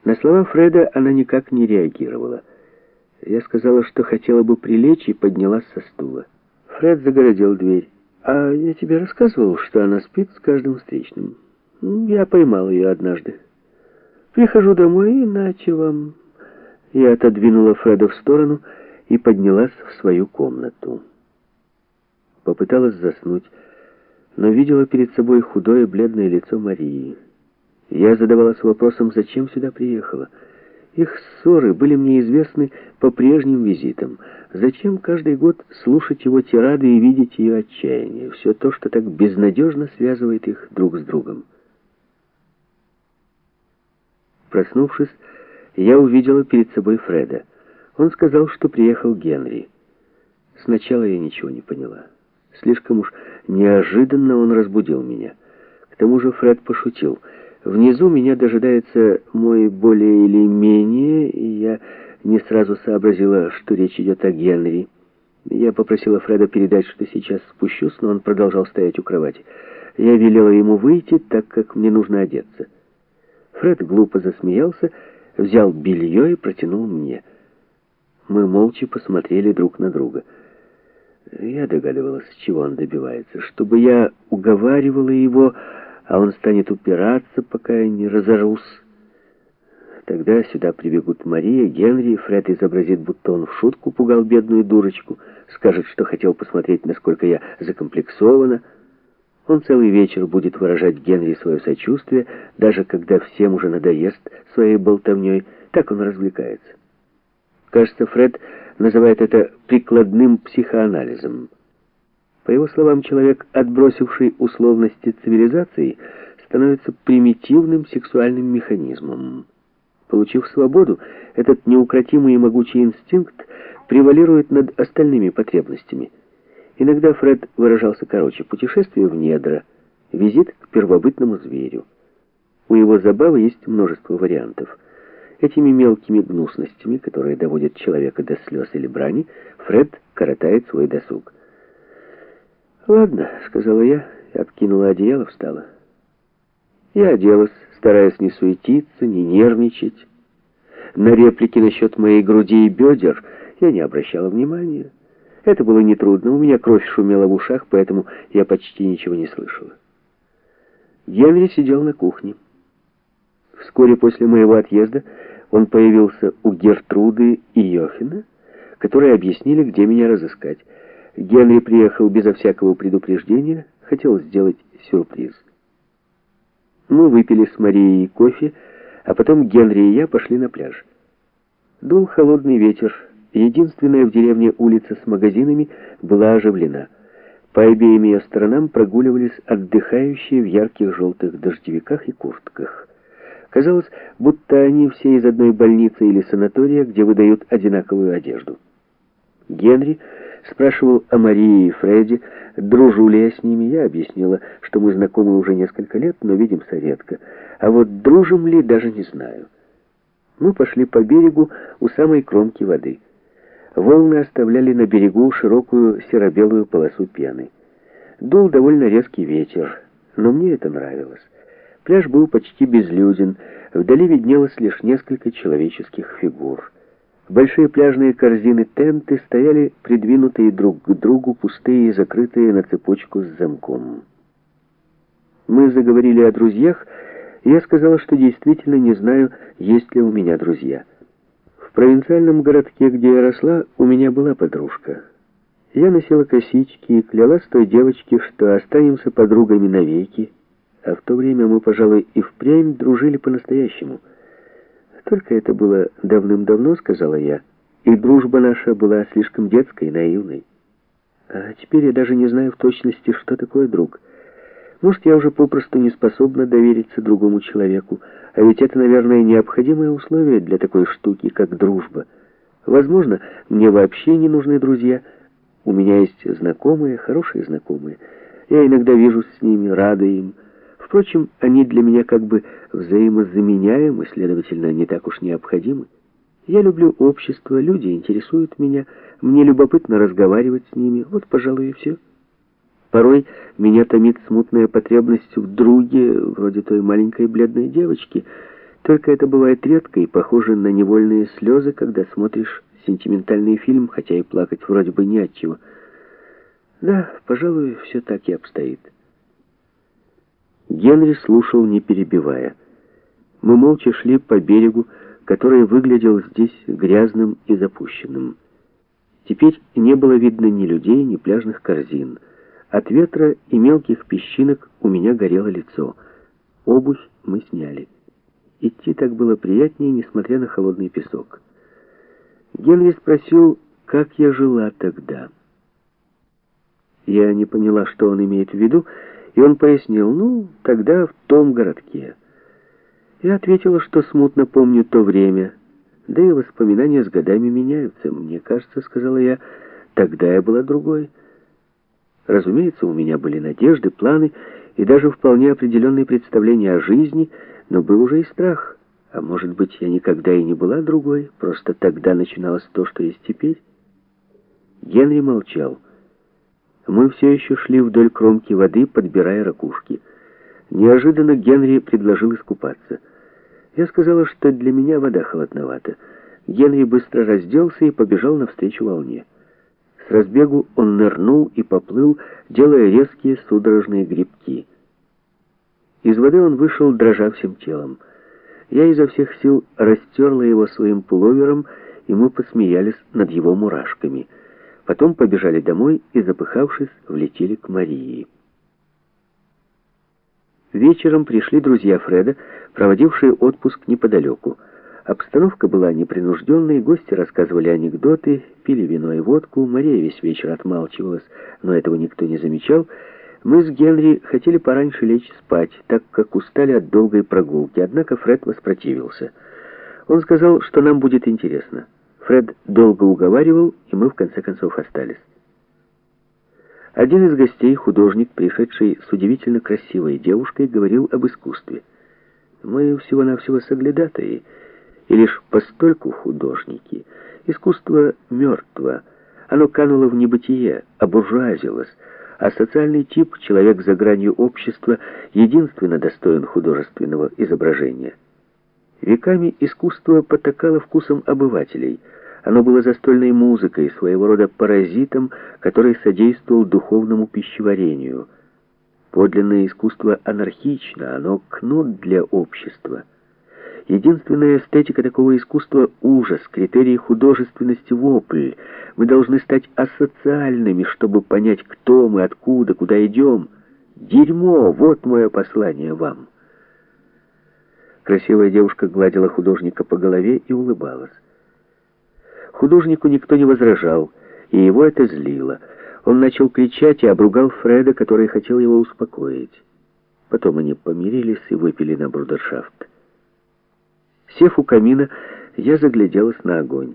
На слова Фреда она никак не реагировала. Я сказала, что хотела бы прилечь, и поднялась со стула. Фред загородил дверь. «А я тебе рассказывал, что она спит с каждым встречным. Я поймал ее однажды. Прихожу домой, и нате вам...» Я отодвинула Фреда в сторону и поднялась в свою комнату. Попыталась заснуть, но видела перед собой худое, бледное лицо Марии. Я задавалась вопросом, зачем сюда приехала. Их ссоры были мне известны по прежним визитам. Зачем каждый год слушать его тирады и видеть ее отчаяние? Все то, что так безнадежно связывает их друг с другом. Проснувшись, я увидела перед собой Фреда. Он сказал, что приехал Генри. Сначала я ничего не поняла. Слишком уж неожиданно он разбудил меня. К тому же Фред пошутил. Внизу меня дожидается мой более или менее, и я не сразу сообразила, что речь идет о Генри. Я попросила Фреда передать, что сейчас спущусь, но он продолжал стоять у кровати. Я велела ему выйти, так как мне нужно одеться. Фред глупо засмеялся, взял белье и протянул мне. Мы молча посмотрели друг на друга. Я догадывалась, чего он добивается. Чтобы я уговаривала его, а он станет упираться, пока я не разорусь. Тогда сюда прибегут Мария, Генри, Фред изобразит, будто он в шутку пугал бедную дурочку, скажет, что хотел посмотреть, насколько я закомплексована. Он целый вечер будет выражать Генри свое сочувствие, даже когда всем уже надоест своей болтовней. Так он развлекается. Кажется, Фред называет это прикладным психоанализом. По его словам, человек, отбросивший условности цивилизации, становится примитивным сексуальным механизмом. Получив свободу, этот неукротимый и могучий инстинкт превалирует над остальными потребностями. Иногда Фред выражался короче: путешествие в недра, визит к первобытному зверю. У его забавы есть множество вариантов. Этими мелкими гнусностями, которые доводят человека до слез или брани, Фред коротает свой досуг. «Ладно», — сказала я, и откинула одеяло, встала. Я оделась, стараясь не суетиться, не нервничать. На реплики насчет моей груди и бедер я не обращала внимания. Это было нетрудно, у меня кровь шумела в ушах, поэтому я почти ничего не слышала. Генри сидел на кухне. Вскоре после моего отъезда он появился у Гертруды и Йохена, которые объяснили, где меня разыскать. Генри приехал безо всякого предупреждения, хотел сделать сюрприз. Мы выпили с Марией кофе, а потом Генри и я пошли на пляж. Дул холодный ветер, единственная в деревне улица с магазинами была оживлена. По обеим ее сторонам прогуливались отдыхающие в ярких желтых дождевиках и куртках. Казалось, будто они все из одной больницы или санатория, где выдают одинаковую одежду. Генри спрашивал о Марии и Фредди, дружу ли я с ними. Я объяснила, что мы знакомы уже несколько лет, но видимся редко. А вот дружим ли, даже не знаю. Мы пошли по берегу у самой кромки воды. Волны оставляли на берегу широкую серо-белую полосу пены. Дул довольно резкий ветер, но мне это нравилось. Пляж был почти безлюден, вдали виднелось лишь несколько человеческих фигур. Большие пляжные корзины-тенты стояли придвинутые друг к другу, пустые и закрытые на цепочку с замком. Мы заговорили о друзьях, и я сказала, что действительно не знаю, есть ли у меня друзья. В провинциальном городке, где я росла, у меня была подружка. Я носила косички и клялась той девочке, что останемся подругами навеки, а в то время мы, пожалуй, и впрямь дружили по-настоящему. Только это было давным-давно, сказала я, и дружба наша была слишком детской и наивной. А теперь я даже не знаю в точности, что такое друг. Может, я уже попросту не способна довериться другому человеку, а ведь это, наверное, необходимое условие для такой штуки, как дружба. Возможно, мне вообще не нужны друзья. У меня есть знакомые, хорошие знакомые. Я иногда вижусь с ними, рада им. Впрочем, они для меня как бы взаимозаменяемы, следовательно, не так уж необходимы. Я люблю общество, люди интересуют меня, мне любопытно разговаривать с ними. Вот, пожалуй, и все. Порой меня томит смутная потребность в друге, вроде той маленькой бледной девочки. Только это бывает редко и похоже на невольные слезы, когда смотришь сентиментальный фильм, хотя и плакать вроде бы не от чего. Да, пожалуй, все так и обстоит. Генри слушал, не перебивая. Мы молча шли по берегу, который выглядел здесь грязным и запущенным. Теперь не было видно ни людей, ни пляжных корзин. От ветра и мелких песчинок у меня горело лицо. Обувь мы сняли. Идти так было приятнее, несмотря на холодный песок. Генри спросил, как я жила тогда. Я не поняла, что он имеет в виду, и он пояснил, тогда в том городке. Я ответила, что смутно помню то время, да и воспоминания с годами меняются. Мне кажется, сказала я, тогда я была другой. Разумеется, у меня были надежды, планы и даже вполне определенные представления о жизни, но был уже и страх. А может быть, я никогда и не была другой, просто тогда начиналось то, что есть теперь. Генри молчал. Мы все еще шли вдоль кромки воды, подбирая ракушки. Неожиданно Генри предложил искупаться. Я сказала, что для меня вода холодновата. Генри быстро разделся и побежал навстречу волне. С разбегу он нырнул и поплыл, делая резкие судорожные грибки. Из воды он вышел, дрожа всем телом. Я изо всех сил растерла его своим пуловером, и мы посмеялись над его мурашками. Потом побежали домой и, запыхавшись, влетели к Марии. Вечером пришли друзья Фреда, проводившие отпуск неподалеку. Обстановка была непринужденной, гости рассказывали анекдоты, пили вино и водку, Мария весь вечер отмалчивалась, но этого никто не замечал. Мы с Генри хотели пораньше лечь спать, так как устали от долгой прогулки, однако Фред воспротивился. Он сказал, что нам будет интересно. Фред долго уговаривал, и мы в конце концов остались. Один из гостей, художник, пришедший с удивительно красивой девушкой, говорил об искусстве. Мы всего-навсего соглядатаи, и лишь постольку художники. Искусство мертво, оно кануло в небытие, обуржуазилось, а социальный тип, человек за гранью общества, единственно достоин художественного изображения. Веками искусство потакало вкусом обывателей. Оно было застольной музыкой, своего рода паразитом, который содействовал духовному пищеварению. Подлинное искусство анархично, оно кнут для общества. Единственная эстетика такого искусства — ужас, критерий художественности — вопль. Мы должны стать асоциальными, чтобы понять, кто мы, откуда, куда идем. Дерьмо — вот мое послание вам. Красивая девушка гладила художника по голове и улыбалась. Художнику никто не возражал, и его это злило. Он начал кричать и обругал Фреда, который хотел его успокоить. Потом они помирились и выпили на брудершафт. Сев у камина, я загляделась на огонь.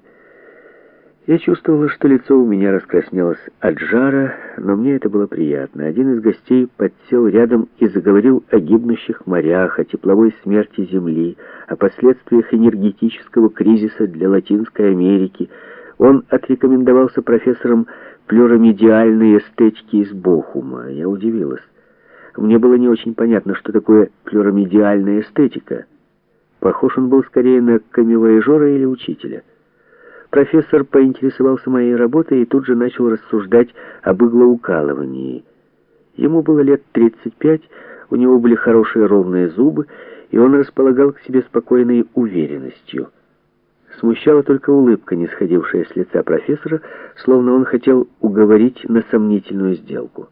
Я чувствовала, что лицо у меня раскраснелось от жара, но мне это было приятно. Один из гостей подсел рядом и заговорил о гибнущих морях, о тепловой смерти Земли, о последствиях энергетического кризиса для Латинской Америки. Он отрекомендовался профессором плюромедиальной эстетики из Бохума. Я удивилась. Мне было не очень понятно, что такое плюромедиальная эстетика. Похож он был скорее на камевояжера или учителя. Профессор поинтересовался моей работой и тут же начал рассуждать об иглоукалывании. Ему было лет 35, у него были хорошие ровные зубы, и он располагал к себе спокойной уверенностью. Смущала только улыбка, не сходившая с лица профессора, словно он хотел уговорить на сомнительную сделку.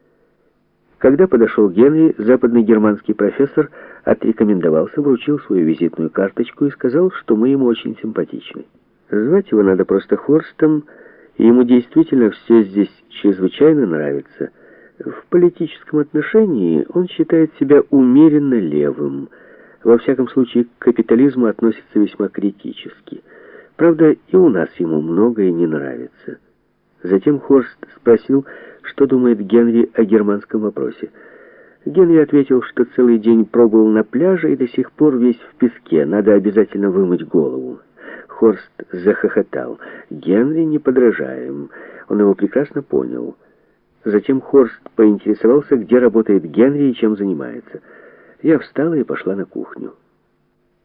Когда подошел Генри, западный германский профессор отрекомендовался, вручил свою визитную карточку и сказал, что мы ему очень симпатичны. Звать его надо просто Хорстом, и ему действительно все здесь чрезвычайно нравится. В политическом отношении он считает себя умеренно левым. Во всяком случае, к капитализму относится весьма критически. Правда, и у нас ему многое не нравится. Затем Хорст спросил, что думает Генри о германском вопросе. Генри ответил, что целый день пробыл на пляже и до сих пор весь в песке, надо обязательно вымыть голову. Хорст захохотал. Генри неподражаем. Он его прекрасно понял. Затем Хорст поинтересовался, где работает Генри и чем занимается. Я встала и пошла на кухню.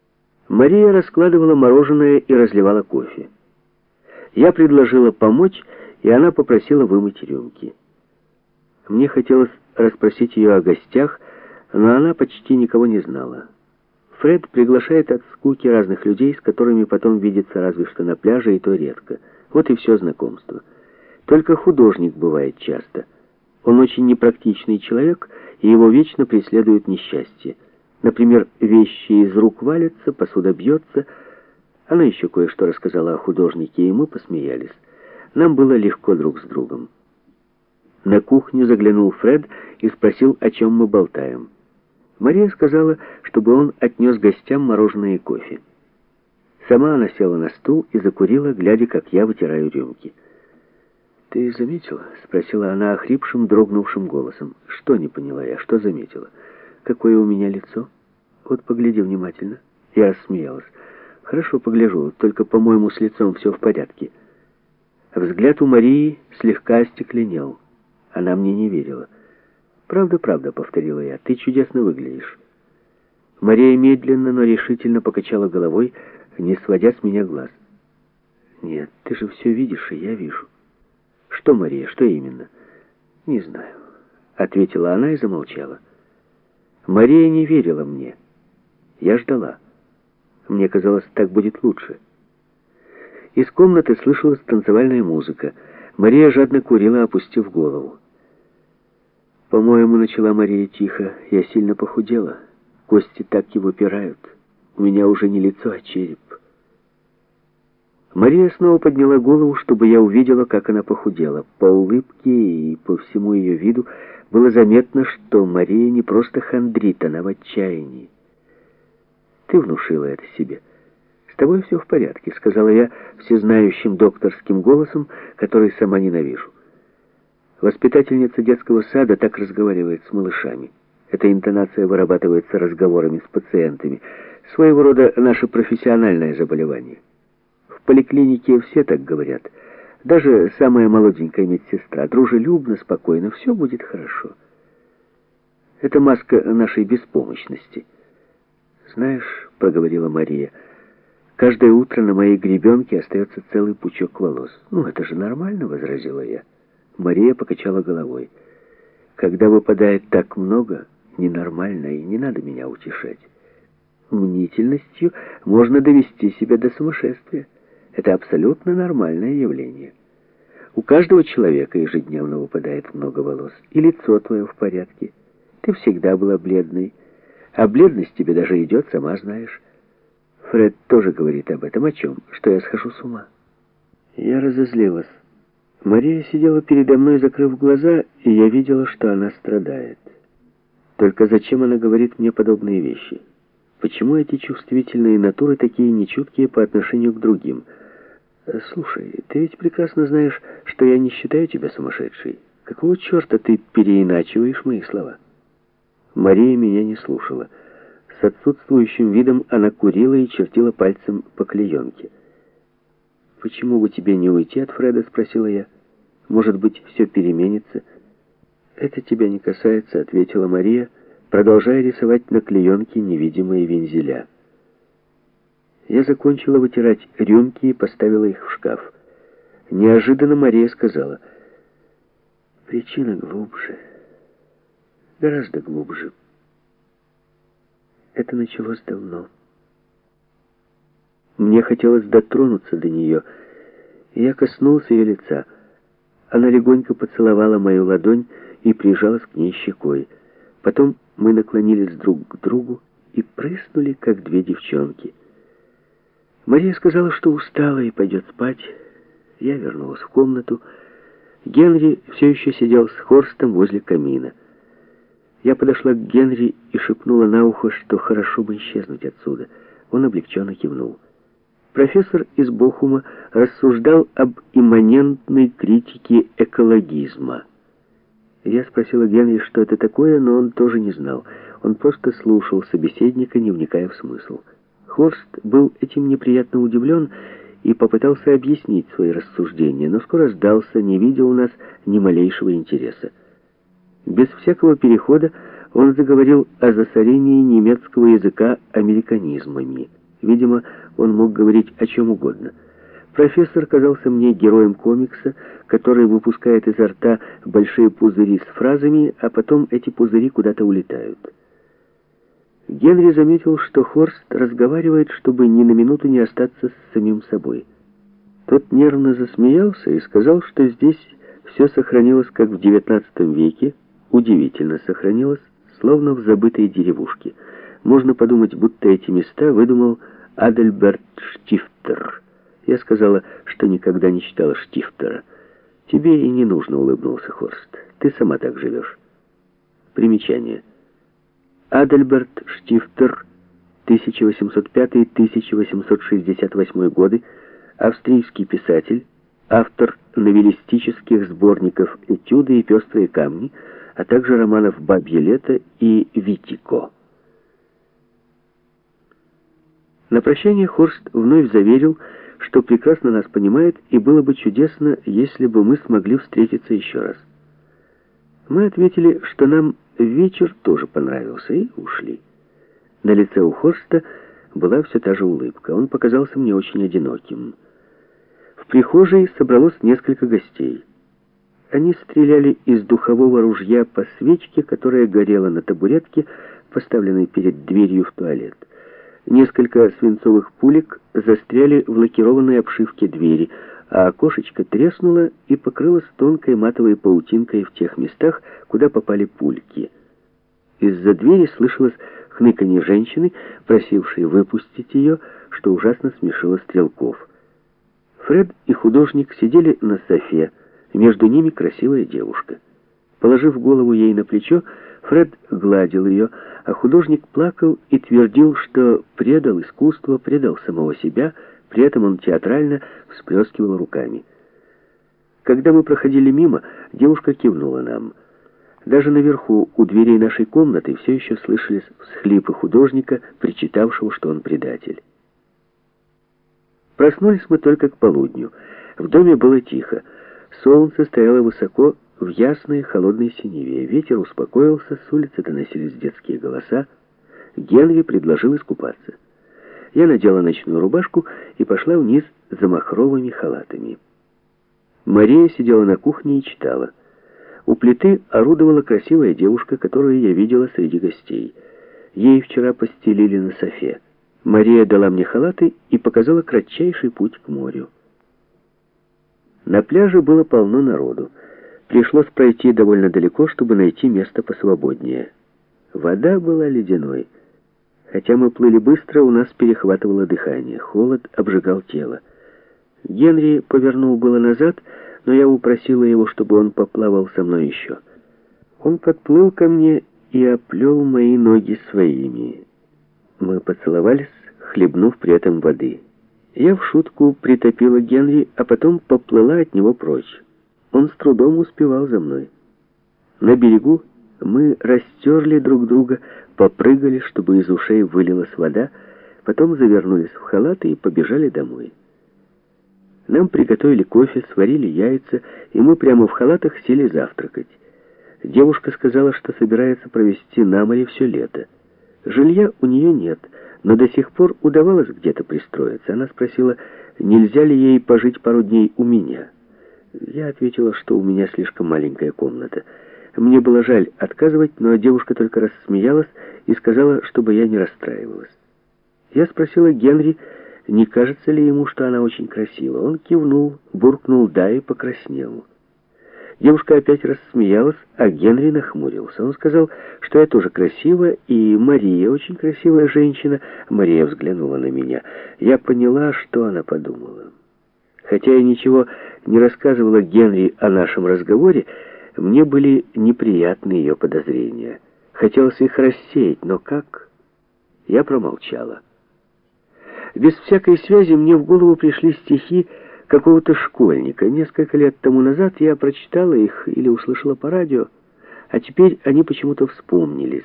Мария раскладывала мороженое и разливала кофе. Я предложила помочь, и она попросила вымыть рюмки. Мне хотелось расспросить ее о гостях, но она почти никого не знала. Фред приглашает от скуки разных людей, с которыми потом видится разве что на пляже, и то редко. Вот и все знакомство. Только художник бывает часто. Он очень непрактичный человек, и его вечно преследует несчастье. Например, вещи из рук валятся, посуда бьется. Она еще кое-что рассказала о художнике, и мы посмеялись. Нам было легко друг с другом. На кухню заглянул Фред и спросил, о чем мы болтаем. Мария сказала, чтобы он отнес гостям мороженое и кофе. Сама она села на стул и закурила, глядя, как я вытираю рюмки. «Ты заметила?» — спросила она охрипшим, дрогнувшим голосом. «Что?» — не поняла я. «Что заметила?» «Какое у меня лицо?» «Вот погляди внимательно». Я рассмеялась. «Хорошо, погляжу, только, по-моему, с лицом все в порядке». Взгляд у Марии слегка остекленел. Она мне не верила. «Правда, правда», — повторила я, — «ты чудесно выглядишь». Мария медленно, но решительно покачала головой, не сводя с меня глаз. «Нет, ты же все видишь, и я вижу». «Что, Мария, что именно?» «Не знаю», — ответила она и замолчала. Мария не верила мне. Я ждала. Мне казалось, так будет лучше. Из комнаты слышалась танцевальная музыка. Мария жадно курила, опустив голову. «По-моему, начала Мария тихо, я сильно похудела. Кости так и выпирают. У меня уже не лицо, а череп». Мария снова подняла голову, чтобы я увидела, как она похудела. По улыбке и по всему ее виду было заметно, что Мария не просто хандрит, она в отчаянии. «Ты внушила это себе. С тобой все в порядке», — сказала я всезнающим докторским голосом, который сама ненавижу. Воспитательница детского сада так разговаривает с малышами. Эта интонация вырабатывается разговорами с пациентами. Своего рода наше профессиональное заболевание. В поликлинике все так говорят. Даже самая молоденькая медсестра. Дружелюбно, спокойно. Все будет хорошо. Это маска нашей беспомощности. «Знаешь, — проговорила Мария, — каждое утро на моей гребенке остается целый пучок волос». «Ну, это же нормально», — возразила я. Мария покачала головой. «Когда выпадает так много, ненормально, и не надо меня утешать. Мнительностью можно довести себя до сумасшествия. Это абсолютно нормальное явление. У каждого человека ежедневно выпадает много волос, и лицо твое в порядке. Ты всегда была бледной, а бледность тебе даже идет, сама знаешь. Фред тоже говорит об этом. О чем? Что я схожу с ума». Я разозлилась. Мария сидела передо мной, закрыв глаза, и я видела, что она страдает. Только зачем она говорит мне подобные вещи? Почему эти чувствительные натуры такие нечуткие по отношению к другим? «Слушай, ты ведь прекрасно знаешь, что я не считаю тебя сумасшедшей. Какого черта ты переиначиваешь мои слова?» Мария меня не слушала. С отсутствующим видом она курила и чертила пальцем по клеенке. «Почему бы тебе не уйти от Фреда?» — спросила я. «Может быть, все переменится?» «Это тебя не касается», — ответила Мария, продолжая рисовать на клеенке невидимые вензеля. Я закончила вытирать рюмки и поставила их в шкаф. Неожиданно Мария сказала: «Причина глубже, гораздо глубже. Это началось давно». Мне хотелось дотронуться до нее, и я коснулся ее лица. Она легонько поцеловала мою ладонь и прижалась к ней щекой. Потом мы наклонились друг к другу и прыснули, как две девчонки. Мария сказала, что устала и пойдет спать. Я вернулась в комнату. Генри все еще сидел с Хорстом возле камина. Я подошла к Генри и шепнула на ухо, что хорошо бы исчезнуть отсюда. Он облегченно кивнул. Профессор из Бохума рассуждал об имманентной критике экологизма. Я спросила Генри, что это такое, но он тоже не знал. Он просто слушал собеседника, не вникая в смысл. Хорст был этим неприятно удивлен и попытался объяснить свои рассуждения, но скоро сдался, не видя у нас ни малейшего интереса. Без всякого перехода он заговорил о засорении немецкого языка американизмами. Видимо, он мог говорить о чем угодно. Профессор казался мне героем комикса, который выпускает изо рта большие пузыри с фразами, а потом эти пузыри куда-то улетают. Генри заметил, что Хорст разговаривает, чтобы ни на минуту не остаться с самим собой. Тот нервно засмеялся и сказал, что здесь все сохранилось, как в XIX веке, удивительно сохранилось, словно в забытой деревушке. Можно подумать, будто эти места выдумал Адальберт Штифтер. Я сказала, что никогда не читала Штифтера. «Тебе и не нужно», — улыбнулся Хорст. «Ты сама так живешь». Примечание. Адальберт Штифтер, 1805-1868 годы, австрийский писатель, автор новеллистических сборников «Этюды» и «Пестрые камни», а также романов «Бабье лето» и «Витико». На прощание Хорст вновь заверил, что прекрасно нас понимает, и было бы чудесно, если бы мы смогли встретиться еще раз. Мы ответили, что нам вечер тоже понравился, и ушли. На лице у Хорста была все та же улыбка. Он показался мне очень одиноким. В прихожей собралось несколько гостей. Они стреляли из духового ружья по свечке, которая горела на табуретке, поставленной перед дверью в туалет. Несколько свинцовых пулек застряли в лакированной обшивке двери, а окошечко треснуло и покрылось тонкой матовой паутинкой в тех местах, куда попали пульки. Из-за двери слышалось хныканье женщины, просившей выпустить ее, что ужасно смешило стрелков. Фред и художник сидели на софе, между ними красивая девушка. Положив голову ей на плечо, Фред гладил ее, а художник плакал и твердил, что предал искусство, предал самого себя, при этом он театрально всплескивал руками. Когда мы проходили мимо, девушка кивнула нам. Даже наверху, у дверей нашей комнаты, все еще слышались всхлипы художника, причитавшего, что он предатель. Проснулись мы только к полудню. В доме было тихо. Солнце стояло высоко, в ясной холодной синеве. Ветер успокоился, с улицы доносились детские голоса. Генри предложил искупаться. Я надела ночную рубашку и пошла вниз за махровыми халатами. Мария сидела на кухне и читала. У плиты орудовала красивая девушка, которую я видела среди гостей. Ей вчера постелили на софе. Мария дала мне халаты и показала кратчайший путь к морю. На пляже было полно народу. Пришлось пройти довольно далеко, чтобы найти место посвободнее. Вода была ледяной. Хотя мы плыли быстро, у нас перехватывало дыхание. Холод обжигал тело. Генри повернул было назад, но я упросила его, чтобы он поплавал со мной еще. Он подплыл ко мне и оплел мои ноги своими. Мы поцеловались, хлебнув при этом воды. Я в шутку притопила Генри, а потом поплыла от него прочь. Он с трудом успевал за мной. На берегу мы растерли друг друга, попрыгали, чтобы из ушей вылилась вода, потом завернулись в халаты и побежали домой. Нам приготовили кофе, сварили яйца, и мы прямо в халатах сели завтракать. Девушка сказала, что собирается провести на море все лето. Жилья у нее нет, но до сих пор удавалось где-то пристроиться. Она спросила, нельзя ли ей пожить пару дней у меня. Я ответила, что у меня слишком маленькая комната. Мне было жаль отказывать, но девушка только рассмеялась и сказала, чтобы я не расстраивалась. Я спросила Генри, не кажется ли ему, что она очень красива. Он кивнул, буркнул «да» и покраснел. Девушка опять рассмеялась, а Генри нахмурился. Он сказал, что я тоже красива, и Мария очень красивая женщина. Мария взглянула на меня. Я поняла, что она подумала. Хотя я ничего не рассказывала Генри о нашем разговоре, мне были неприятны ее подозрения. Хотелось их рассеять, но как? Я промолчала. Без всякой связи мне в голову пришли стихи какого-то школьника. Несколько лет тому назад я прочитала их или услышала по радио, а теперь они почему-то вспомнились.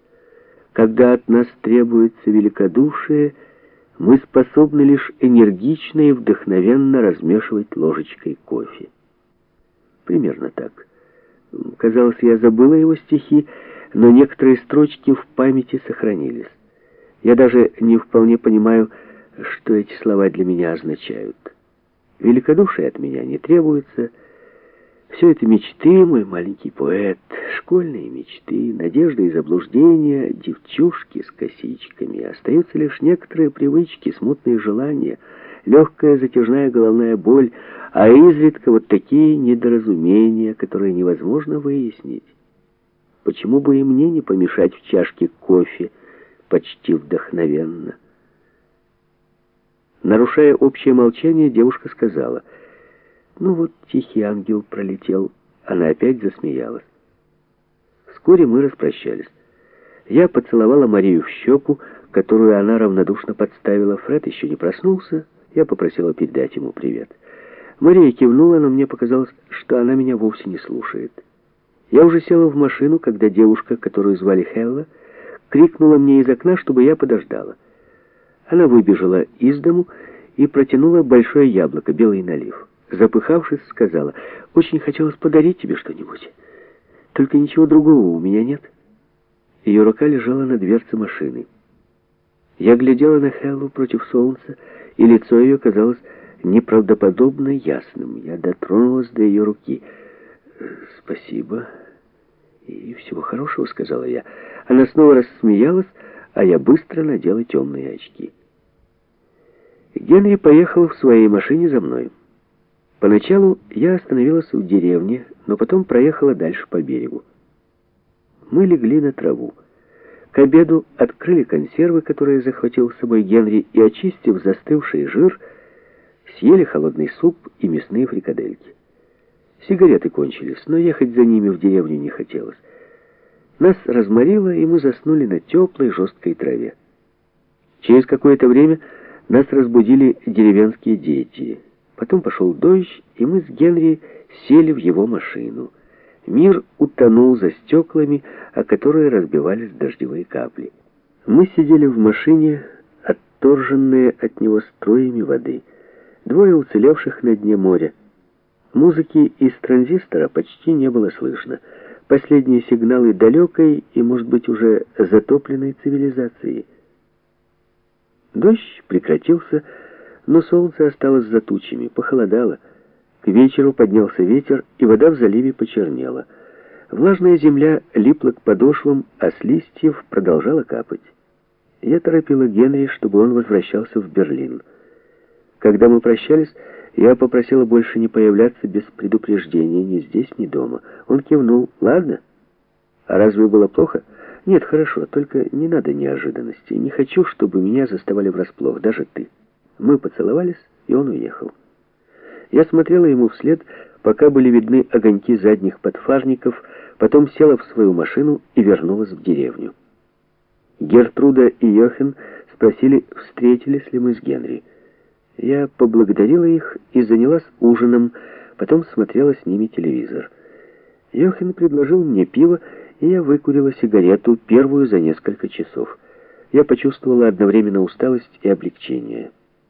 Когда от нас требуется великодушие, мы способны лишь энергично и вдохновенно размешивать ложечкой кофе. Примерно так. Казалось, я забыла его стихи, но некоторые строчки в памяти сохранились. Я даже не вполне понимаю, что эти слова для меня означают. Великодушие от меня не требуется. Все это мечты, мой маленький поэт, школьные мечты, надежды и заблуждения, девчушки с косичками. Остаются лишь некоторые привычки, смутные желания, легкая затяжная головная боль, а изредка вот такие недоразумения, которые невозможно выяснить. Почему бы и мне не помешать в чашке кофе почти вдохновенно? Нарушая общее молчание, девушка сказала: «Ну вот, тихий ангел пролетел». Она опять засмеялась. Вскоре мы распрощались. Я поцеловала Марию в щеку, которую она равнодушно подставила. Фред еще не проснулся. Я попросила передать ему привет. Мария кивнула, но мне показалось, что она меня вовсе не слушает. Я уже села в машину, когда девушка, которую звали Хелла, крикнула мне из окна, чтобы я подождала. Она выбежала из дому и протянула большое яблоко, белый налив. Запыхавшись, сказала: «Очень хотелось подарить тебе что-нибудь. Только ничего другого у меня нет». Ее рука лежала на дверце машины. Я глядела на Хеллу против солнца, и лицо ее казалось неправдоподобно ясным. Я дотронулась до ее руки. «Спасибо и всего хорошего», — сказала я. Она снова рассмеялась, а я быстро надела темные очки. Генри поехал в своей машине за мной. Поначалу я остановилась в деревне, но потом проехала дальше по берегу. Мы легли на траву. К обеду открыли консервы, которые захватил с собой Генри, и, очистив застывший жир, съели холодный суп и мясные фрикадельки. Сигареты кончились, но ехать за ними в деревню не хотелось. Нас разморило, и мы заснули на теплой жесткой траве. Через какое-то время нас разбудили деревенские дети. Потом пошел дождь, и мы с Генри сели в его машину. Мир утонул за стеклами, о которые разбивались дождевые капли. Мы сидели в машине, отторженные от него струями воды. Двое уцелевших на дне моря. Музыки из транзистора почти не было слышно. Последние сигналы далекой и, может быть, уже затопленной цивилизации. Дождь прекратился, но солнце осталось за тучами, похолодало. К вечеру поднялся ветер, и вода в заливе почернела. Влажная земля липла к подошвам, а с листьев продолжала капать. Я торопила Генри, чтобы он возвращался в Берлин. Когда мы прощались, я попросила больше не появляться без предупреждения ни здесь, ни дома. Он кивнул: «Ладно». «А разве было плохо?» «Нет, хорошо, только не надо неожиданностей. Не хочу, чтобы меня заставали врасплох, даже ты». Мы поцеловались, и он уехал. Я смотрела ему вслед, пока были видны огоньки задних подфарников, потом села в свою машину и вернулась в деревню. Гертруда и Йохен спросили, встретились ли мы с Генри. Я поблагодарила их и занялась ужином, потом смотрела с ними телевизор. Йохен предложил мне пиво, и я выкурила сигарету, первую за несколько часов. Я почувствовала одновременно усталость и облегчение.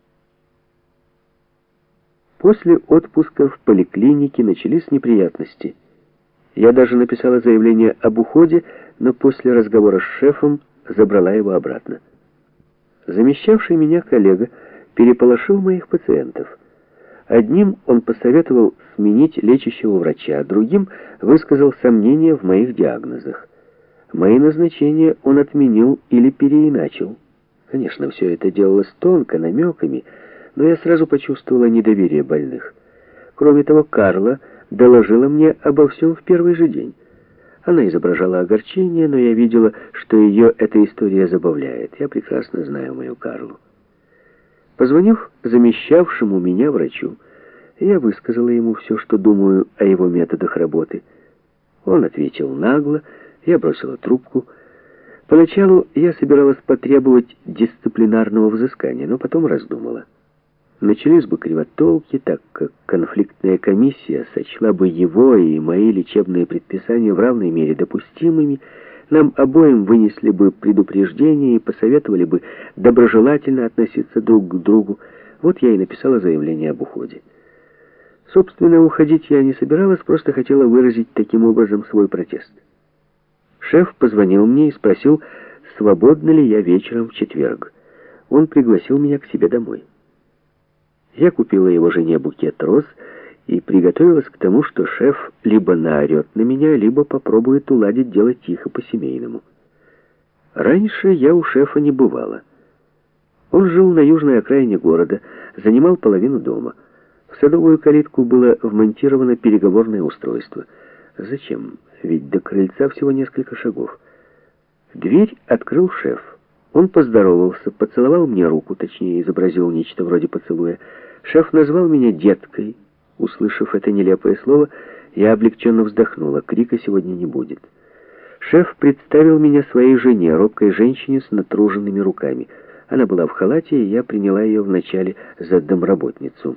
После отпуска в поликлинике начались неприятности. Я даже написала заявление об уходе, но после разговора с шефом забрала его обратно. Замещавший меня коллега переполошил моих пациентов. Одним он посоветовал сменить лечащего врача, а другим высказал сомнения в моих диагнозах. Мои назначения он отменил или переиначил. Конечно, все это делалось тонко, намеками, но я сразу почувствовала недоверие больных. Кроме того, Карла доложила мне обо всем в первый же день. Она изображала огорчение, но я видела, что ее эта история забавляет. Я прекрасно знаю мою Карлу. Позвонив замещавшему меня врачу, я высказала ему все, что думаю о его методах работы. Он ответил нагло, я бросила трубку. Поначалу я собиралась потребовать дисциплинарного взыскания, но потом раздумала. Начались бы кривотолки, так как конфликтная комиссия сочла бы его и мои лечебные предписания в равной мере допустимыми, нам обоим вынесли бы предупреждение и посоветовали бы доброжелательно относиться друг к другу. Вот я и написала заявление об уходе. Собственно, уходить я не собиралась, просто хотела выразить таким образом свой протест. Шеф позвонил мне и спросил, свободна ли я вечером в четверг. он пригласил меня к себе домой. Я купила его жене букет роз и приготовилась к тому, что шеф либо наорет на меня, либо попробует уладить дело тихо по-семейному. Раньше я у шефа не бывала. Он жил на южной окраине города, занимал половину дома. В садовую калитку было вмонтировано переговорное устройство. Зачем? Ведь до крыльца всего несколько шагов. Дверь открыл шеф. Он поздоровался, поцеловал мне руку, точнее, изобразил нечто вроде поцелуя. Шеф назвал меня деткой. Услышав это нелепое слово, я облегченно вздохнула. Крика сегодня не будет. Шеф представил меня своей жене, робкой женщине с натруженными руками. Она была в халате, и я приняла ее вначале за домработницу.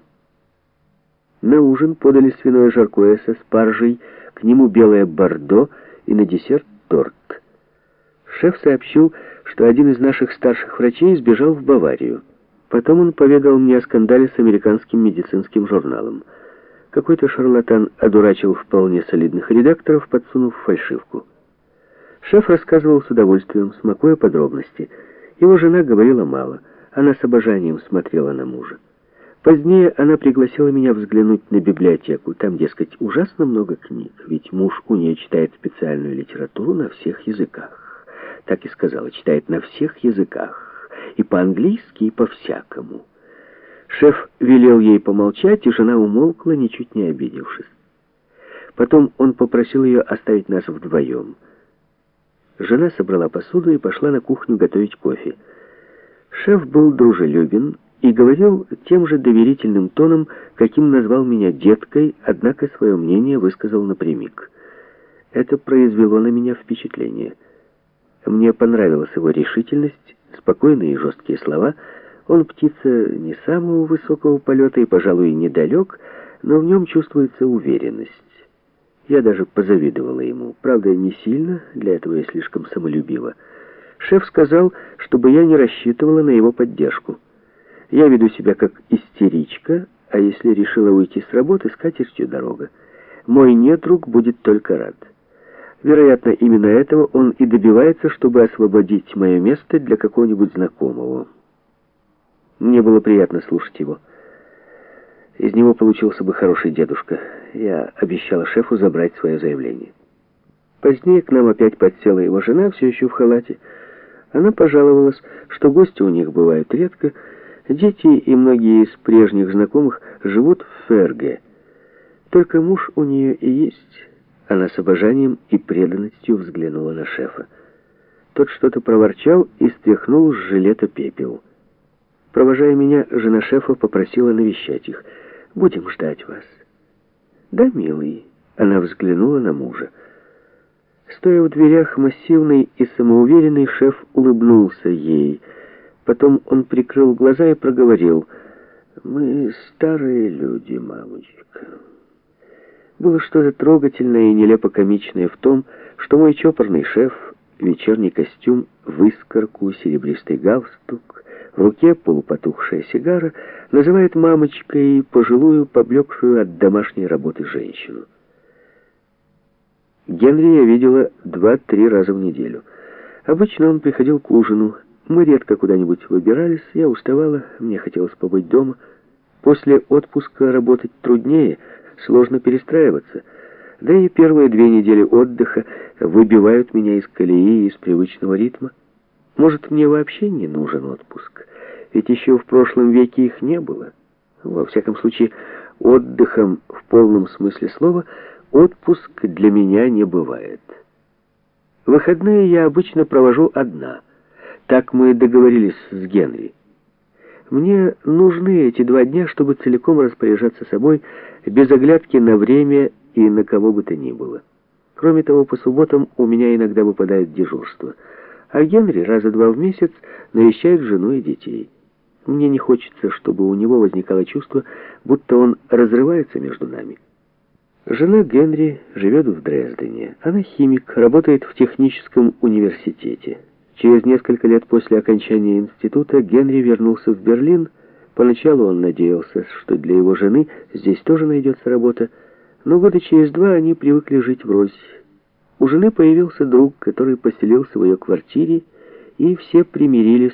На ужин подали свиное жаркое со спаржей, к нему белое бордо и на десерт торт. Шеф сообщил, что один из наших старших врачей сбежал в Баварию. Потом он поведал мне о скандале с американским медицинским журналом. Какой-то шарлатан одурачил вполне солидных редакторов, подсунув фальшивку. Шеф рассказывал с удовольствием, смакуя подробности. Его жена говорила мало. Она с обожанием смотрела на мужа. Позднее она пригласила меня взглянуть на библиотеку. Там, дескать, ужасно много книг, ведь муж у нее читает специальную литературу на всех языках. Так и сказала, читает на всех языках. И по-английски, и по-всякому. Шеф велел ей помолчать, и жена умолкла, ничуть не обидевшись. Потом он попросил ее оставить нас вдвоем. Жена собрала посуду и пошла на кухню готовить кофе. Шеф был дружелюбен и говорил тем же доверительным тоном, каким назвал меня деткой, однако свое мнение высказал напрямик. Это произвело на меня впечатление. Мне понравилась его решительность, спокойные и жесткие слова. Он птица не самого высокого полета и, пожалуй, недалек, но в нем чувствуется уверенность. Я даже позавидовала ему. Правда, не сильно, для этого я слишком самолюбива. Шеф сказал, чтобы я не рассчитывала на его поддержку. Я веду себя как истеричка, а если решила уйти с работы, с катертью дорога. Мой недруг будет только рад. Вероятно, именно этого он и добивается, чтобы освободить мое место для какого-нибудь знакомого. Мне было приятно слушать его. Из него получился бы хороший дедушка. Я обещала шефу забрать свое заявление. Позднее к нам опять подсела его жена, все еще в халате. Она пожаловалась, что гости у них бывают редко. Дети и многие из прежних знакомых живут в Ферге. Только муж у нее и есть. Она с обожанием и преданностью взглянула на шефа. Тот что-то проворчал и стряхнул с жилета пепел. Провожая меня, жена шефа попросила навещать их. «Будем ждать вас». «Да, милый». Она взглянула на мужа. Стоя в дверях, массивный и самоуверенный шеф улыбнулся ей. Потом он прикрыл глаза и проговорил: «Мы старые люди, мамочка». Было что-то трогательное и нелепо-комичное в том, что мой чопорный шеф, вечерний костюм, выскорку, серебристый галстук, в руке полупотухшая сигара, называет мамочкой пожилую, поблекшую от домашней работы женщину. Генри я видела 2-3 раза в неделю. Обычно он приходил к ужину. Мы редко куда-нибудь выбирались, я уставала, мне хотелось побыть дома. После отпуска работать труднее, сложно перестраиваться. Да и первые 2 недели отдыха выбивают меня из колеи, из привычного ритма. Может, мне вообще не нужен отпуск? Ведь еще в прошлом веке их не было. Во всяком случае, отдыхом в полном смысле слова отпуск для меня не бывает. Выходные я обычно провожу одна. Так мы договорились с Генри. Мне нужны эти 2 дня, чтобы целиком распоряжаться собой, без оглядки на время и на кого бы то ни было. Кроме того, по субботам у меня иногда выпадает дежурство. А Генри раза 2 в месяц навещает жену и детей. Мне не хочется, чтобы у него возникало чувство, будто он разрывается между нами. Жена Генри живет в Дрездене. Она химик, работает в техническом университете. Через несколько лет после окончания института Генри вернулся в Берлин. Поначалу он надеялся, что для его жены здесь тоже найдется работа, но года через 2 они привыкли жить врозь. У жены появился друг, который поселился в ее квартире, и все примирились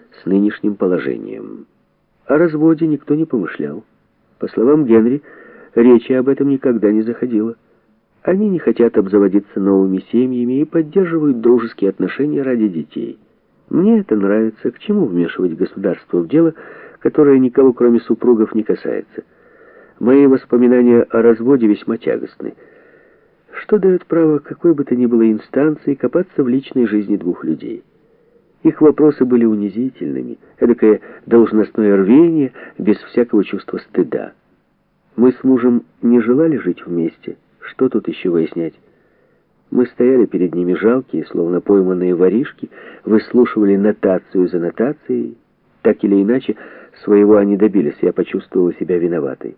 с нынешним положением. О разводе никто не помышлял. По словам Генри, речи об этом никогда не заходило. Они не хотят обзаводиться новыми семьями и поддерживают дружеские отношения ради детей. Мне это нравится. К чему вмешивать государство в дело, которое никого, кроме супругов, не касается? Мои воспоминания о разводе весьма тягостны. Что дает право какой бы то ни было инстанции копаться в личной жизни двух людей? Их вопросы были унизительными, эдакое должностное рвение без всякого чувства стыда. Мы с мужем не желали жить вместе. Что тут еще выяснять? Мы стояли перед ними жалкие, словно пойманные воришки, выслушивали нотацию за нотацией. Так или иначе, своего они добились, я почувствовала себя виноватой.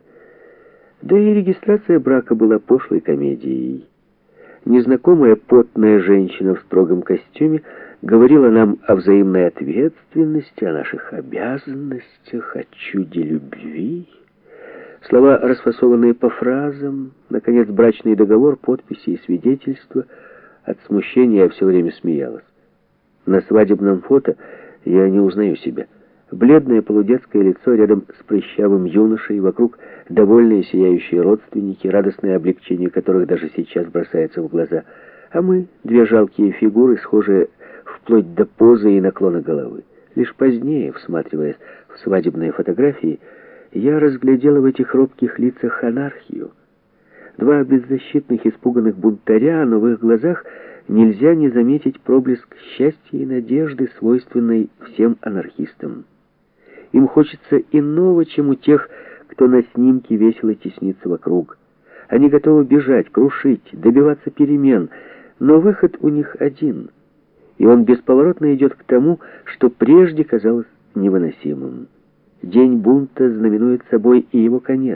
Да и регистрация брака была пошлой комедией. Незнакомая потная женщина в строгом костюме говорила нам о взаимной ответственности, о наших обязанностях, о чуде любви. Слова, расфасованные по фразам, наконец, брачный договор, подписи и свидетельства. От смущения я все время смеялась. На свадебном фото я не узнаю себя. Бледное полудетское лицо рядом с прыщавым юношей, вокруг довольные сияющие родственники, радостное облегчение которых даже сейчас бросается в глаза. А мы, две жалкие фигуры, схожие вплоть до позы и наклона головы. Лишь позднее, всматриваясь в свадебные фотографии, я разглядела в этих робких лицах анархию. Два беззащитных, испуганных бунтаря, но в их глазах нельзя не заметить проблеск счастья и надежды, свойственной всем анархистам. Им хочется иного, чем у тех, кто на снимке весело теснится вокруг. Они готовы бежать, крушить, добиваться перемен, но выход у них один, и он бесповоротно идет к тому, что прежде казалось невыносимым. День бунта знаменует собой и его конец.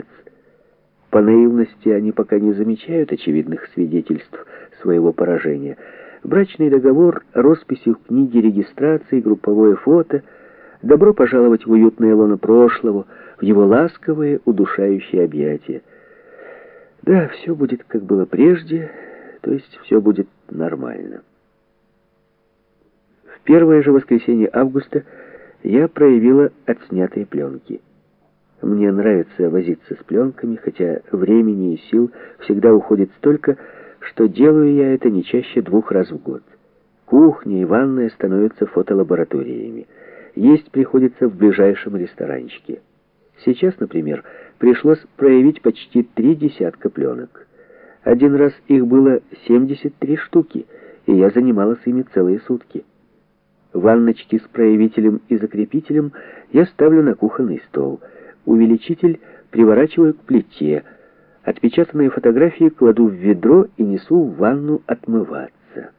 По наивности они пока не замечают очевидных свидетельств своего поражения. Брачный договор, росписи в книге регистрации, групповое фото. Добро пожаловать в уютное лоно прошлого, в его ласковые, удушающие объятия. Да, все будет, как было прежде, то есть все будет нормально. В первое же воскресенье августа я проявила отснятые пленки. Мне нравится возиться с пленками, хотя времени и сил всегда уходит столько, что делаю я это не чаще 2 раз в год. Кухня и ванная становятся фотолабораториями. Есть приходится в ближайшем ресторанчике. Сейчас, например, пришлось проявить почти 3 десятка пленок. Один раз их было 73 штуки, и я занималась ими целые сутки. Ванночки с проявителем и закрепителем я ставлю на кухонный стол. Увеличитель приворачиваю к плите. Отпечатанные фотографии кладу в ведро и несу в ванну отмываться.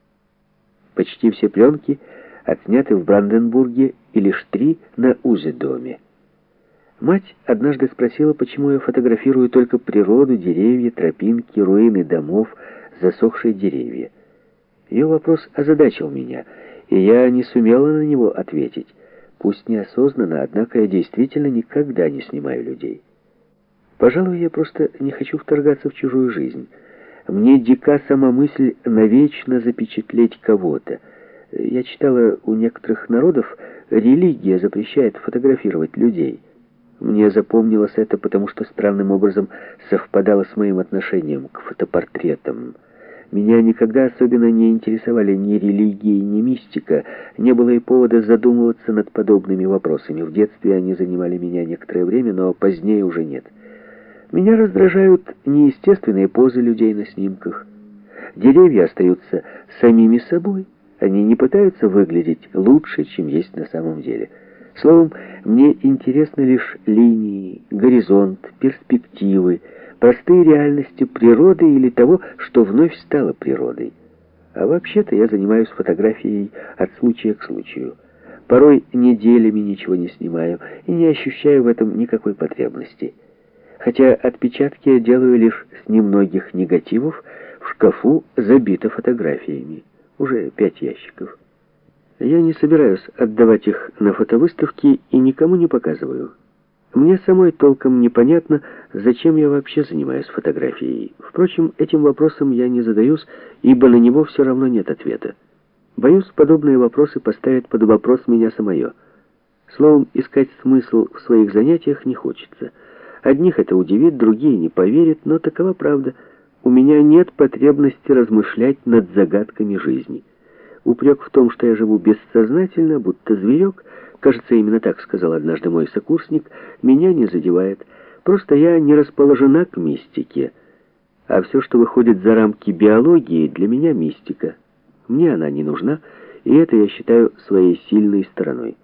Почти все пленки отсняты в Бранденбурге и лишь 3 на Узедоме. Мать однажды спросила, почему я фотографирую только природу, деревья, тропинки, руины домов, засохшие деревья. Ее вопрос озадачил меня, и я не сумела на него ответить. Пусть неосознанно, однако я действительно никогда не снимаю людей. Пожалуй, я просто не хочу вторгаться в чужую жизнь. Мне дика сама мысль навечно запечатлеть кого-то. Я читала, у некоторых народов религия запрещает фотографировать людей. Мне запомнилось это, потому что странным образом совпадало с моим отношением к фотопортретам. Меня никогда особенно не интересовали ни религия, ни мистика. Не было и повода задумываться над подобными вопросами. В детстве они занимали меня некоторое время, но позднее уже нет. Меня раздражают неестественные позы людей на снимках. Деревья остаются самими собой. Они не пытаются выглядеть лучше, чем есть на самом деле. Словом, мне интересны лишь линии, горизонт, перспективы, простые реальности природы или того, что вновь стало природой. А вообще-то я занимаюсь фотографией от случая к случаю. Порой неделями ничего не снимаю и не ощущаю в этом никакой потребности. Хотя отпечатки я делаю лишь с немногих негативов, в шкафу забито фотографиями. Уже 5 ящиков. Я не собираюсь отдавать их на фотовыставки и никому не показываю. Мне самой толком непонятно, зачем я вообще занимаюсь фотографией. Впрочем, этим вопросом я не задаюсь, ибо на него все равно нет ответа. Боюсь, подобные вопросы поставят под вопрос меня самое. Словом, искать смысл в своих занятиях не хочется. Одних это удивит, другие не поверят, но такова правда. У меня нет потребности размышлять над загадками жизни. Упрек в том, что я живу бессознательно, будто зверек, кажется, именно так сказал однажды мой сокурсник, меня не задевает. Просто я не расположена к мистике. А все, что выходит за рамки биологии, для меня мистика. Мне она не нужна, и это я считаю своей сильной стороной.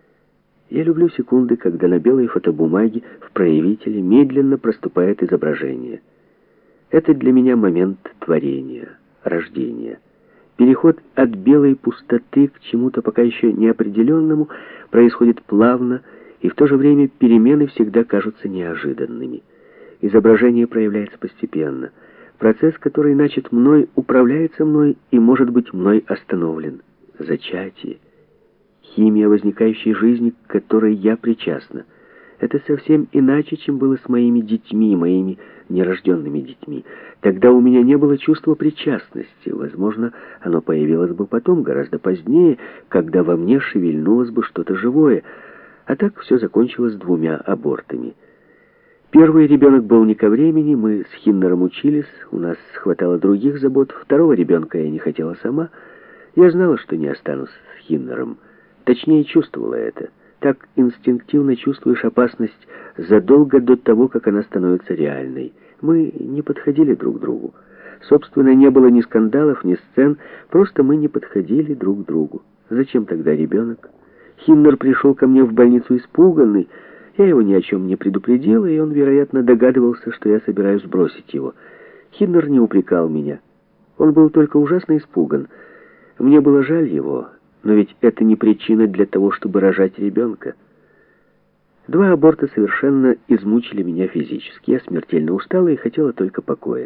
Я люблю секунды, когда на белой фотобумаге в проявителе медленно проступает изображение. Это для меня момент творения, рождения. Переход от белой пустоты к чему-то пока еще неопределенному происходит плавно, и в то же время перемены всегда кажутся неожиданными. Изображение проявляется постепенно. Процесс, который начат мной, управляется мной и может быть мной остановлен. Зачатие. Химия возникающей жизни, к которой я причастна. Это совсем иначе, чем было с моими детьми, моими нерожденными детьми. Тогда у меня не было чувства причастности. Возможно, оно появилось бы потом, гораздо позднее, когда во мне шевельнулось бы что-то живое. А так все закончилось 2 абортами. Первый ребенок был не ко времени, мы с Хиннером учились, у нас хватало других забот. Второго ребенка я не хотела сама. Я знала, что не останусь с Хиннером. Точнее, чувствовала это. Так инстинктивно чувствуешь опасность задолго до того, как она становится реальной. Мы не подходили друг к другу. Собственно, не было ни скандалов, ни сцен, просто мы не подходили друг к другу. Зачем тогда ребенок? Хиннер пришел ко мне в больницу испуганный. Я его ни о чем не предупредила, и он, вероятно, догадывался, что я собираюсь бросить его. Хиннер не упрекал меня. Он был только ужасно испуган. Мне было жаль его, но ведь это не причина для того, чтобы рожать ребенка. 2 аборта совершенно измучили меня физически. Я смертельно устала и хотела только покоя.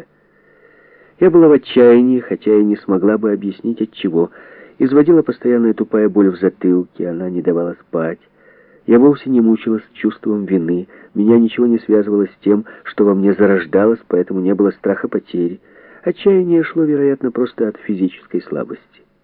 Я была в отчаянии, хотя и не смогла бы объяснить, отчего. Изводила постоянная тупая боль в затылке, она не давала спать. Я вовсе не мучилась чувством вины, меня ничего не связывало с тем, что во мне зарождалось, поэтому не было страха потери. Отчаяние шло, вероятно, просто от физической слабости.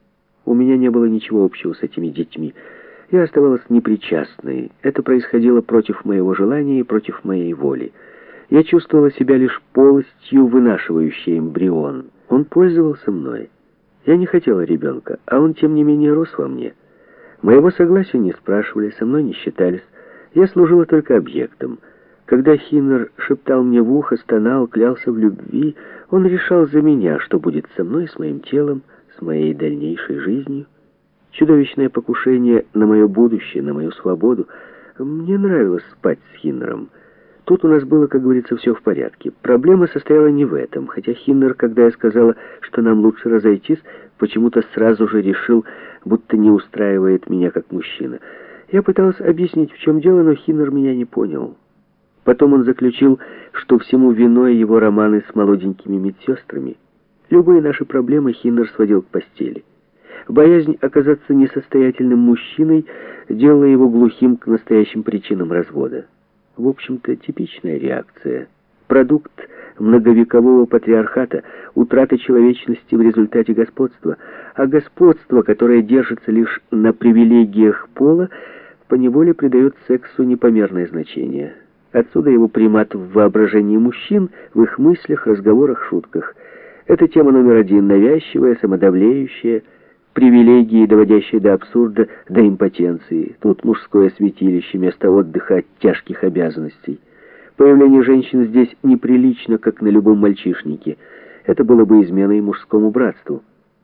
У меня не было ничего общего с этими детьми. Я оставалась непричастной. Это происходило против моего желания и против моей воли. Я чувствовала себя лишь полостью, вынашивающей эмбрион. Он пользовался мной. Я не хотела ребенка, а он, тем не менее, рос во мне. Моего согласия не спрашивали, со мной не считались. Я служила только объектом. Когда Хиннер шептал мне в ухо, стонал, клялся в любви, он решал за меня, что будет со мной, с моим телом, с моей дальнейшей жизнью. Чудовищное покушение на мое будущее, на мою свободу. Мне нравилось спать с Хиннером. Тут у нас было, как говорится, все в порядке. Проблема состояла не в этом, хотя Хиннер, когда я сказала, что нам лучше разойтись, почему-то сразу же решил, будто не устраивает меня как мужчина. Я пыталась объяснить, в чем дело, но Хиннер меня не понял. Потом он заключил, что всему виной его романы с молоденькими медсестрами. Любые наши проблемы Хиннер сводил к постели. Боязнь оказаться несостоятельным мужчиной делала его глухим к настоящим причинам развода. В общем-то, типичная реакция. Продукт многовекового патриархата, утрата человечности в результате господства. А господство, которое держится лишь на привилегиях пола, поневоле придает сексу непомерное значение. Отсюда его примат в воображении мужчин, в их мыслях, разговорах, шутках. Это тема номер 1, навязчивая, самодавлеющая, привилегии, доводящие до абсурда, до импотенции. Тут мужское святилище, место отдыха от тяжких обязанностей. Появление женщин здесь неприлично, как на любом мальчишнике. Это было бы изменой мужскому братству.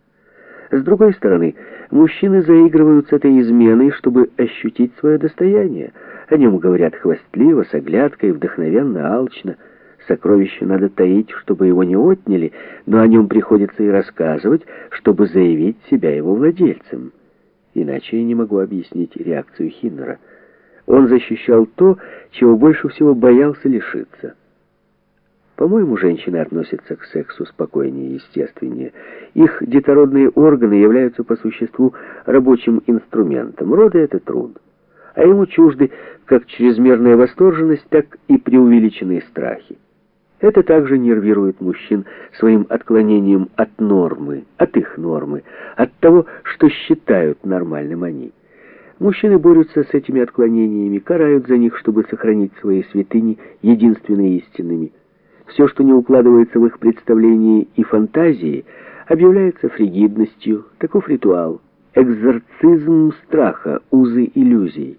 С другой стороны, мужчины заигрывают с этой изменой, чтобы ощутить свое достояние. О нем говорят хвастливо, с оглядкой, вдохновенно, алчно. Сокровище надо таить, чтобы его не отняли, но о нем приходится и рассказывать, чтобы заявить себя его владельцем. Иначе я не могу объяснить реакцию Хиннера. Он защищал то, чего больше всего боялся лишиться. По-моему, женщины относятся к сексу спокойнее и естественнее. Их детородные органы являются по существу рабочим инструментом. Роды — это труд. А ему чужды как чрезмерная восторженность, так и преувеличенные страхи. Это также нервирует мужчин своим отклонением от нормы, от их нормы, от того, что считают нормальным они. Мужчины борются с этими отклонениями, карают за них, чтобы сохранить свои святыни единственно истинными. Все, что не укладывается в их представлении и фантазии, объявляется фригидностью. Таков ритуал. Экзорцизм страха, узы иллюзий.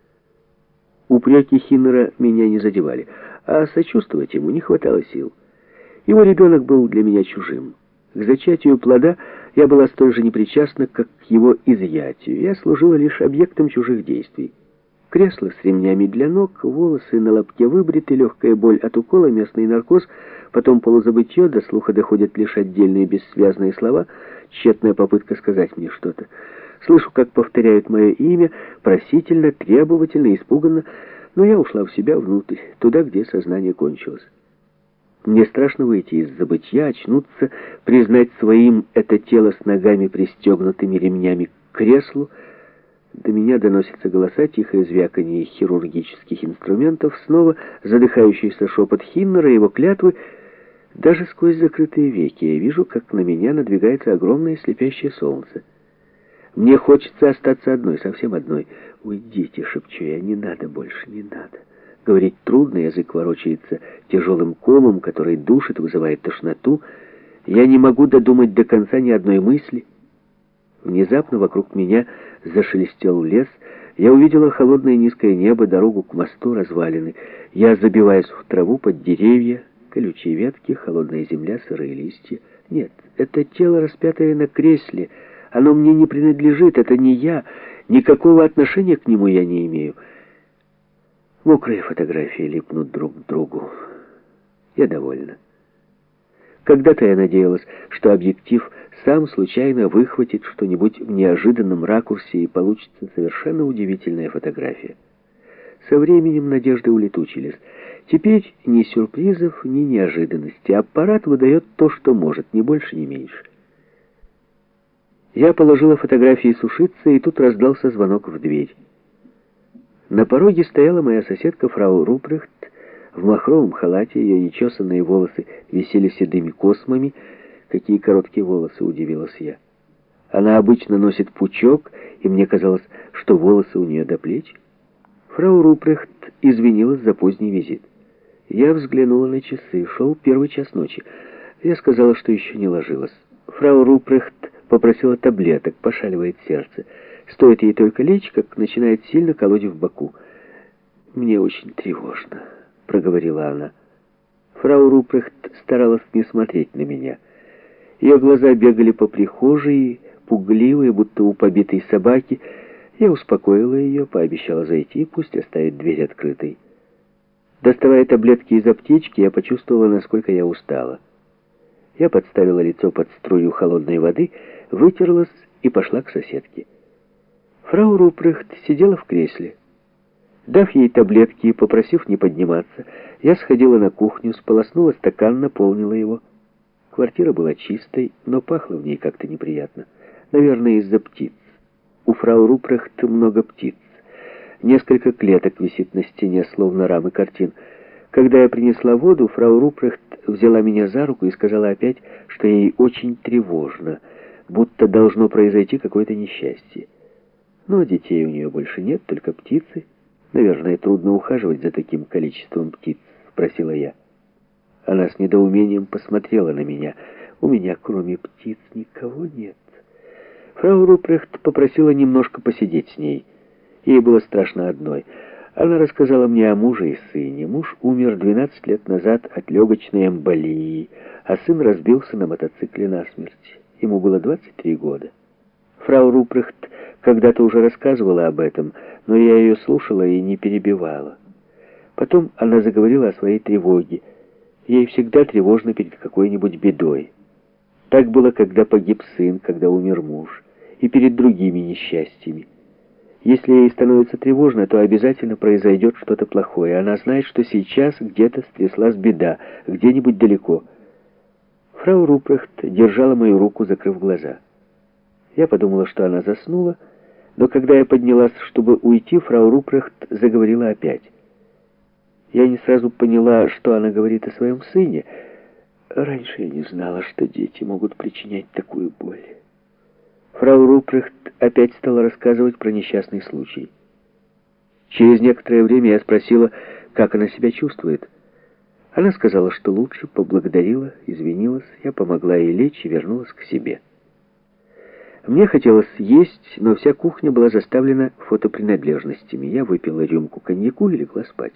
Упреки Хиннера меня не задевали, а сочувствовать ему не хватало сил. Его ребенок был для меня чужим. К зачатию плода я была столь же непричастна, как к его изъятию. Я служила лишь объектом чужих действий. Кресло с ремнями для ног, волосы на лобке выбриты, легкая боль от укола, местный наркоз, потом полузабытье, до слуха доходят лишь отдельные бессвязные слова, тщетная попытка сказать мне что-то. Слышу, как повторяют мое имя, просительно, требовательно, испуганно, но я ушла в себя внутрь, туда, где сознание кончилось. Мне страшно выйти из забытья, очнуться, признать своим это тело с ногами, пристегнутыми ремнями к креслу. До меня доносятся голоса, тихое звяканье хирургических инструментов, снова задыхающийся шепот Хиннера, его клятвы. Даже сквозь закрытые веки я вижу, как на меня надвигается огромное слепящее солнце. Мне хочется остаться одной, совсем одной. «Уйдите», — шепчу я, — «не надо больше, не надо». Говорить трудно, язык ворочается тяжелым комом, который душит, вызывает тошноту. Я не могу додумать до конца ни одной мысли. Внезапно вокруг меня зашелестел лес. Я увидела холодное низкое небо, дорогу к мосту, развалины. Я забиваюсь в траву под деревья, колючие ветки, холодная земля, сырые листья. Нет, это тело, распятое на кресле. Оно мне не принадлежит, это не я. Никакого отношения к нему я не имею. Мокрые фотографии липнут друг к другу. Я довольна. Когда-то я надеялась, что объектив сам случайно выхватит что-нибудь в неожиданном ракурсе и получится совершенно удивительная фотография. Со временем надежды улетучились. Теперь ни сюрпризов, ни неожиданности. Аппарат выдает то, что может, ни больше, ни меньше. Я положила фотографии сушиться, и тут раздался звонок в дверь. На пороге стояла моя соседка фрау Рупрехт. В махровом халате ее нечесанные волосы висели седыми космами. Какие короткие волосы, удивилась я. Она обычно носит пучок, и мне казалось, что волосы у нее до плеч. Фрау Рупрехт извинилась за поздний визит. Я взглянула на часы. Шел 1 час ночи. Я сказала, что еще не ложилась. Фрау Рупрехт попросила таблеток, пошаливает сердце. Стоит ей только лечь, как начинает сильно колоть в боку. «Мне очень тревожно», — проговорила она. Фрау Рупрехт старалась не смотреть на меня. Ее глаза бегали по прихожей, пугливые, будто у побитой собаки. Я успокоила ее, пообещала зайти, пусть оставит дверь открытой. Доставая таблетки из аптечки, я почувствовала, насколько я устала. Я подставила лицо под струю холодной воды, вытерлась и пошла к соседке. Фрау Рупрехт сидела в кресле. Дав ей таблетки и попросив не подниматься, я сходила на кухню, сполоснула стакан, наполнила его. Квартира была чистой, но пахло в ней как-то неприятно. Наверное, из-за птиц. У фрау Рупрехт много птиц. Несколько клеток висит на стене, словно рамы картин. Когда я принесла воду, фрау Рупрехт взяла меня за руку и сказала опять, что ей очень тревожно, будто должно произойти какое-то несчастье. Но детей у нее больше нет, только птицы. Наверное, трудно ухаживать за таким количеством птиц, спросила я. Она с недоумением посмотрела на меня. У меня, кроме птиц, никого нет. Фрау Рупрехт попросила немножко посидеть с ней. Ей было страшно одной. Она рассказала мне о муже и сыне. Муж умер 12 лет назад от легочной эмболии, а сын разбился на мотоцикле насмерть. Ему было 23 года. Фрау Рупрехт когда-то уже рассказывала об этом, но я ее слушала и не перебивала. Потом она заговорила о своей тревоге. Ей всегда тревожно перед какой-нибудь бедой. Так было, когда погиб сын, когда умер муж, и перед другими несчастьями. Если ей становится тревожно, то обязательно произойдет что-то плохое. Она знает, что сейчас где-то стряслась беда, где-нибудь далеко. Фрау Рупрехт держала мою руку, закрыв глаза. Я подумала, что она заснула, но когда я поднялась, чтобы уйти, фрау Рупрехт заговорила опять. Я не сразу поняла, что она говорит о своем сыне. Раньше я не знала, что дети могут причинять такую боль. Фрау Фрау Рупрехт опять стала рассказывать про несчастный случай. Через некоторое время я спросила, как она себя чувствует. Она сказала, что лучше, поблагодарила, извинилась, я помогла ей лечь и вернулась к себе. Мне хотелось есть, но вся кухня была заставлена фотопринадлежностями. Я выпила рюмку коньяку и легла спать.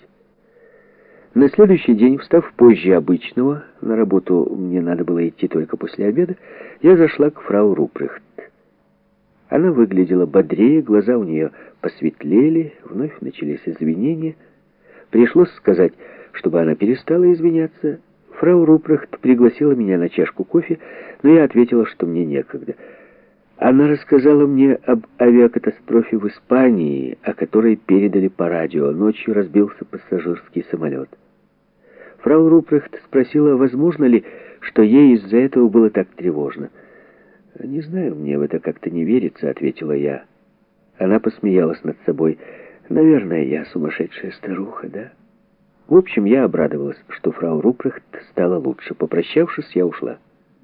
На следующий день, встав позже обычного, на работу мне надо было идти только после обеда, я зашла к фрау Рупрехт. Она выглядела бодрее, глаза у нее посветлели, вновь начались извинения. Пришлось сказать, чтобы она перестала извиняться. Фрау Рупрехт пригласила меня на чашку кофе, но я ответила, что мне некогда. Она рассказала мне об авиакатастрофе в Испании, о которой передали по радио. Ночью разбился пассажирский самолет. Фрау Рупрехт спросила, возможно ли, что ей из-за этого было так тревожно. «Не знаю, мне в это как-то не верится», — ответила я. Она посмеялась над собой. «Наверное, я сумасшедшая старуха, да?» В общем, я обрадовалась, что фрау Рупрехт стала лучше. Попрощавшись, я ушла.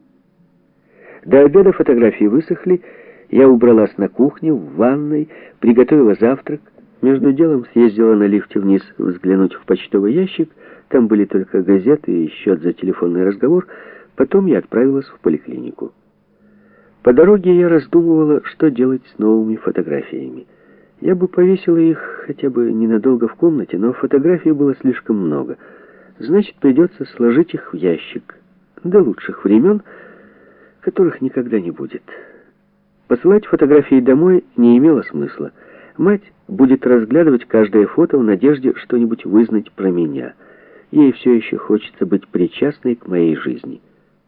До обеда фотографии высохли, я убралась на кухню, в ванной, приготовила завтрак. Между делом съездила на лифте вниз взглянуть в почтовый ящик. Там были только газеты и счет за телефонный разговор. Потом я отправилась в поликлинику. По дороге я раздумывала, что делать с новыми фотографиями. Я бы повесила их хотя бы ненадолго в комнате, но фотографий было слишком много. Значит, придется сложить их в ящик до лучших времен, которых никогда не будет. Посылать фотографии домой не имело смысла. Мать будет разглядывать каждое фото в надежде что-нибудь вызнать про меня. Ей все еще хочется быть причастной к моей жизни.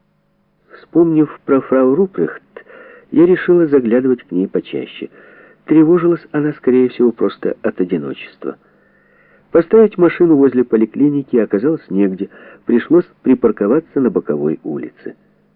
Вспомнив про фрау Рупрехт, я решила заглядывать к ней почаще. Тревожилась она, скорее всего, просто от одиночества. Поставить машину возле поликлиники оказалось негде. Пришлось припарковаться на боковой улице.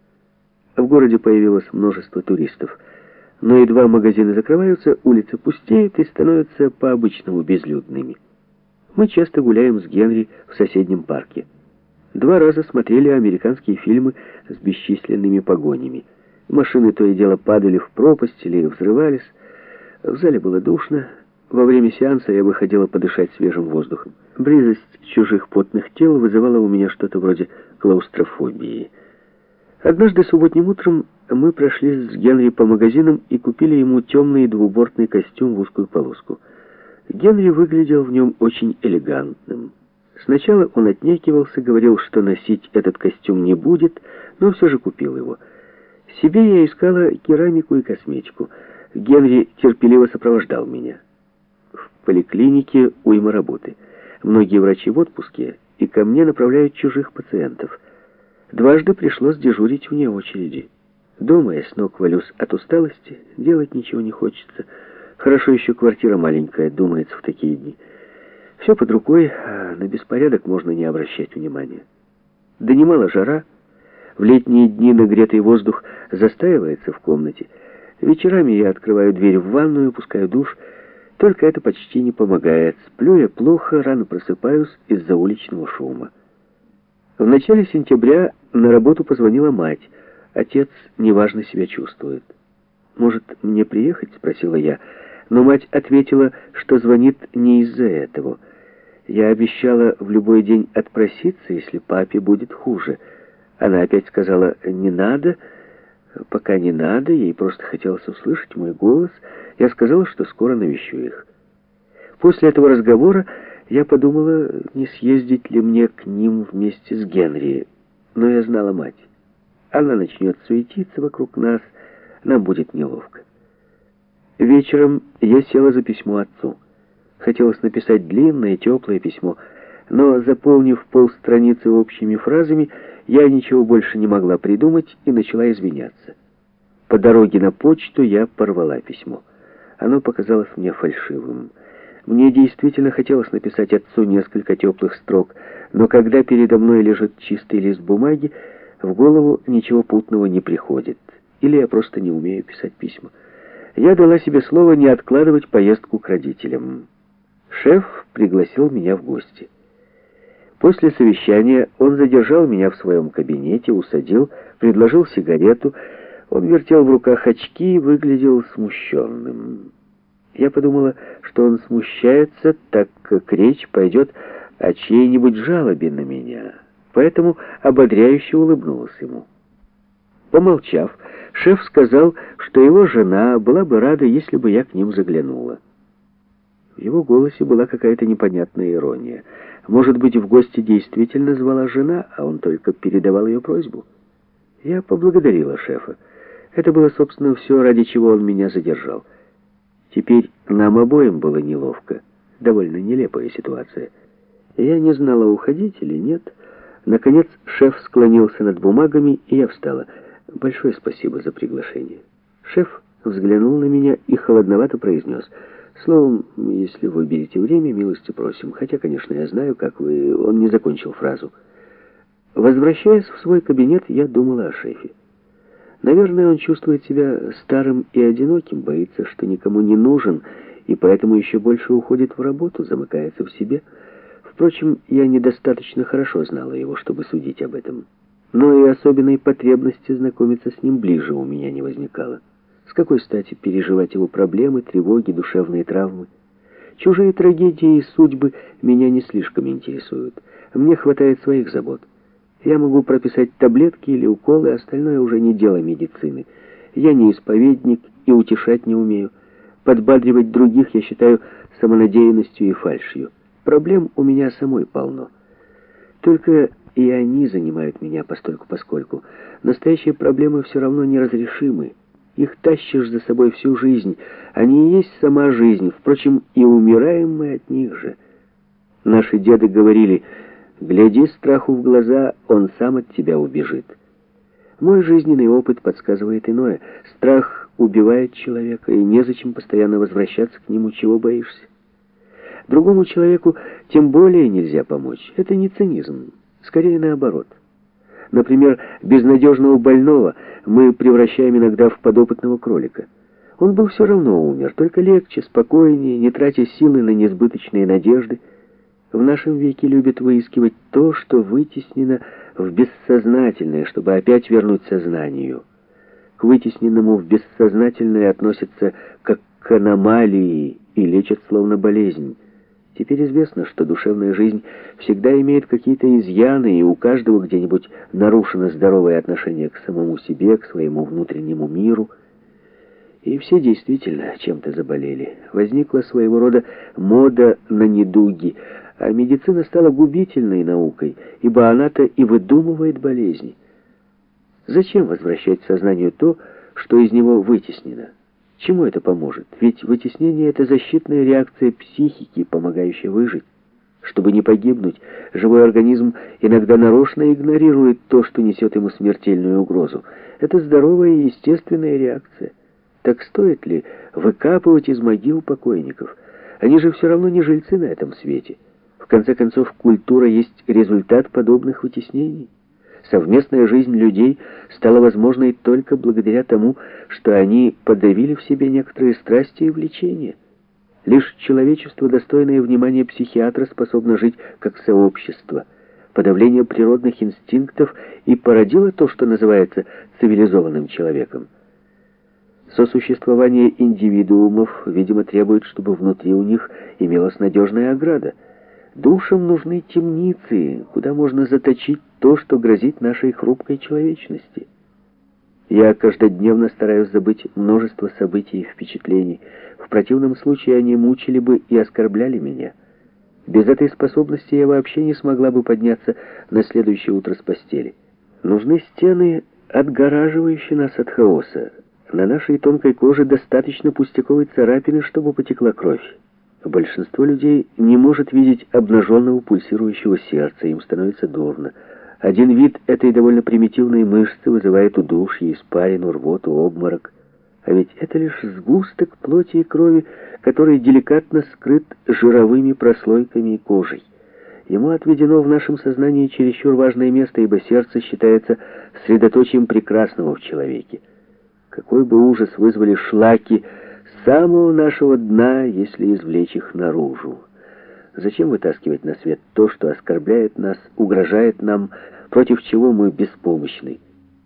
В городе появилось множество туристов. Но едва магазины закрываются, улицы пустеют и становятся по-обычному безлюдными. Мы часто гуляем с Генри в соседнем парке. 2 раза смотрели американские фильмы с бесчисленными погонями. Машины то и дело падали в пропасть или взрывались. В зале было душно. Во время сеанса я выходила подышать свежим воздухом. Близость чужих потных тел вызывала у меня что-то вроде клаустрофобии. Однажды субботним утром мы прошли с Генри по магазинам и купили ему темный двубортный костюм в узкую полоску. Генри выглядел в нем очень элегантным. Сначала он отнекивался, говорил, что носить этот костюм не будет, но все же купил его. Себе я искала керамику и косметику. Генри терпеливо сопровождал меня. В поликлинике уйма работы. Многие врачи в отпуске, и ко мне направляют чужих пациентов. Дважды пришлось дежурить вне очереди. Дома я с ног валюсь от усталости, делать ничего не хочется. Хорошо еще квартира маленькая, думается в такие дни. Все под рукой, а на беспорядок можно не обращать внимания. Донимала жара. В летние дни нагретый воздух застаивается в комнате. Вечерами я открываю дверь в ванную, пускаю душ. Только это почти не помогает. Сплю я плохо, рано просыпаюсь из-за уличного шума. В начале сентября на работу позвонила мать. Отец неважно себя чувствует. «Может, мне приехать?» — спросила я. Но мать ответила, что звонит не из-за этого. Я обещала в любой день отпроситься, если папе будет хуже. Она опять сказала «не надо». Пока не надо, ей просто хотелось услышать мой голос. Я сказала, что скоро навещу их. После этого разговора я подумала, не съездить ли мне к ним вместе с Генри. Но я знала мать. Она начнет суетиться вокруг нас, нам будет неловко. Вечером я села за письмо отцу. Хотелось написать длинное, теплое письмо, но, заполнив полстраницы общими фразами, я ничего больше не могла придумать и начала извиняться. По дороге на почту я порвала письмо. Оно показалось мне фальшивым. Мне действительно хотелось написать отцу несколько теплых строк, но когда передо мной лежит чистый лист бумаги, в голову ничего путного не приходит. Или я просто не умею писать письма. Я дала себе слово не откладывать поездку к родителям. Шеф пригласил меня в гости. После совещания он задержал меня в своем кабинете, усадил, предложил сигарету. Он вертел в руках очки и выглядел смущенным. Я подумала, что он смущается, так как речь пойдет о чьей-нибудь жалобе на меня, поэтому ободряюще улыбнулась ему. Помолчав, шеф сказал, что его жена была бы рада, если бы я к ним заглянула. В его голосе была какая-то непонятная ирония. Может быть, в гости действительно звала жена, а он только передавал ее просьбу? Я поблагодарила шефа. Это было, собственно, все, ради чего он меня задержал. Теперь нам обоим было неловко. Довольно нелепая ситуация. Я не знала, уходить или нет. Наконец шеф склонился над бумагами, и я встала. Большое спасибо за приглашение. Шеф взглянул на меня и холодновато произнес: словом, если вы берете время, милости просим. Хотя, конечно, я знаю, как вы... Он не закончил фразу. Возвращаясь в свой кабинет, я думала о шефе. Наверное, он чувствует себя старым и одиноким, боится, что никому не нужен, и поэтому еще больше уходит в работу, замыкается в себе. Впрочем, я недостаточно хорошо знала его, чтобы судить об этом. Но и особенной потребности знакомиться с ним ближе у меня не возникало. С какой стати переживать его проблемы, тревоги, душевные травмы? Чужие трагедии и судьбы меня не слишком интересуют. Мне хватает своих забот. Я могу прописать таблетки или уколы, остальное уже не дело медицины. Я не исповедник и утешать не умею. Подбадривать других я считаю самонадеянностью и фальшью. Проблем у меня самой полно. Только и они занимают меня постольку-поскольку. Настоящие проблемы все равно неразрешимы. Их тащишь за собой всю жизнь. Они и есть сама жизнь. Впрочем, и умираем мы от них же. Наши деды говорили: гляди страху в глаза, он сам от тебя убежит. Мой жизненный опыт подсказывает иное. Страх убивает человека, и незачем постоянно возвращаться к нему, чего боишься. Другому человеку тем более нельзя помочь. Это не цинизм, скорее наоборот. Например, безнадежного больного мы превращаем иногда в подопытного кролика. Он бы все равно умер, только легче, спокойнее, не тратя силы на несбыточные надежды. В нашем веке любят выискивать то, что вытеснено в бессознательное, чтобы опять вернуть сознанию. К вытесненному в бессознательное относятся как к аномалии и лечат словно болезнь. Теперь известно, что душевная жизнь всегда имеет какие-то изъяны, и у каждого где-нибудь нарушено здоровое отношение к самому себе, к своему внутреннему миру. И все действительно чем-то заболели. Возникла своего рода мода на недуги, а медицина стала губительной наукой, ибо она-то и выдумывает болезни. Зачем возвращать сознанию то, что из него вытеснено? Чему это поможет? Ведь вытеснение — это защитная реакция психики, помогающая выжить. Чтобы не погибнуть, живой организм иногда нарочно игнорирует то, что несет ему смертельную угрозу. Это здоровая и естественная реакция. Так стоит ли выкапывать из могил покойников? Они же все равно не жильцы на этом свете. В конце концов, культура есть результат подобных вытеснений. Совместная жизнь людей стала возможной только благодаря тому, что они подавили в себе некоторые страсти и влечения. Лишь человечество, достойное внимания психиатра, способно жить как сообщество. Подавление природных инстинктов и породило то, что называется цивилизованным человеком. Сосуществование индивидуумов, видимо, требует, чтобы внутри у них имелась надежная ограда. Душам нужны темницы, куда можно заточить то, что грозит нашей хрупкой человечности. Я каждодневно стараюсь забыть множество событий и впечатлений. В противном случае они мучили бы и оскорбляли меня. Без этой способности я вообще не смогла бы подняться на следующее утро с постели. Нужны стены, отгораживающие нас от хаоса. На нашей тонкой коже достаточно пустяковой царапины, чтобы потекла кровь. Большинство людей не может видеть обнаженного пульсирующего сердца, им становится дурно. Один вид этой довольно примитивной мышцы вызывает удушье, испарину, рвоту, обморок. А ведь это лишь сгусток плоти и крови, который деликатно скрыт жировыми прослойками и кожей. Ему отведено в нашем сознании чересчур важное место, ибо сердце считается средоточием прекрасного в человеке. Какой бы ужас вызвали шлаки самого нашего дна, если извлечь их наружу. Зачем вытаскивать на свет то, что оскорбляет нас, угрожает нам, против чего мы беспомощны?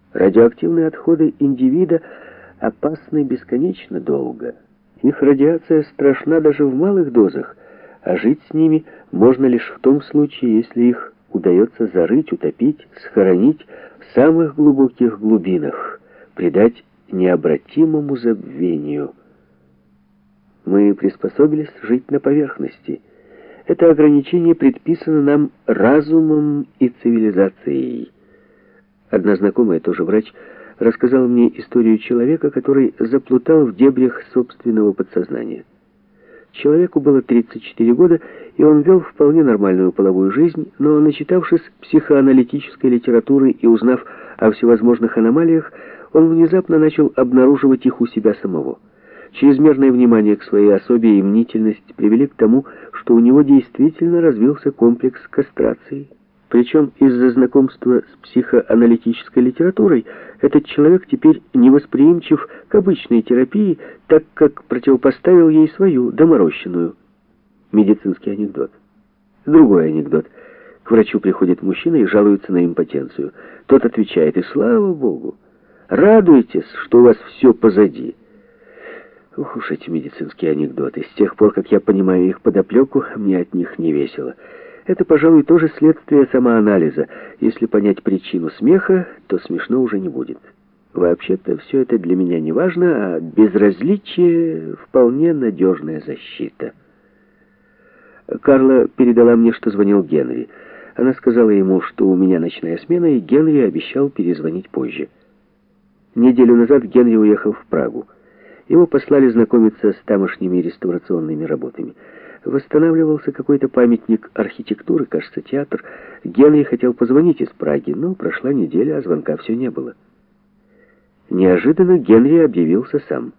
Радиоактивные отходы индивида опасны бесконечно долго. Их радиация страшна даже в малых дозах, а жить с ними можно лишь в том случае, если их удается зарыть, утопить, схоронить в самых глубоких глубинах, предать необратимому забвению. Мы приспособились жить на поверхности. Это ограничение предписано нам разумом и цивилизацией. Одна знакомая, тоже врач, рассказала мне историю человека, который заплутал в дебрях собственного подсознания. Человеку было 34 года, и он вел вполне нормальную половую жизнь, но, начитавшись психоаналитической литературы и узнав о всевозможных аномалиях, он внезапно начал обнаруживать их у себя самого. Чрезмерное внимание к своей особе и мнительность привели к тому, что у него действительно развился комплекс кастрации. Причем из-за знакомства с психоаналитической литературой этот человек теперь невосприимчив к обычной терапии, так как противопоставил ей свою, доморощенную. Медицинский анекдот. Другой анекдот. К врачу приходит мужчина и жалуется на импотенцию. Тот отвечает: и слава Богу, радуйтесь, что у вас все позади. Ух уж эти медицинские анекдоты. С тех пор, как я понимаю их подоплеку, мне от них не весело. Это, пожалуй, тоже следствие самоанализа. Если понять причину смеха, то смешно уже не будет. Вообще-то все это для меня не важно, а безразличие — вполне надежная защита. Карла передала мне, что звонил Генри. Она сказала ему, что у меня ночная смена, и Генри обещал перезвонить позже. Неделю назад Генри уехал в Прагу. Его послали знакомиться с тамошними реставрационными работами. Восстанавливался какой-то памятник архитектуры, кажется, театр. Генри хотел позвонить из Праги, но прошла неделя, а звонка все не было. Неожиданно Генри объявился сам.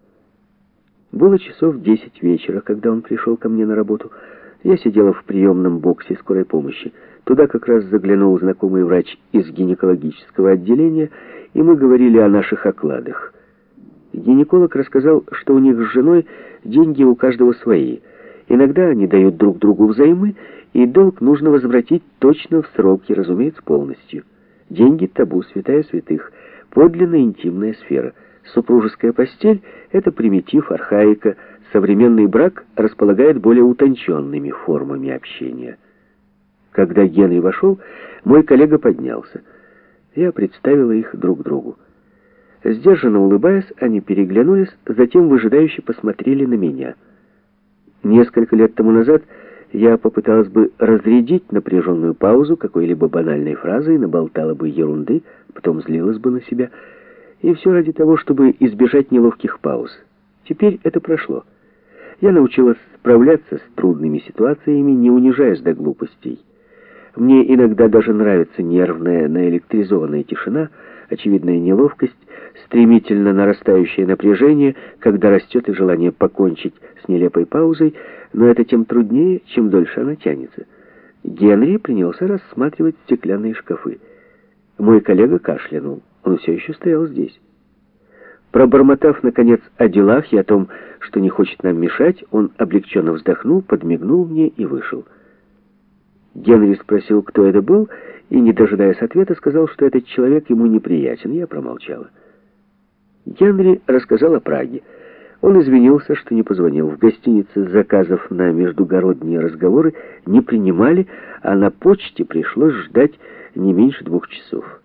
Было часов 10 вечера, когда он пришел ко мне на работу. Я сидела в приемном боксе скорой помощи. Туда как раз заглянул знакомый врач из гинекологического отделения, и мы говорили о наших окладах. Гинеколог рассказал, что у них с женой деньги у каждого свои. Иногда они дают друг другу взаймы, и долг нужно возвратить точно в сроки, разумеется, полностью. Деньги — табу, святая святых, подлинно интимная сфера. Супружеская постель — это примитив, архаика. Современный брак располагает более утонченными формами общения. Когда Генри вошел, мой коллега поднялся. Я представила их друг другу. Сдержанно улыбаясь, они переглянулись, затем выжидающе посмотрели на меня. Несколько лет тому назад я попыталась бы разрядить напряженную паузу какой-либо банальной фразой, наболтала бы ерунды, потом злилась бы на себя. И все ради того, чтобы избежать неловких пауз. Теперь это прошло. Я научилась справляться с трудными ситуациями, не унижаясь до глупостей. Мне иногда даже нравится нервная, наэлектризованная тишина, очевидная неловкость, стремительно нарастающее напряжение, когда растет и желание покончить с нелепой паузой, но это тем труднее, чем дольше она тянется. Генри принялся рассматривать стеклянные шкафы. Мой коллега кашлянул. Он все еще стоял здесь. Пробормотав, наконец, о делах и о том, что не хочет нам мешать, он облегченно вздохнул, подмигнул мне и вышел. Генри спросил, кто это был, и, не дожидаясь ответа, сказал, что этот человек ему неприятен. Я промолчала. Генри рассказал о Праге. Он извинился, что не позвонил. В гостинице заказов на междугородние разговоры не принимали, а на почте пришлось ждать не меньше 2 часов.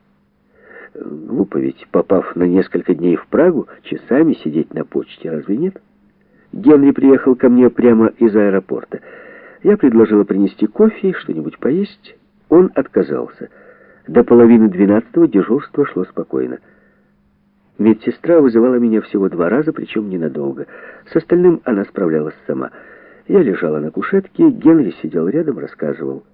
Глупо ведь, попав на несколько дней в Прагу, часами сидеть на почте, разве нет? Генри приехал ко мне прямо из аэропорта. Я предложила принести кофе и что-нибудь поесть. Он отказался. До 11:30 дежурство шло спокойно. Медсестра вызывала меня всего 2 раза, причем ненадолго. С остальным она справлялась сама. Я лежала на кушетке, Генри сидел рядом, рассказывал.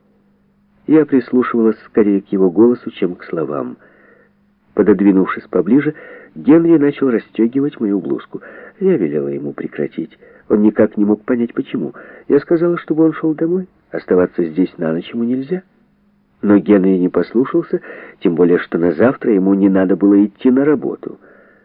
Я прислушивалась скорее к его голосу, чем к словам. Пододвинувшись поближе, Генри начал расстегивать мою блузку. Я велела ему прекратить. Он никак не мог понять, почему. Я сказала, чтобы он шел домой. Оставаться здесь на ночь ему нельзя. Но Генри не послушался, тем более, что на завтра ему не надо было идти на работу.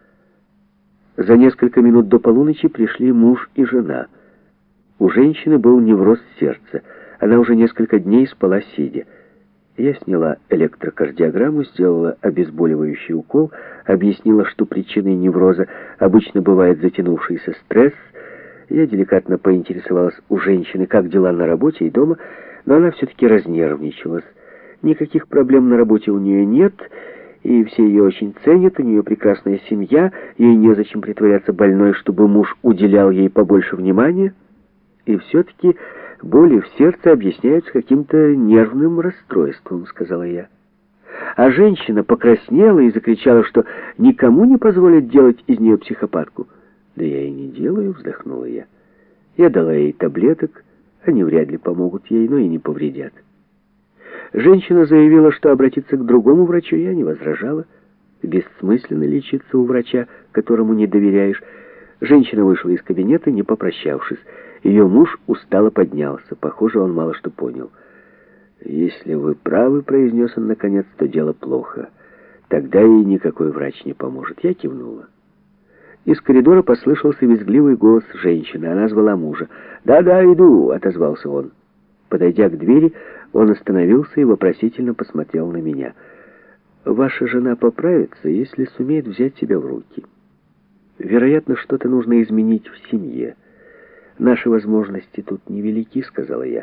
За несколько минут до полуночи пришли муж и жена. У женщины был невроз сердца. Она уже несколько дней спала сидя. Я сняла электрокардиограмму, сделала обезболивающий укол, объяснила, что причиной невроза обычно бывает затянувшийся стресс. Я деликатно поинтересовалась у женщины, как дела на работе и дома, но она все-таки разнервничалась. Никаких проблем на работе у нее нет, и все ее очень ценят, у нее прекрасная семья, ей незачем притворяться больной, чтобы муж уделял ей побольше внимания. И все-таки боли в сердце объясняются каким-то нервным расстройством, сказала я. А женщина покраснела и закричала, что никому не позволит делать из нее психопатку. Да я и не делаю, вздохнула я. Я дала ей таблеток, они вряд ли помогут ей, но и не повредят. Женщина заявила, что обратиться к другому врачу, я не возражала. Бессмысленно лечиться у врача, которому не доверяешь. Женщина вышла из кабинета, не попрощавшись. Ее муж устало поднялся. Похоже, он мало что понял. «Если вы правы, — произнес он наконец, — то дело плохо. Тогда и никакой врач не поможет». Я кивнула. Из коридора послышался визгливый голос женщины. Она звала мужа. «Да-да, иду», — отозвался он. Подойдя к двери, он остановился и вопросительно посмотрел на меня. «Ваша жена поправится, если сумеет взять себя в руки. Вероятно, что-то нужно изменить в семье. Наши возможности тут невелики», — сказала я.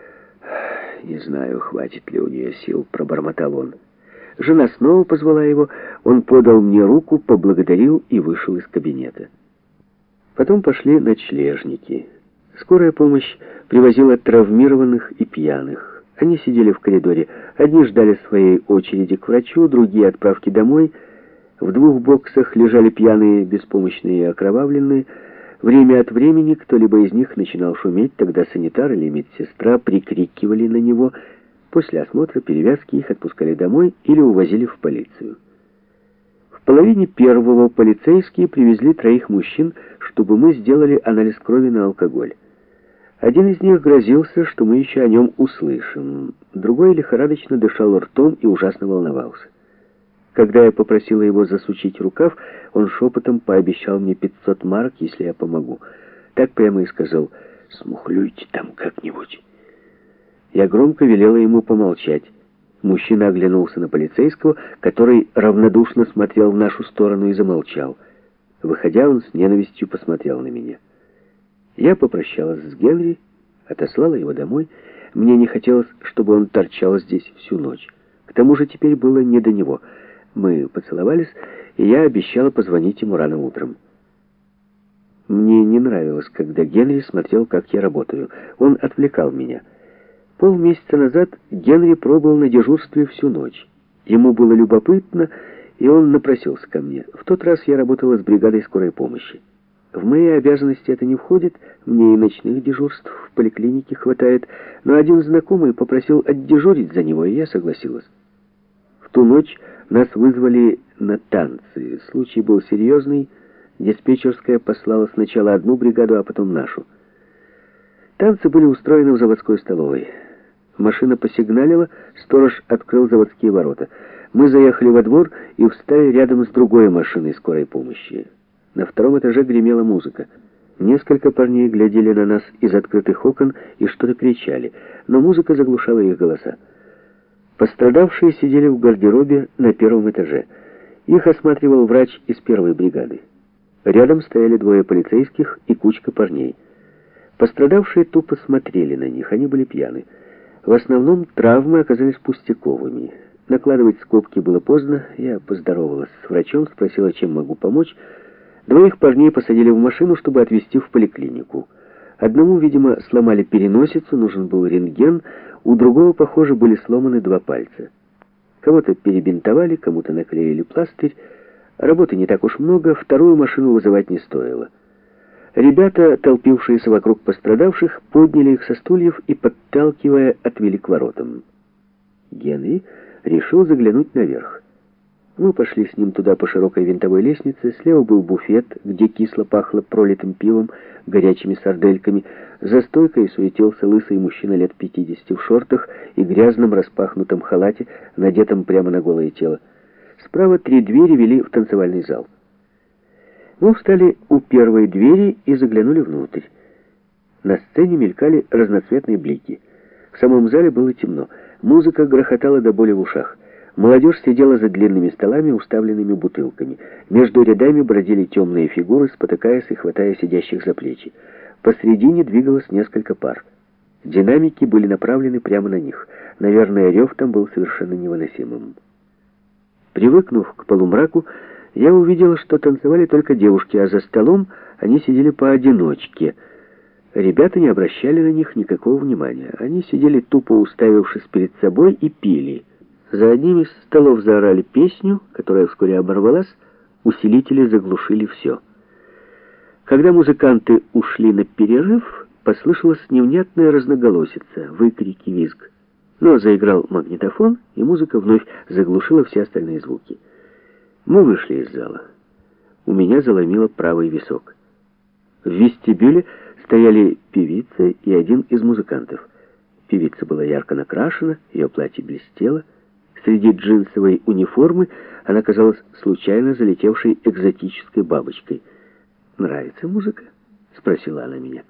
«Не знаю, хватит ли у нее сил», — пробормотал он. Жена снова позвала его, он подал мне руку, поблагодарил и вышел из кабинета. Потом пошли ночлежники. Скорая помощь привозила травмированных и пьяных. Они сидели в коридоре. Одни ждали своей очереди к врачу, другие — отправки домой. В двух боксах лежали пьяные, беспомощные и окровавленные. Время от времени кто-либо из них начинал шуметь, тогда санитар или медсестра прикрикивали на него. После осмотра, перевязки их отпускали домой или увозили в полицию. В половине первого полицейские привезли 3 мужчин, чтобы мы сделали анализ крови на алкоголь. Один из них грозился, что мы еще о нем услышим. Другой лихорадочно дышал ртом и ужасно волновался. Когда я попросила его засучить рукав, он шепотом пообещал мне 500 марок, если я помогу. Так прямо и сказал: «Смухлюйте там как-нибудь». Я громко велела ему помолчать. Мужчина оглянулся на полицейского, который равнодушно смотрел в нашу сторону, и замолчал. Выходя, он с ненавистью посмотрел на меня. Я попрощалась с Генри, отослала его домой. Мне не хотелось, чтобы он торчал здесь всю ночь. К тому же теперь было не до него. Мы поцеловались, и я обещала позвонить ему рано утром. Мне не нравилось, когда Генри смотрел, как я работаю. Он отвлекал меня. Полмесяца назад Генри пробыл на дежурстве всю ночь. Ему было любопытно, и он напросился ко мне. В тот раз я работала с бригадой скорой помощи. В мои обязанности это не входит, мне и ночных дежурств в поликлинике хватает, но один знакомый попросил отдежурить за него, и я согласилась. В ту ночь нас вызвали на танцы. Случай был серьезный. Диспетчерская послала сначала одну бригаду, а потом нашу. Танцы были устроены в заводской столовой. Машина посигналила, сторож открыл заводские ворота. Мы заехали во двор и встали рядом с другой машиной скорой помощи. На 2-м этаже гремела музыка. Несколько парней глядели на нас из открытых окон и что-то кричали, но музыка заглушала их голоса. Пострадавшие сидели в гардеробе на 1-м этаже. Их осматривал врач из 1-й бригады. Рядом стояли 2 полицейских и кучка парней. Пострадавшие тупо смотрели на них, они были пьяны. В основном травмы оказались пустяковыми. Накладывать скобки было поздно. Я поздоровалась с врачом, спросила, чем могу помочь. 2 парней посадили в машину, чтобы отвезти в поликлинику. Одному, видимо, сломали переносицу, нужен был рентген, у другого, похоже, были сломаны 2 пальца. Кого-то перебинтовали, кому-то наклеили пластырь. Работы не так уж много, 2-ю машину вызывать не стоило. Ребята, толпившиеся вокруг пострадавших, подняли их со стульев и, подталкивая, отвели к воротам. Генри решил заглянуть наверх. Мы пошли с ним туда по широкой винтовой лестнице. Слева был буфет, где кисло пахло пролитым пивом, горячими сардельками. За стойкой суетился лысый мужчина лет 50 в шортах и грязном распахнутом халате, надетом прямо на голое тело. Справа 3 двери вели в танцевальный зал. Мы встали у 1-й двери и заглянули внутрь. На сцене мелькали разноцветные блики. В самом зале было темно. Музыка грохотала до боли в ушах. Молодежь сидела за длинными столами, уставленными бутылками. Между рядами бродили темные фигуры, спотыкаясь и хватая сидящих за плечи. Посредине двигалось несколько пар. Динамики были направлены прямо на них. Наверное, рев там был совершенно невыносимым. Привыкнув к полумраку, я увидела, что танцевали только девушки, а за столом они сидели поодиночке. Ребята не обращали на них никакого внимания. Они сидели тупо уставившись перед собой и пили. За одним из столов заорали песню, которая вскоре оборвалась, усилители заглушили все. Когда музыканты ушли на перерыв, послышалась невнятная разноголосица, выкрики, визг. Но заиграл магнитофон, и музыка вновь заглушила все остальные звуки. Мы вышли из зала. У меня заломило правый висок. В вестибюле стояли певица и один из музыкантов. Певица была ярко накрашена, ее платье блестело. Среди джинсовой униформы она казалась случайно залетевшей экзотической бабочкой. «Нравится музыка?» — спросила она меня.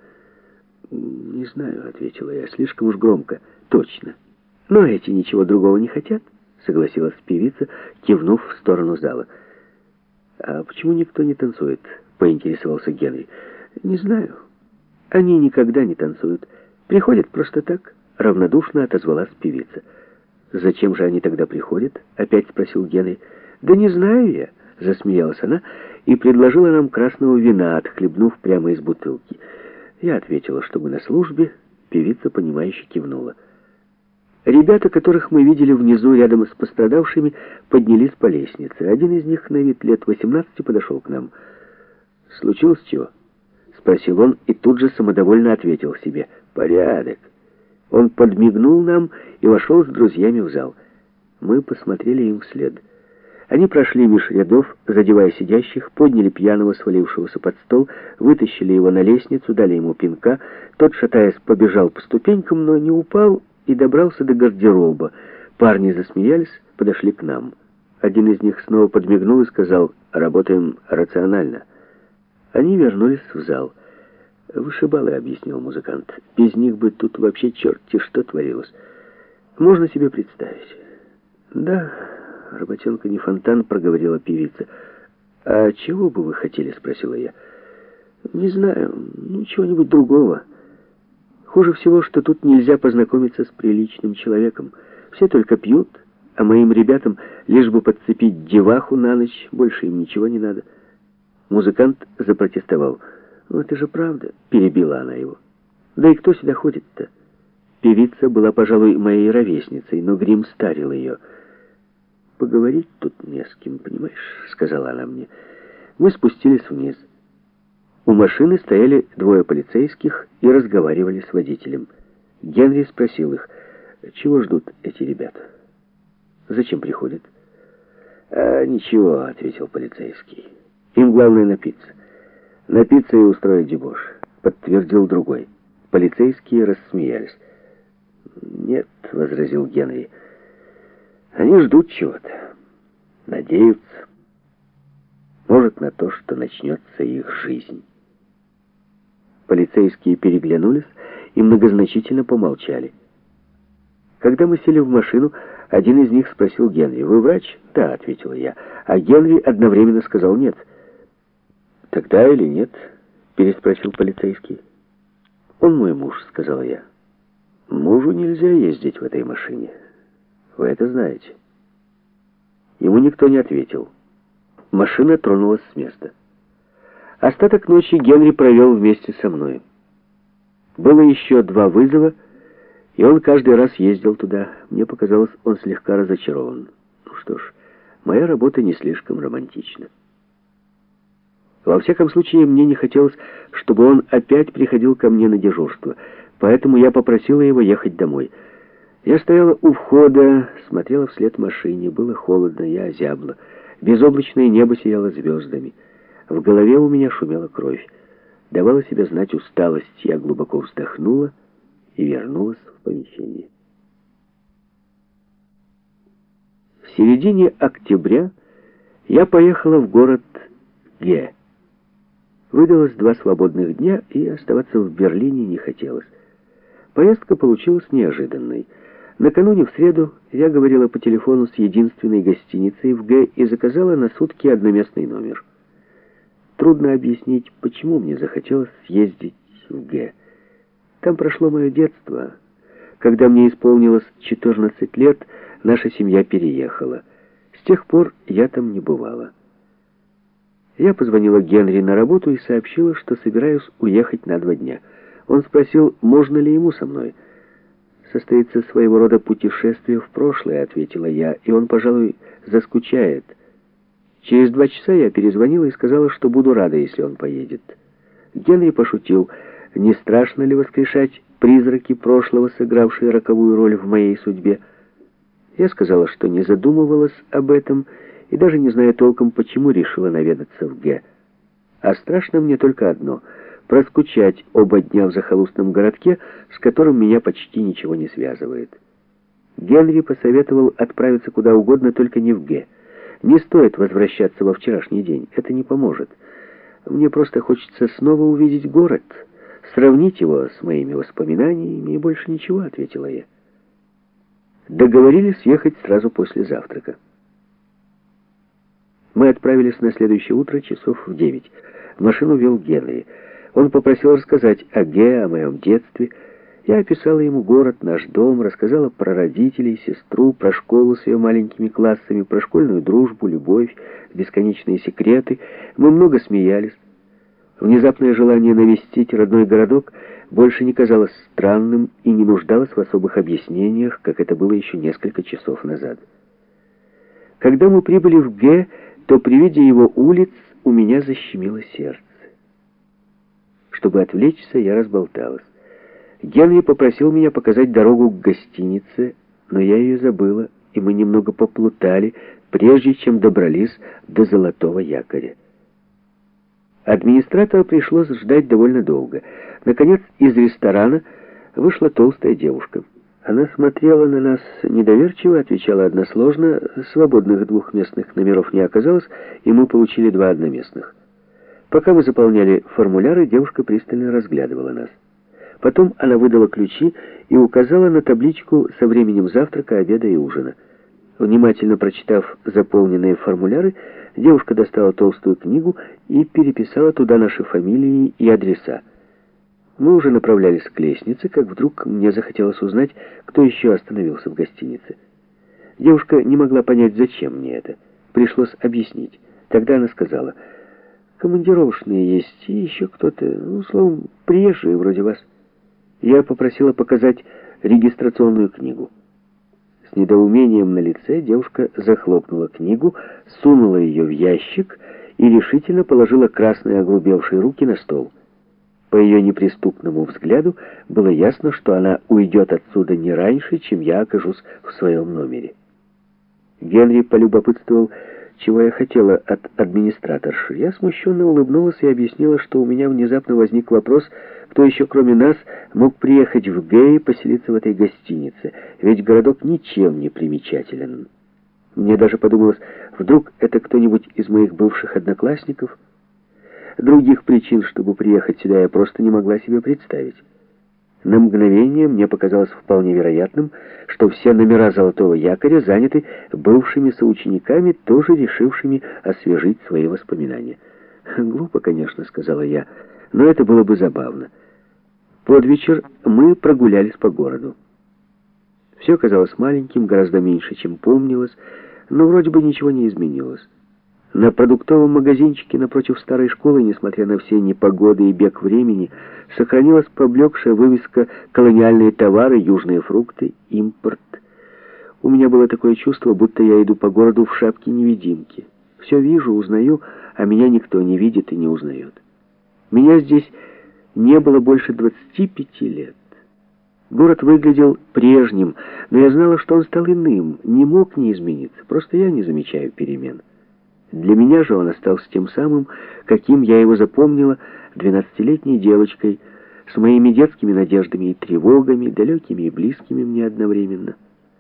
«Не знаю», — ответила я, — «слишком уж громко». «Точно. Но эти ничего другого не хотят», — согласилась певица, кивнув в сторону зала. «А почему никто не танцует?» — поинтересовался Генри. «Не знаю. Они никогда не танцуют. Приходят просто так», — равнодушно отозвалась певица. «Зачем же они тогда приходят?» — опять спросил Генри. «Да не знаю я», — засмеялась она и предложила нам красного вина, отхлебнув прямо из бутылки. Я ответила, что мы на службе. Певица, понимающе кивнула. Ребята, которых мы видели внизу рядом с пострадавшими, поднялись по лестнице. Один из них, на вид лет 18, подошел к нам. «Случилось чего?» — спросил он и тут же самодовольно ответил себе. «Порядок». Он подмигнул нам и вошел с друзьями в зал. Мы посмотрели им вслед. Они прошли меж рядов, задевая сидящих, подняли пьяного, свалившегося под стол, вытащили его на лестницу, дали ему пинка. Тот, шатаясь, побежал по ступенькам, но не упал и добрался до гардероба. Парни засмеялись, подошли к нам. Один из них снова подмигнул и сказал: «Работаем рационально». Они вернулись в зал. «Вышибалы», — объяснил музыкант. «Без них бы тут вообще черти что творилось. Можно себе представить». «Да, работенка не фонтан», — проговорила певица. «А чего бы вы хотели?» — спросила я. «Не знаю, чего-нибудь другого. Хуже всего, что тут нельзя познакомиться с приличным человеком. Все только пьют, а моим ребятам лишь бы подцепить деваху на ночь, больше им ничего не надо». Музыкант запротестовал. «Ну, это же правда», — перебила она его. «Да и кто сюда ходит-то?» Певица была, пожалуй, моей ровесницей, но грим старил ее. «Поговорить тут не с кем, понимаешь», — сказала она мне. Мы спустились вниз. У машины стояли двое полицейских и разговаривали с водителем. Генри спросил их: «Чего ждут эти ребята? Зачем приходят?» «Ничего», — ответил полицейский. «Им главное напиться». «Напиться и устроить дебош», — подтвердил другой. Полицейские рассмеялись. «Нет», — возразил Генри, — «они ждут чего-то, надеются, может, на то, что начнется их жизнь». Полицейские переглянулись и многозначительно помолчали. Когда мы сели в машину, один из них спросил Генри: «Вы врач?» «Да», — ответила я, а Генри одновременно сказал «нет». «Тогда или нет?» — переспросил полицейский. «Он мой муж», — сказала я. «Мужу нельзя ездить в этой машине. Вы это знаете». Ему никто не ответил. Машина тронулась с места. Остаток ночи Генри провел вместе со мной. Было еще 2 вызова, и он каждый раз ездил туда. Мне показалось, он слегка разочарован. Ну что ж, моя работа не слишком романтична. Во всяком случае, мне не хотелось, чтобы он опять приходил ко мне на дежурство, поэтому я попросила его ехать домой. Я стояла у входа, смотрела вслед машине. Было холодно, я озябла. Безоблачное небо сияло звездами. В голове у меня шумела кровь. Давала себя знать усталость. Я глубоко вздохнула и вернулась в помещение. В середине октября я поехала в город Г. Выдалось 2 свободных дня, и оставаться в Берлине не хотелось. Поездка получилась неожиданной. Накануне в среду я говорила по телефону с единственной гостиницей в Г и заказала на сутки одноместный номер. Трудно объяснить, почему мне захотелось съездить в Г. Там прошло мое детство. Когда мне исполнилось 14 лет, наша семья переехала. С тех пор я там не бывала. Я позвонила Генри на работу и сообщила, что собираюсь уехать на 2 дня. Он спросил, можно ли ему со мной. «Состоится своего рода путешествие в прошлое», — ответила я, — «и он, пожалуй, заскучает». Через 2 часа я перезвонила и сказала, что буду рада, если он поедет. Генри пошутил, не страшно ли воскрешать призраки прошлого, сыгравшие роковую роль в моей судьбе. Я сказала, что не задумывалась об этом и даже не знаю толком, почему решила наведаться в Г. А страшно мне только одно — проскучать оба дня в захолустном городке, с которым меня почти ничего не связывает. Генри посоветовал отправиться куда угодно, только не в Г. Не стоит возвращаться во вчерашний день, это не поможет. Мне просто хочется снова увидеть город, сравнить его с моими воспоминаниями и больше ничего, ответила я. Договорились ехать сразу после завтрака. Мы отправились на следующее утро часов в 9. Машину вел Генри. Он попросил рассказать о Г, о моем детстве. Я описала ему город, наш дом, рассказала про родителей, сестру, про школу с ее маленькими классами, про школьную дружбу, любовь, бесконечные секреты. Мы много смеялись. Внезапное желание навестить родной городок больше не казалось странным и не нуждалось в особых объяснениях, как это было еще несколько часов назад. Когда мы прибыли в Г, то при виде его улиц у меня защемило сердце. Чтобы отвлечься, я разболталась. Генри попросил меня показать дорогу к гостинице, но я ее забыла, и мы немного поплутали, прежде чем добрались до Золотого якоря. Администратора пришлось ждать довольно долго. Наконец, из ресторана вышла толстая девушка. Она смотрела на нас недоверчиво, отвечала односложно, свободных 2 номеров не оказалось, и мы получили 2 одноместных. Пока мы заполняли формуляры, девушка пристально разглядывала нас. Потом она выдала ключи и указала на табличку со временем завтрака, обеда и ужина. Внимательно прочитав заполненные формуляры, девушка достала толстую книгу и переписала туда наши фамилии и адреса. Мы уже направлялись к лестнице, как вдруг мне захотелось узнать, кто еще остановился в гостинице. Девушка не могла понять, зачем мне это. Пришлось объяснить. Тогда она сказала: «Командировочные есть, и еще кто-то, словом, приезжие вроде вас». Я попросила показать регистрационную книгу. С недоумением на лице девушка захлопнула книгу, сунула ее в ящик и решительно положила красные оглубевшие руки на стол. По ее неприступному взгляду было ясно, что она уйдет отсюда не раньше, чем я окажусь в своем номере. Генри полюбопытствовал, чего я хотела от администраторши. Я смущенно улыбнулась и объяснила, что у меня внезапно возник вопрос, кто еще кроме нас мог приехать в Г и поселиться в этой гостинице, ведь городок ничем не примечателен. Мне даже подумалось, вдруг это кто-нибудь из моих бывших одноклассников. Других причин, чтобы приехать сюда, я просто не могла себе представить. На мгновение мне показалось вполне вероятным, что все номера Золотого якоря заняты бывшими соучениками, тоже решившими освежить свои воспоминания. «Глупо, конечно», — сказала я, — «но это было бы забавно». Под вечер мы прогулялись по городу. Все казалось маленьким, гораздо меньше, чем помнилось, но вроде бы ничего не изменилось. На продуктовом магазинчике напротив старой школы, несмотря на все непогоды и бег времени, сохранилась поблекшая вывеска «Колониальные товары, южные фрукты, импорт». У меня было такое чувство, будто я иду по городу в шапке-невидимки. Все вижу, узнаю, а меня никто не видит и не узнает. Меня здесь не было больше 25 лет. Город выглядел прежним, но я знала, что он стал иным, не мог не измениться, просто я не замечаю перемен. Для меня же он остался тем самым, каким я его запомнила, 12-летней девочкой, с моими детскими надеждами и тревогами, далекими и близкими мне одновременно.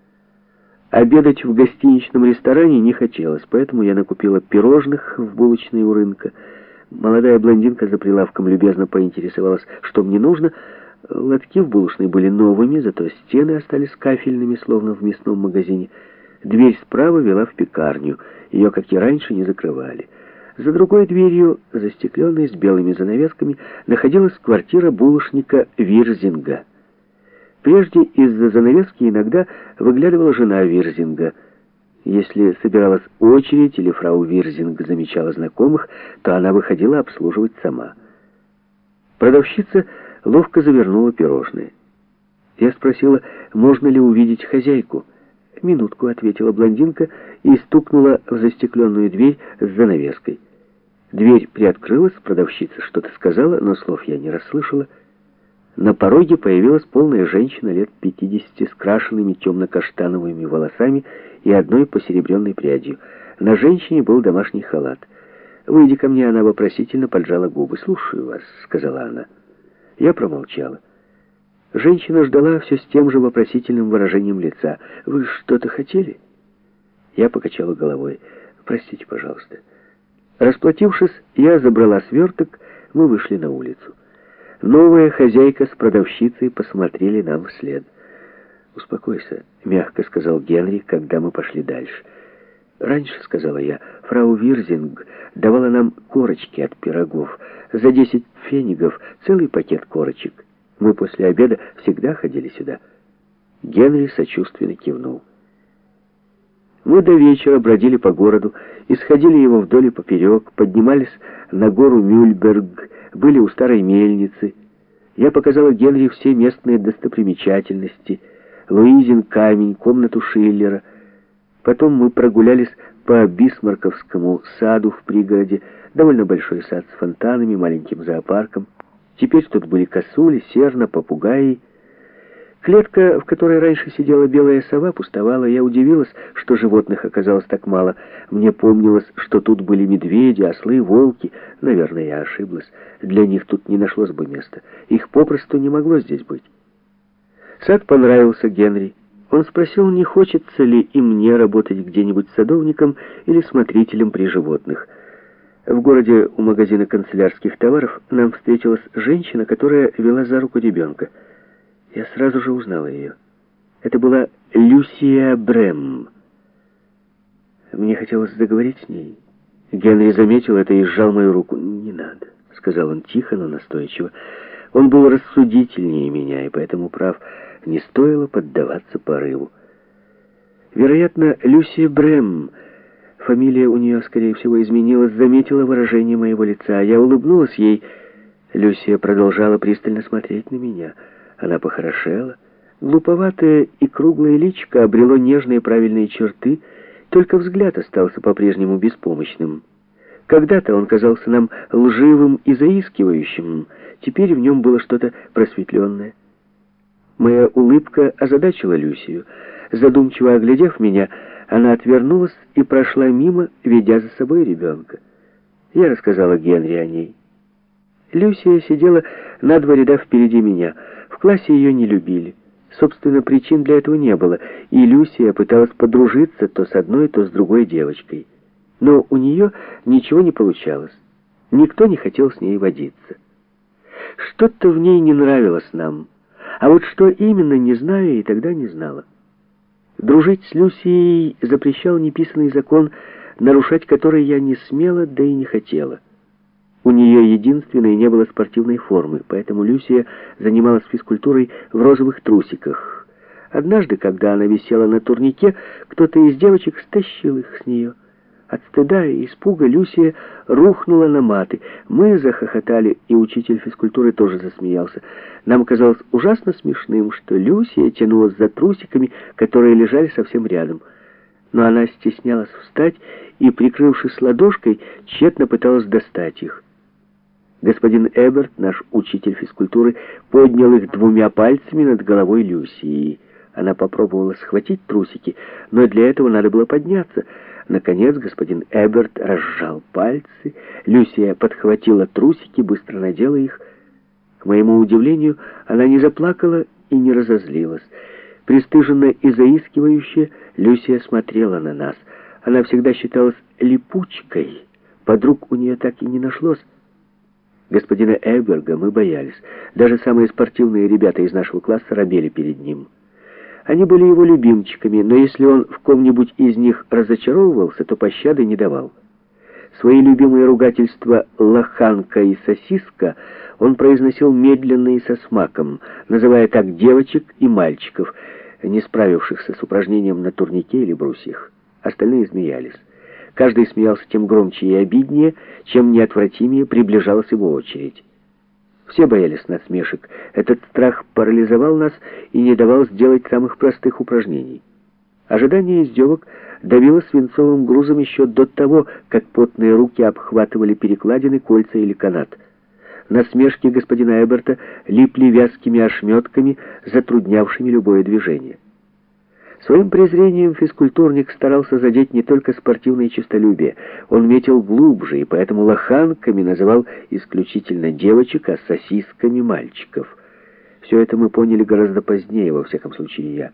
Обедать в гостиничном ресторане не хотелось, поэтому я накупила пирожных в булочной у рынка. Молодая блондинка за прилавком любезно поинтересовалась, что мне нужно, Лотки в булочной были новыми, зато стены остались кафельными, словно в мясном магазине. Дверь справа вела в пекарню. Ее, как и раньше, не закрывали. За другой дверью, застекленной с белыми занавесками, находилась квартира булочника Вирзинга. Прежде из-за занавески иногда выглядывала жена Вирзинга. Если собиралась очередь или фрау Вирзинг замечала знакомых, то она выходила обслуживать сама. Продавщица ловко завернула пирожные. Я спросила, можно ли увидеть хозяйку. «Минутку», — ответила блондинка и стукнула в застекленную дверь с занавеской. Дверь приоткрылась, продавщица что-то сказала, но слов я не расслышала. На пороге появилась полная женщина лет 50 с крашенными темно-каштановыми волосами и одной посеребренной прядью. На женщине был домашний халат. «Выйди ко мне», — она вопросительно поджала губы. «Слушаю вас», — сказала она. Я промолчала. Женщина ждала все с тем же вопросительным выражением лица. «Вы что-то хотели?» Я покачала головой. «Простите, пожалуйста». Расплатившись, я забрала сверток, мы вышли на улицу. Новая хозяйка с продавщицей посмотрели нам вслед. «Успокойся», — мягко сказал Генри, когда мы пошли дальше. «Раньше, — сказала я, — фрау Вирзинг давала нам корочки от пирогов. За 10 пфенигов целый пакет корочек. Мы после обеда всегда ходили сюда». Генри сочувственно кивнул. Мы до вечера бродили по городу, исходили его вдоль и поперек, поднимались на гору Мюльберг, были у старой мельницы. Я показала Генри все местные достопримечательности, Луизин камень, комнату Шиллера. Потом мы прогулялись по Бисмарковскому саду в пригороде, довольно большой сад с фонтанами, маленьким зоопарком. Теперь тут были косули, серна, попугаи. Клетка, в которой раньше сидела белая сова, пустовала. Я удивилась, что животных оказалось так мало. Мне помнилось, что тут были медведи, ослы, волки. Наверное, я ошиблась. Для них тут не нашлось бы места. Их попросту не могло здесь быть. Сад понравился Генри. Он спросил, не хочется ли и мне работать где-нибудь садовником или смотрителем при животных. В городе у магазина канцелярских товаров нам встретилась женщина, которая вела за руку ребенка. Я сразу же узнала ее. Это была Люсия Брэм. Мне хотелось заговорить с ней. Генри заметил это и сжал мою руку. «Не надо», — сказал он тихо, но настойчиво. Он был рассудительнее меня, и поэтому прав, не стоило поддаваться порыву. Вероятно, Люсия Брэм, фамилия у нее, скорее всего, изменилась, заметила выражение моего лица. Я улыбнулась ей. Люсия продолжала пристально смотреть на меня. Она похорошела. Глуповатое и круглое личико обрело нежные правильные черты, только взгляд остался по-прежнему беспомощным. Когда-то он казался нам лживым и заискивающим, теперь в нем было что-то просветленное. Моя улыбка озадачила Люсию. Задумчиво оглядев меня, она отвернулась и прошла мимо, ведя за собой ребенка. Я рассказала Генри о ней. Люсия сидела на 2 ряда впереди меня. В классе ее не любили. Собственно, причин для этого не было, и Люсия пыталась подружиться то с одной, то с другой девочкой. Но у нее ничего не получалось. Никто не хотел с ней водиться. Что-то в ней не нравилось нам. А вот что именно, не знаю, и тогда не знала. Дружить с Люсией запрещал неписанный закон, нарушать который я не смела, да и не хотела. У нее единственной не было спортивной формы, поэтому Люсия занималась физкультурой в розовых трусиках. Однажды, когда она висела на турнике, кто-то из девочек стащил их с нее. От стыда и испуга Люсия рухнула на маты. Мы захохотали, и учитель физкультуры тоже засмеялся. Нам казалось ужасно смешным, что Люсия тянулась за трусиками, которые лежали совсем рядом. Но она стеснялась встать и, прикрывшись ладошкой, тщетно пыталась достать их. Господин Эберт, наш учитель физкультуры, поднял их 2 пальцами над головой Люсии. Она попробовала схватить трусики, но для этого надо было подняться. Наконец господин Эберт разжал пальцы. Люсия подхватила трусики, быстро надела их. К моему удивлению, она не заплакала и не разозлилась. Пристыженно и заискивающе Люсия смотрела на нас. Она всегда считалась липучкой. Подруг у нее так и не нашлось. Господина Эберга мы боялись. Даже самые спортивные ребята из нашего класса робели перед ним. Они были его любимчиками, но если он в ком-нибудь из них разочаровывался, то пощады не давал. Свои любимые ругательства «лоханка» и «сосиска» он произносил медленно и со смаком, называя так девочек и мальчиков, не справившихся с упражнением на турнике или брусьях. Остальные смеялись. Каждый смеялся тем громче и обиднее, чем неотвратимее приближалась его очередь. Все боялись насмешек. Этот страх парализовал нас и не давал сделать самых простых упражнений. Ожидание издевок давило свинцовым грузом еще до того, как потные руки обхватывали перекладины, кольца или канат. Насмешки господина Эберта липли вязкими ошметками, затруднявшими любое движение. Своим презрением физкультурник старался задеть не только спортивное честолюбие. Он метил глубже, и поэтому лоханками называл исключительно девочек, а сосисками мальчиков. Все это мы поняли гораздо позднее, во всяком случае я.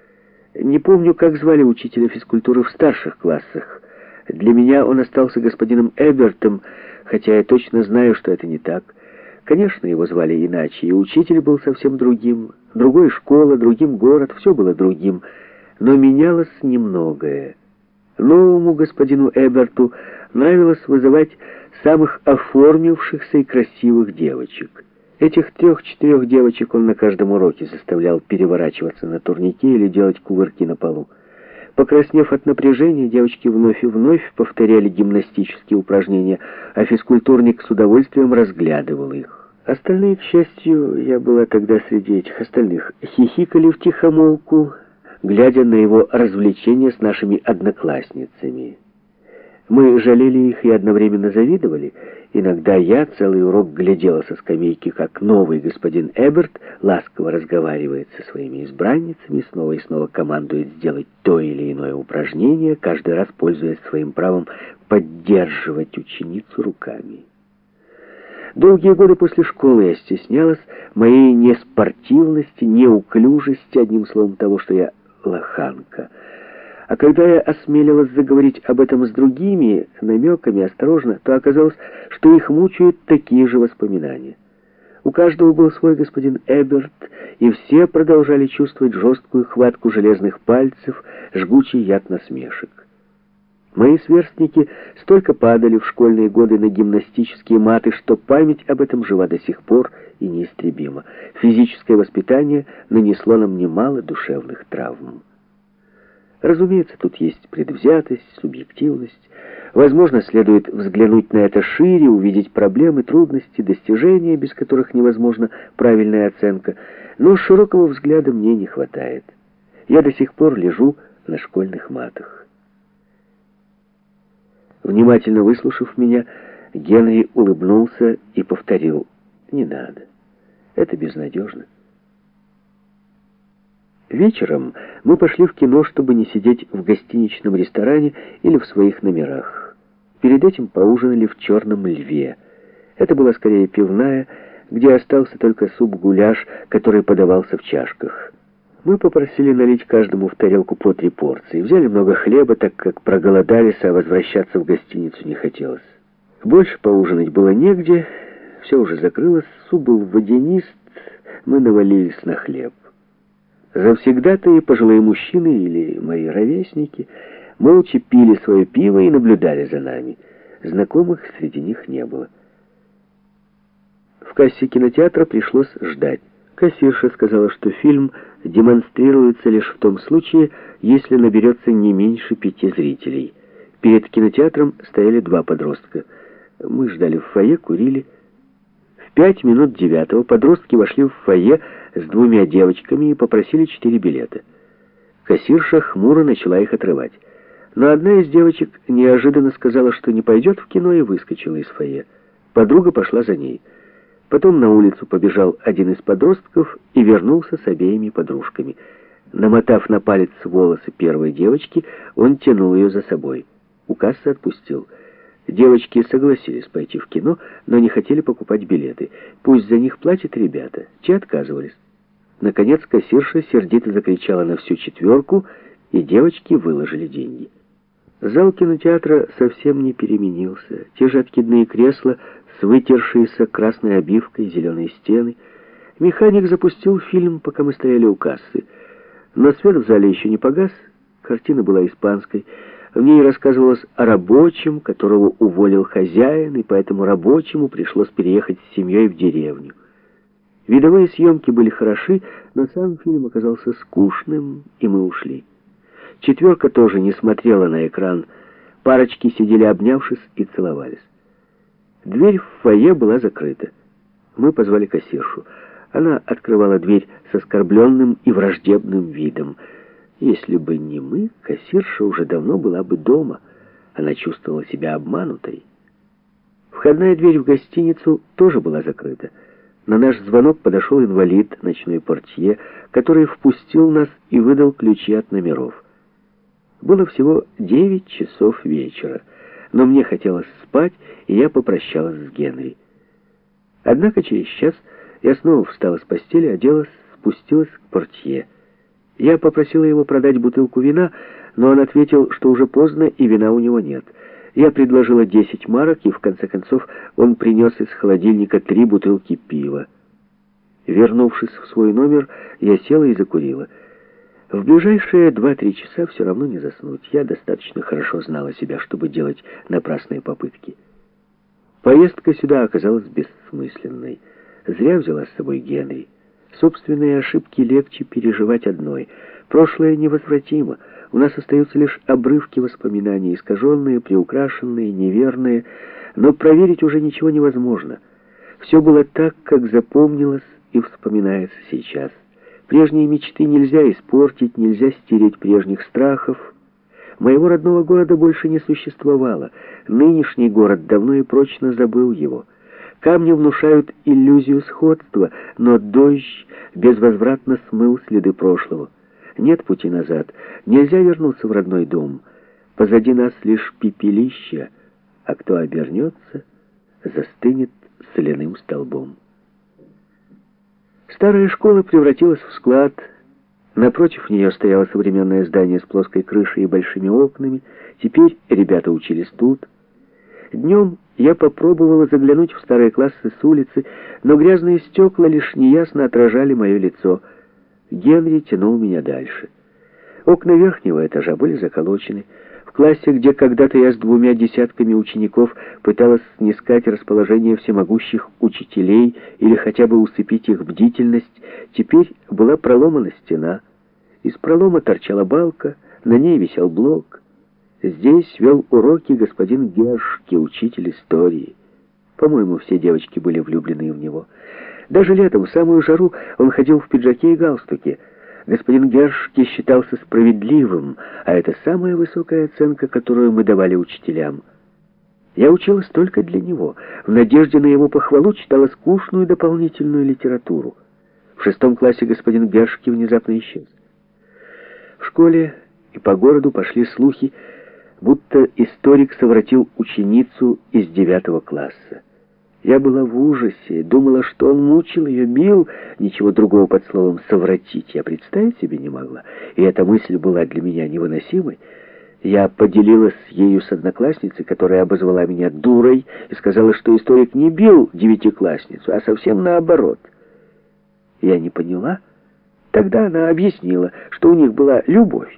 Не помню, как звали учителя физкультуры в старших классах. Для меня он остался господином Эбертом, хотя я точно знаю, что это не так. Конечно, его звали иначе, и учитель был совсем другим. Другой школа, другим город, все было другим. Но менялось немногое. Новому господину Эберту нравилось вызывать самых оформившихся и красивых девочек. Этих 3-4 девочек он на каждом уроке заставлял переворачиваться на турнике или делать кувырки на полу. Покраснев от напряжения, девочки вновь и вновь повторяли гимнастические упражнения, а физкультурник с удовольствием разглядывал их. Остальные, к счастью, я была тогда среди этих остальных, хихикали втихомолку, глядя на его развлечения с нашими одноклассницами. Мы жалели их и одновременно завидовали. Иногда я целый урок глядела со скамейки, как новый господин Эберт ласково разговаривает со своими избранницами, снова и снова командует сделать то или иное упражнение, каждый раз пользуясь своим правом поддерживать ученицу руками. Долгие годы после школы я стеснялась моей неспортивности, неуклюжести, одним словом того, что я лоханка. А когда я осмелилась заговорить об этом с другими, намеками, осторожно, то оказалось, что их мучают такие же воспоминания. У каждого был свой господин Эберт, и все продолжали чувствовать жесткую хватку железных пальцев, жгучий яд насмешек. Мои сверстники столько падали в школьные годы на гимнастические маты, что память об этом жива до сих пор и неистребима. Физическое воспитание нанесло нам немало душевных травм. Разумеется, тут есть предвзятость, субъективность. Возможно, следует взглянуть на это шире, увидеть проблемы, трудности, достижения, без которых невозможна правильная оценка. Но широкого взгляда мне не хватает. Я до сих пор лежу на школьных матах. Внимательно выслушав меня, Генри улыбнулся и повторил: «Не надо, это безнадежно». Вечером мы пошли в кино, чтобы не сидеть в гостиничном ресторане или в своих номерах. Перед этим поужинали в «Черном льве». Это была скорее пивная, где остался только суп-гуляш, который подавался в чашках. Мы попросили налить каждому в тарелку по 3 порции. Взяли много хлеба, так как проголодались, а возвращаться в гостиницу не хотелось. Больше поужинать было негде, все уже закрылось, суп был водянист, мы навалились на хлеб. Завсегдатые пожилые мужчины или мои ровесники молча пили свое пиво и наблюдали за нами. Знакомых среди них не было. В кассе кинотеатра пришлось ждать. Кассирша сказала, что фильм демонстрируется лишь в том случае, если наберется не меньше 5 зрителей. Перед кинотеатром стояли 2 подростка. Мы ждали в фойе, курили. В 5 минут 9 подростки вошли в фойе с 2 девочками и попросили 4 билета. Кассирша хмуро начала их отрывать. Но одна из девочек неожиданно сказала, что не пойдет в кино, и выскочила из фойе. Подруга пошла за ней. Потом на улицу побежал один из подростков и вернулся с обеими подружками. Намотав на палец волосы первой девочки, он тянул ее за собой. У кассы отпустил. Девочки согласились пойти в кино, но не хотели покупать билеты. Пусть за них платят ребята. Те отказывались. Наконец кассирша сердито закричала на всю 4, и девочки выложили деньги. Зал кинотеатра совсем не переменился. Те же откидные кресла с вытершейся красной обивкой, зеленые стены. Механик запустил фильм, пока мы стояли у кассы. Но свет в зале еще не погас, картина была испанской. В ней рассказывалось о рабочем, которого уволил хозяин, и поэтому рабочему пришлось переехать с семьей в деревню. Видовые съемки были хороши, но сам фильм оказался скучным, и мы ушли. Четверка тоже не смотрела на экран. Парочки сидели обнявшись и целовались. Дверь в фойе была закрыта. Мы позвали кассиршу. Она открывала дверь с оскорбленным и враждебным видом. Если бы не мы, кассирша уже давно была бы дома. Она чувствовала себя обманутой. Входная дверь в гостиницу тоже была закрыта. На наш звонок подошел инвалид, ночной портье, который впустил нас и выдал ключи от номеров. Было всего 9 часов вечера, но мне хотелось спать, и я попрощалась с Генри. Однако через час я снова встала с постели, оделась, спустилась к портье. Я попросила его продать бутылку вина, но он ответил, что уже поздно и вина у него нет. Я предложила 10 марок, и в конце концов он принес из холодильника 3 бутылки пива. Вернувшись в свой номер, я села и закурила. В ближайшие 2-3 часа все равно не заснуть. Я достаточно хорошо знала себя, чтобы делать напрасные попытки. Поездка сюда оказалась бессмысленной. Зря взяла с собой Генри. Собственные ошибки легче переживать одной. Прошлое невозвратимо. У нас остаются лишь обрывки воспоминаний, искаженные, приукрашенные, неверные. Но проверить уже ничего невозможно. Все было так, как запомнилось и вспоминается сейчас. Прежние мечты нельзя испортить, нельзя стереть прежних страхов. Моего родного города больше не существовало. Нынешний город давно и прочно забыл его. Камни внушают иллюзию сходства, но дождь безвозвратно смыл следы прошлого. Нет пути назад, нельзя вернуться в родной дом. Позади нас лишь пепелище, а кто обернется, застынет соляным столбом. Старая школа превратилась в склад. Напротив нее стояло современное здание с плоской крышей и большими окнами. Теперь ребята учились тут. Днем я попробовала заглянуть в старые классы с улицы, но грязные стекла лишь неясно отражали мое лицо. Генри тянул меня дальше. Окна верхнего этажа были заколочены. В классе, где когда-то я с 2 десятками учеников пыталась снискать расположение всемогущих учителей или хотя бы усыпить их бдительность, теперь была проломана стена. Из пролома торчала балка, на ней висел блок. Здесь вел уроки господин Гершки, учитель истории. По-моему, все девочки были влюблены в него. Даже летом, в самую жару, он ходил в пиджаке и галстуке. Господин Гершки считался справедливым, а это самая высокая оценка, которую мы давали учителям. Я училась только для него. В надежде на его похвалу читала скучную дополнительную литературу. В 6 классе господин Гершки внезапно исчез. В школе и по городу пошли слухи, будто историк совратил ученицу из 9 класса. Я была в ужасе, думала, что он мучил ее, бил, ничего другого под словом «совратить» я представить себе не могла, и эта мысль была для меня невыносимой. Я поделилась ею с одноклассницей, которая обозвала меня дурой и сказала, что историк не бил 9-классницу, а совсем наоборот. Я не поняла. Тогда она объяснила, что у них была любовь.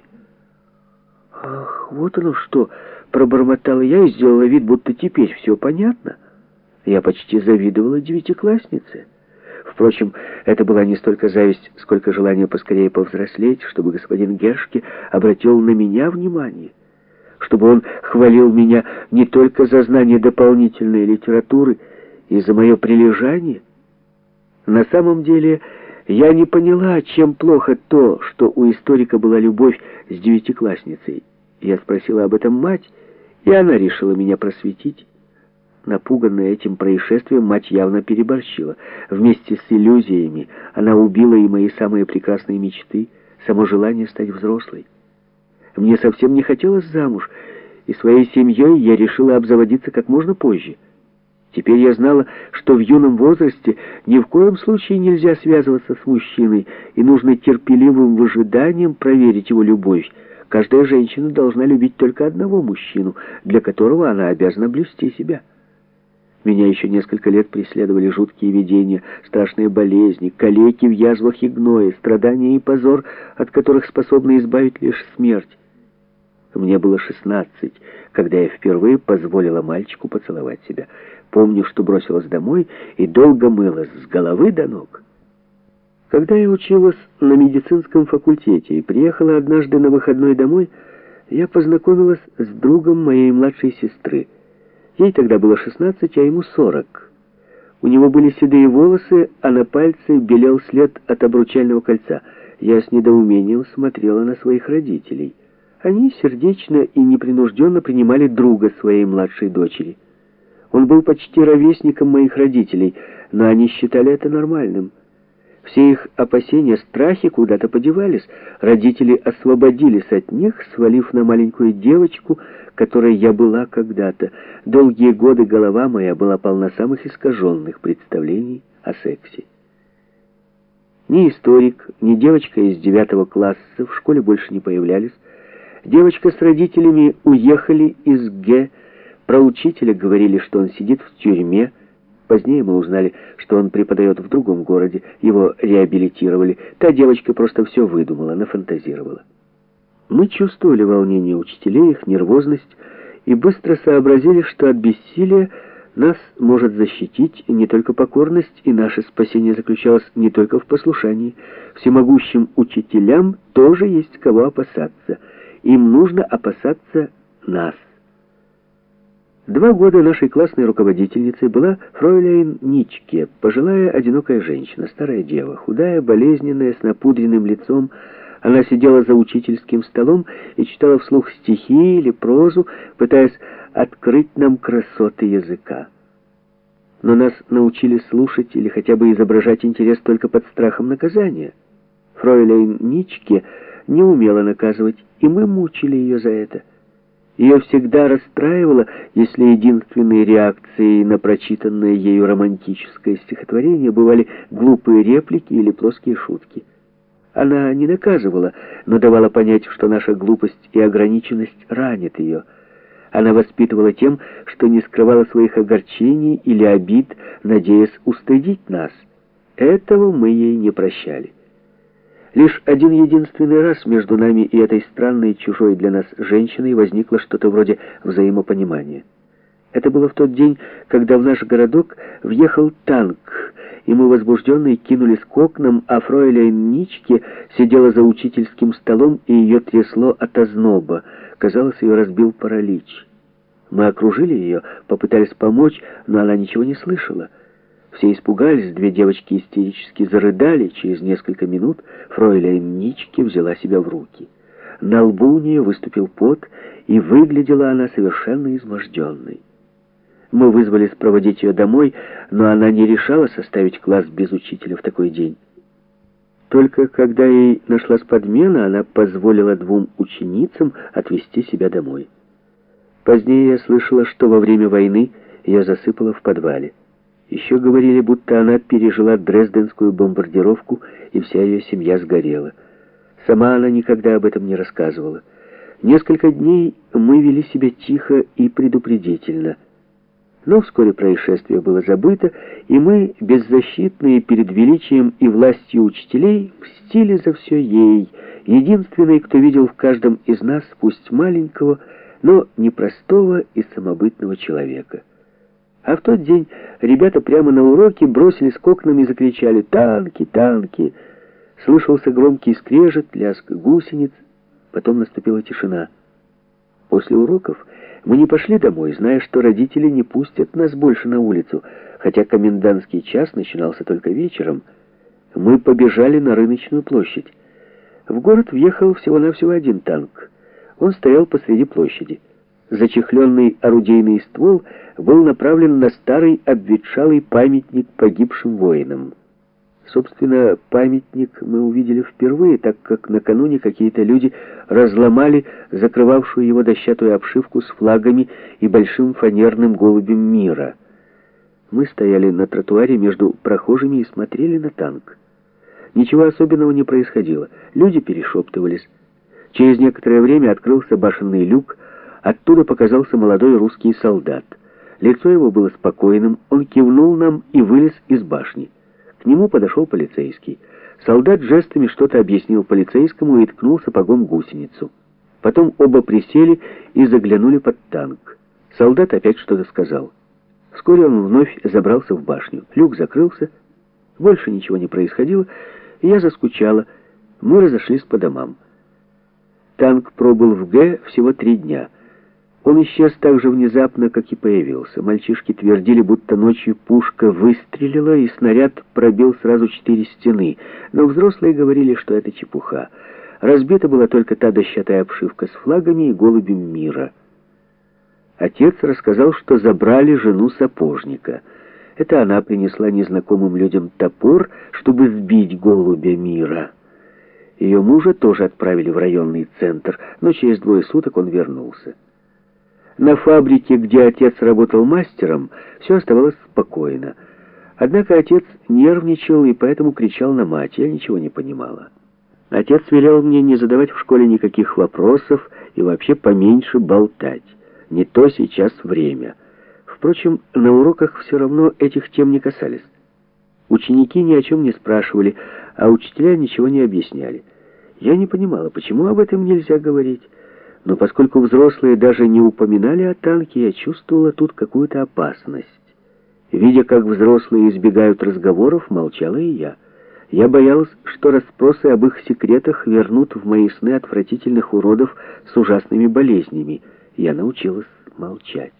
«Ах, вот оно что!» — пробормотала я и сделала вид, будто теперь все понятно. Я почти завидовала 9-класснице. Впрочем, это была не столько зависть, сколько желание поскорее повзрослеть, чтобы господин Гершки обратил на меня внимание, чтобы он хвалил меня не только за знание дополнительной литературы и за мое прилежание. На самом деле, я не поняла, чем плохо то, что у историка была любовь с 9-классницей. Я спросила об этом мать, и она решила меня просветить. Напуганная этим происшествием, мать явно переборщила. Вместе с иллюзиями она убила и мои самые прекрасные мечты, само желание стать взрослой. Мне совсем не хотелось замуж, и своей семьей я решила обзаводиться как можно позже. Теперь я знала, что в юном возрасте ни в коем случае нельзя связываться с мужчиной, и нужно терпеливым выжиданием проверить его любовь. Каждая женщина должна любить только одного мужчину, для которого она обязана блюсти себя. Меня еще несколько лет преследовали жуткие видения, страшные болезни, калеки в язвах и гное, страдания и позор, от которых способна избавить лишь смерть. Мне было 16, когда я впервые позволила мальчику поцеловать себя. Помню, что бросилась домой и долго мылась с головы до ног. Когда я училась на медицинском факультете и приехала однажды на выходной домой, я познакомилась с другом моей младшей сестры. Ей тогда было 16, а ему 40. У него были седые волосы, а на пальце белел след от обручального кольца. Я с недоумением смотрела на своих родителей. Они сердечно и непринужденно принимали друга своей младшей дочери. Он был почти ровесником моих родителей, но они считали это нормальным. Все их опасения, страхи куда-то подевались. Родители освободились от них, свалив на маленькую девочку, которой я была когда-то. Долгие годы голова моя была полна самых искаженных представлений о сексе. Ни историк, ни девочка из 9 класса в школе больше не появлялись. Девочка с родителями уехали из Г. Про учителя говорили, что он сидит в тюрьме. Позднее мы узнали, что он преподает в другом городе. Его реабилитировали. Та девочка просто все выдумала, нафантазировала. Мы чувствовали волнение учителей, их нервозность, и быстро сообразили, что от бессилия нас может защитить не только покорность, и наше спасение заключалось не только в послушании. Всемогущим учителям тоже есть кого опасаться. Им нужно опасаться нас. 2 года нашей классной руководительницей была фройляйн Ничке, пожилая одинокая женщина, старая дева, худая, болезненная, с напудренным лицом. Она сидела за учительским столом и читала вслух стихи или прозу, пытаясь открыть нам красоты языка. Но нас научили слушать или хотя бы изображать интерес только под страхом наказания. Фройляйн Ничке не умела наказывать, и мы мучили ее за это. Ее всегда расстраивало, если единственной реакцией на прочитанное ею романтическое стихотворение бывали глупые реплики или плоские шутки. Она не наказывала, но давала понять, что наша глупость и ограниченность ранят ее. Она воспитывала тем, что не скрывала своих огорчений или обид, надеясь устыдить нас. Этого мы ей не прощали. Лишь один единственный раз между нами и этой странной чужой для нас женщиной возникло что-то вроде взаимопонимания. Это было в тот день, когда в наш городок въехал танк, и мы возбужденные кинулись к окнам, а фройляйн Ничке сидела за учительским столом, и ее трясло от озноба. Казалось, ее разбил паралич. Мы окружили ее, попытались помочь, но она ничего не слышала. Все испугались, 2 девочки истерически зарыдали. Через несколько минут фройляйн Ничке взяла себя в руки. На лбу у нее выступил пот, и выглядела она совершенно изможденной. Мы вызвались проводить ее домой, но она не решалась оставить класс без учителя в такой день. Только когда ей нашлась подмена, она позволила 2 ученицам отвезти себя домой. Позднее я слышала, что во время войны ее засыпало в подвале. Еще говорили, будто она пережила Дрезденскую бомбардировку, и вся ее семья сгорела. Сама она никогда об этом не рассказывала. Несколько дней мы вели себя тихо и предупредительно. Но вскоре происшествие было забыто, и мы, беззащитные перед величием и властью учителей, мстили за все ей, единственной, кто видел в каждом из нас, пусть маленького, но непростого и самобытного человека. А в тот день ребята прямо на уроке бросились к окнам и закричали «Танки! Танки!». Слышался громкий скрежет, лязг гусениц. Потом наступила тишина. После уроков мы не пошли домой, зная, что родители не пустят нас больше на улицу, хотя комендантский час начинался только вечером. Мы побежали на Рыночную площадь. В город въехал всего-навсего 1 танк. Он стоял посреди площади. Зачехленный орудийный ствол был направлен на старый обветшалый памятник погибшим воинам. Собственно, памятник мы увидели впервые, так как накануне какие-то люди разломали закрывавшую его дощатую обшивку с флагами и большим фанерным голубем мира. Мы стояли на тротуаре между прохожими и смотрели на танк. Ничего особенного не происходило. Люди перешептывались. Через некоторое время открылся башенный люк. Оттуда показался молодой русский солдат. Лицо его было спокойным, он кивнул нам и вылез из башни. К нему подошел полицейский. Солдат жестами что-то объяснил полицейскому и ткнул сапогом гусеницу. Потом оба присели и заглянули под танк. Солдат опять что-то сказал. Вскоре он вновь забрался в башню. Люк закрылся. Больше ничего не происходило, и я заскучала. Мы разошлись по домам. Танк пробыл в Г всего 3 дня. Он исчез так же внезапно, как и появился. Мальчишки твердили, будто ночью пушка выстрелила, и снаряд пробил сразу 4 стены. Но взрослые говорили, что это чепуха. Разбита была только та дощатая обшивка с флагами и голубем мира. Отец рассказал, что забрали жену сапожника. Это она принесла незнакомым людям топор, чтобы сбить голубя мира. Ее мужа тоже отправили в районный центр, но через 2 суток он вернулся. На фабрике, где отец работал мастером, все оставалось спокойно. Однако отец нервничал и поэтому кричал на мать. Я ничего не понимала. Отец велел мне не задавать в школе никаких вопросов и вообще поменьше болтать. Не то сейчас время. Впрочем, на уроках все равно этих тем не касались. Ученики ни о чем не спрашивали, а учителя ничего не объясняли. Я не понимала, почему об этом нельзя говорить. Но поскольку взрослые даже не упоминали о танке, я чувствовала тут какую-то опасность. Видя, как взрослые избегают разговоров, молчала и я. Я боялась, что расспросы об их секретах вернут в мои сны отвратительных уродов с ужасными болезнями. Я научилась молчать.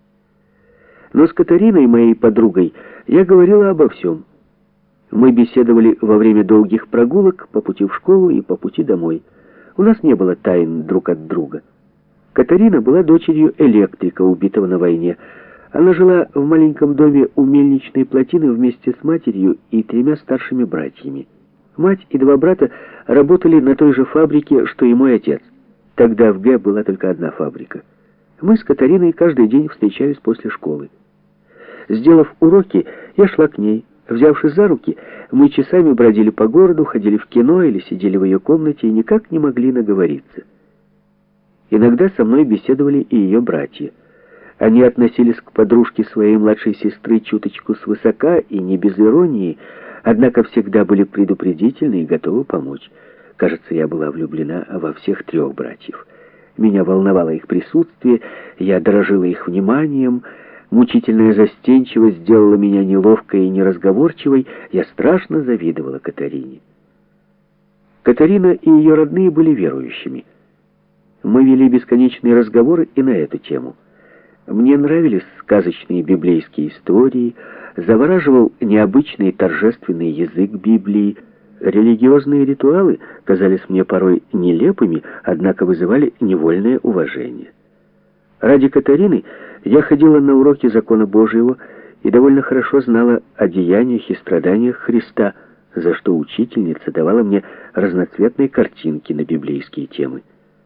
Но с Катариной, моей подругой, я говорила обо всем. Мы беседовали во время долгих прогулок по пути в школу и по пути домой. У нас не было тайн друг от друга. Катарина была дочерью электрика, убитого на войне. Она жила в маленьком доме у мельничной плотины вместе с матерью и 3 старшими братьями. Мать и 2 брата работали на той же фабрике, что и мой отец. Тогда в Г была только одна фабрика. Мы с Катариной каждый день встречались после школы. Сделав уроки, я шла к ней. Взявшись за руки, мы часами бродили по городу, ходили в кино или сидели в ее комнате и никак не могли наговориться. Иногда со мной беседовали и ее братья. Они относились к подружке своей младшей сестры чуточку свысока и не без иронии, однако всегда были предупредительны и готовы помочь. Кажется, я была влюблена во всех 3 братьев. Меня волновало их присутствие, я дорожила их вниманием. Мучительная застенчивость сделала меня неловкой и неразговорчивой. Я страшно завидовала Катарине. Катарина и ее родные были верующими. Мы вели бесконечные разговоры и на эту тему. Мне нравились сказочные библейские истории, завораживал необычный торжественный язык Библии. Религиозные ритуалы казались мне порой нелепыми, однако вызывали невольное уважение. Ради Катарины я ходила на уроки закона Божьего и довольно хорошо знала о деяниях и страданиях Христа, за что учительница давала мне разноцветные картинки на библейские темы.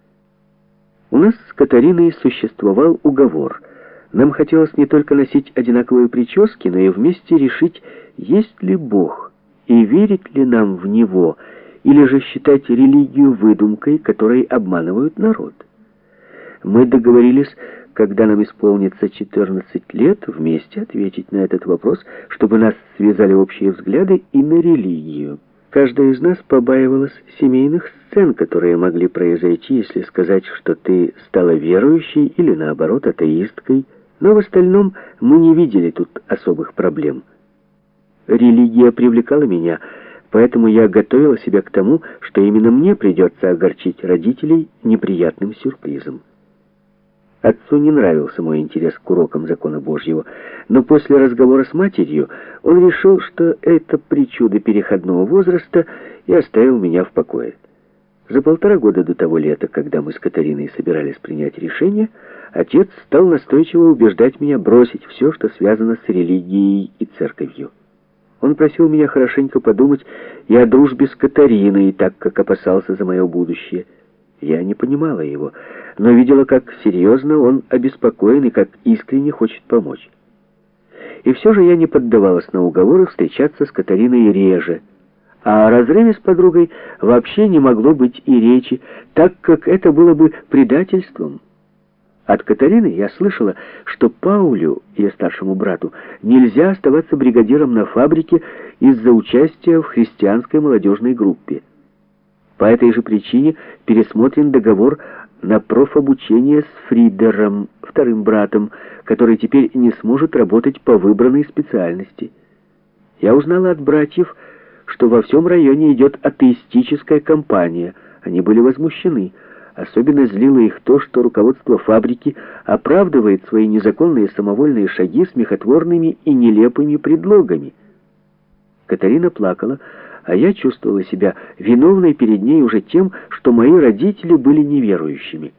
У нас с Катариной существовал уговор. Нам хотелось не только носить одинаковые прически, но и вместе решить, есть ли Бог, и верить ли нам в Него, или же считать религию выдумкой, которой обманывают народ. Мы договорились, когда нам исполнится 14 лет, вместе ответить на этот вопрос, чтобы нас связали общие взгляды и на религию. Каждая из нас побаивалась семейных сцен, которые могли произойти, если сказать, что ты стала верующей или, наоборот, атеисткой, но в остальном мы не видели тут особых проблем. Религия привлекала меня, поэтому я готовила себя к тому, что именно мне придется огорчить родителей неприятным сюрпризом. Отцу не нравился мой интерес к урокам закона Божьего, но после разговора с матерью он решил, что это причуды переходного возраста, и оставил меня в покое. За 1,5 года до того лета, когда мы с Катариной собирались принять решение, отец стал настойчиво убеждать меня бросить все, что связано с религией и церковью. Он просил меня хорошенько подумать и о дружбе с Катариной, так как опасался за мое будущее. Я не понимала его, но видела, как серьезно он обеспокоен и как искренне хочет помочь. И все же я не поддавалась на уговоры встречаться с Катариной реже, а о разрыве с подругой вообще не могло быть и речи, так как это было бы предательством. От Катарины я слышала, что Паулю, ее старшему брату, нельзя оставаться бригадиром на фабрике из-за участия в христианской молодежной группе. По этой же причине пересмотрен договор на профобучение с Фридером, вторым братом, который теперь не сможет работать по выбранной специальности. Я узнала от братьев, что во всем районе идет атеистическая кампания. Они были возмущены. Особенно злило их то, что руководство фабрики оправдывает свои незаконные самовольные шаги смехотворными и нелепыми предлогами. Катарина плакала, а я чувствовала себя виновной перед ней уже тем, что мои родители были неверующими.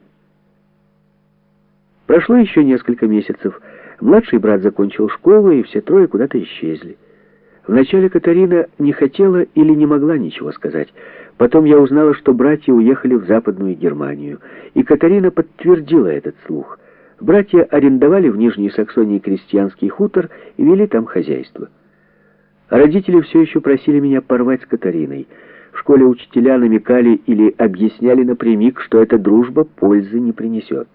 Прошло еще несколько месяцев. Младший брат закончил школу, и все трое куда-то исчезли. Вначале Катарина не хотела или не могла ничего сказать. Потом я узнала, что братья уехали в Западную Германию, и Катарина подтвердила этот слух. Братья арендовали в Нижней Саксонии крестьянский хутор и вели там хозяйство. Родители все еще просили меня порвать с Катариной. В школе учителя намекали или объясняли напрямик, что эта дружба пользы не принесет.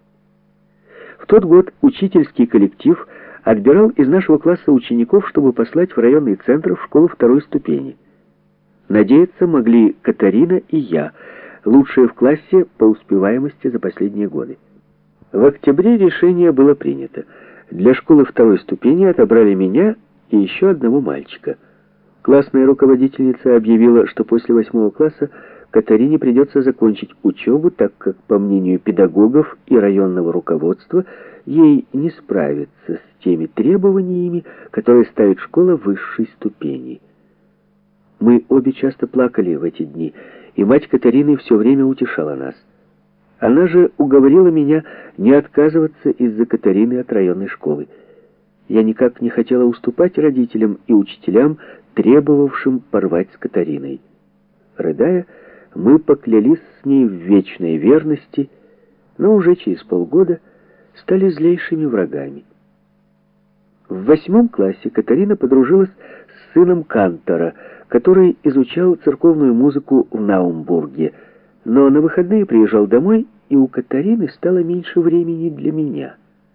В тот год учительский коллектив отбирал из нашего класса учеников, чтобы послать в районный центр в школу второй ступени. Надеяться могли Катарина и я, лучшие в классе по успеваемости за последние годы. В октябре решение было принято. Для школы второй ступени отобрали меня и еще одного мальчика. Классная руководительница объявила, что после 8 класса Катарине придется закончить учебу, так как, по мнению педагогов и районного руководства, ей не справиться с теми требованиями, которые ставит школа высшей ступени. Мы обе часто плакали в эти дни, и мать Катарины все время утешала нас. Она же уговорила меня не отказываться из-за Катарины от районной школы. Я никак не хотела уступать родителям и учителям, требовавшим порвать с Катариной. Рыдая, мы поклялись с ней в вечной верности, но уже через полгода стали злейшими врагами. В 8 классе Катарина подружилась с сыном кантора, который изучал церковную музыку в Наумбурге, но на выходные приезжал домой, и у Катарины стало меньше времени для меня.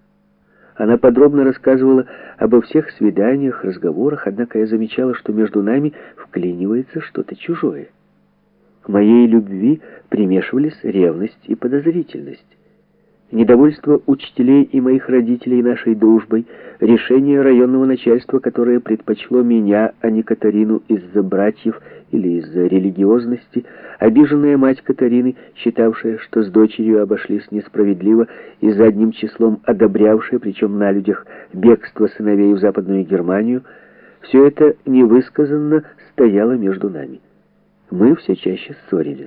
Она подробно рассказывала обо всех свиданиях, разговорах, однако я замечала, что между нами вклинивается что-то чужое. К моей любви примешивались ревность и подозрительность. Недовольство учителей и моих родителей нашей дружбой, решение районного начальства, которое предпочло меня, а не Катарину из-за братьев или из-за религиозности, обиженная мать Катарины, считавшая, что с дочерью обошлись несправедливо и задним числом одобрявшая, причем на людях, бегство сыновей в Западную Германию, все это невысказанно стояло между нами. Мы все чаще ссорились.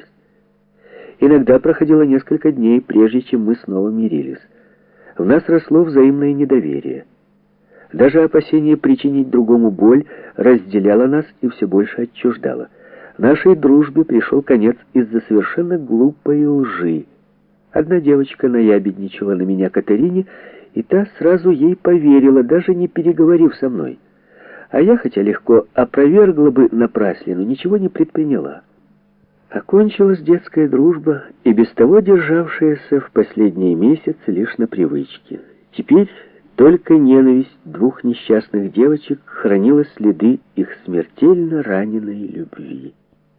Иногда проходило несколько дней, прежде чем мы снова мирились. В нас росло взаимное недоверие. Даже опасение причинить другому боль разделяло нас и все больше отчуждало. Нашей дружбе пришел конец из-за совершенно глупой лжи. Одна девочка наябедничала на меня Катарине, и та сразу ей поверила, даже не переговорив со мной. А я, хотя легко опровергла бы напраслину, ничего не предприняла. Окончилась детская дружба, и без того державшаяся в последние месяцы лишь на привычке. Теперь только ненависть 2 несчастных девочек хранила следы их смертельно раненой любви.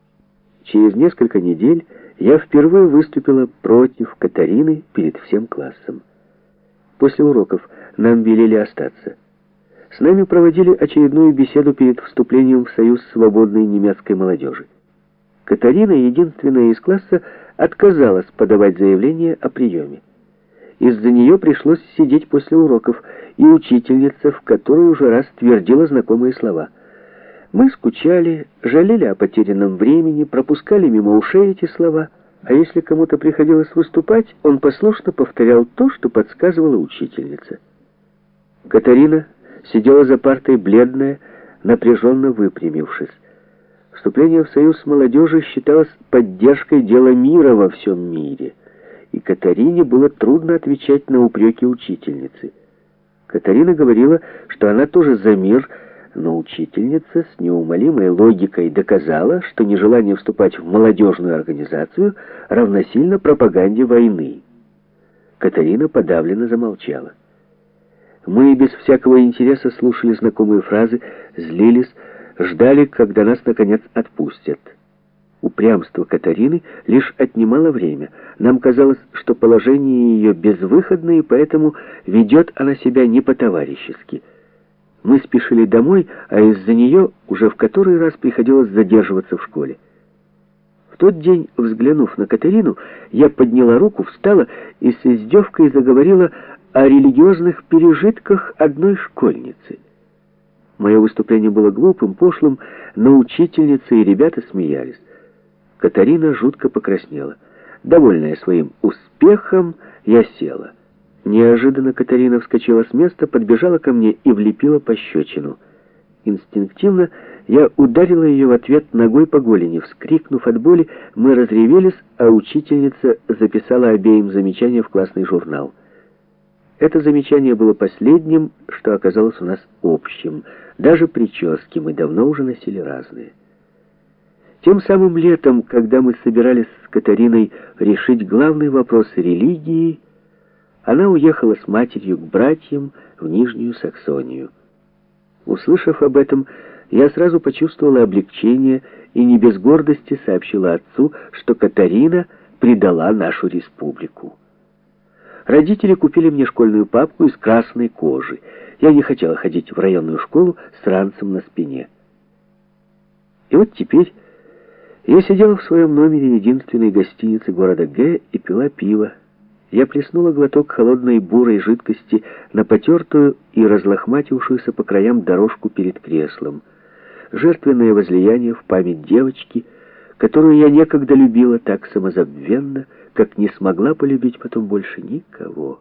Через несколько недель я впервые выступила против Катарины перед всем классом. После уроков нам велели остаться. С нами проводили очередную беседу перед вступлением в Союз свободной немецкой молодежи. Катарина, единственная из класса, отказалась подавать заявление о приеме. Из-за нее пришлось сидеть после уроков, и учительница в которой уже раз твердила знакомые слова. Мы скучали, жалели о потерянном времени, пропускали мимо ушей эти слова, а если кому-то приходилось выступать, он послушно повторял то, что подсказывала учительница. Катарина сидела за партой бледная, напряженно выпрямившись. Вступление в Союз молодежи считалось поддержкой дела мира во всем мире, и Катарине было трудно отвечать на упреки учительницы. Катарина говорила, что она тоже за мир, но учительница с неумолимой логикой доказала, что нежелание вступать в молодежную организацию равносильно пропаганде войны. Катарина подавленно замолчала. Мы без всякого интереса слушали знакомые фразы, злились, ждали, когда нас, наконец, отпустят. Упрямство Катарины лишь отнимало время. Нам казалось, что положение ее безвыходное, и поэтому ведет она себя не по-товарищески. Мы спешили домой, а из-за нее уже в который раз приходилось задерживаться в школе. В тот день, взглянув на Катарину, я подняла руку, встала и с издевкой заговорила о религиозных пережитках одной школьницы. Мое выступление было глупым, пошлым, но учительница и ребята смеялись. Катарина жутко покраснела. Довольная своим успехом, я села. Неожиданно Катарина вскочила с места, подбежала ко мне и влепила пощечину. Инстинктивно я ударила ее в ответ ногой по голени. Вскрикнув от боли, мы разревелись, а учительница записала обеим замечания в классный журнал. Это замечание было последним, что оказалось у нас общим. Даже прически мы давно уже носили разные. Тем самым летом, когда мы собирались с Катариной решить главный вопрос религии, она уехала с матерью к братьям в Нижнюю Саксонию. Услышав об этом, я сразу почувствовала облегчение и не без гордости сообщила отцу, что Катарина предала нашу республику. Родители купили мне школьную папку из красной кожи. Я не хотела ходить в районную школу с ранцем на спине. И вот теперь я сидела в своем номере единственной гостиницы города Г и пила пиво. Я плеснула глоток холодной бурой жидкости на потертую и разлохматившуюся по краям дорожку перед креслом. Жертвенное возлияние в память девочки, которую я некогда любила так самозабвенно, как не смогла полюбить потом больше никого.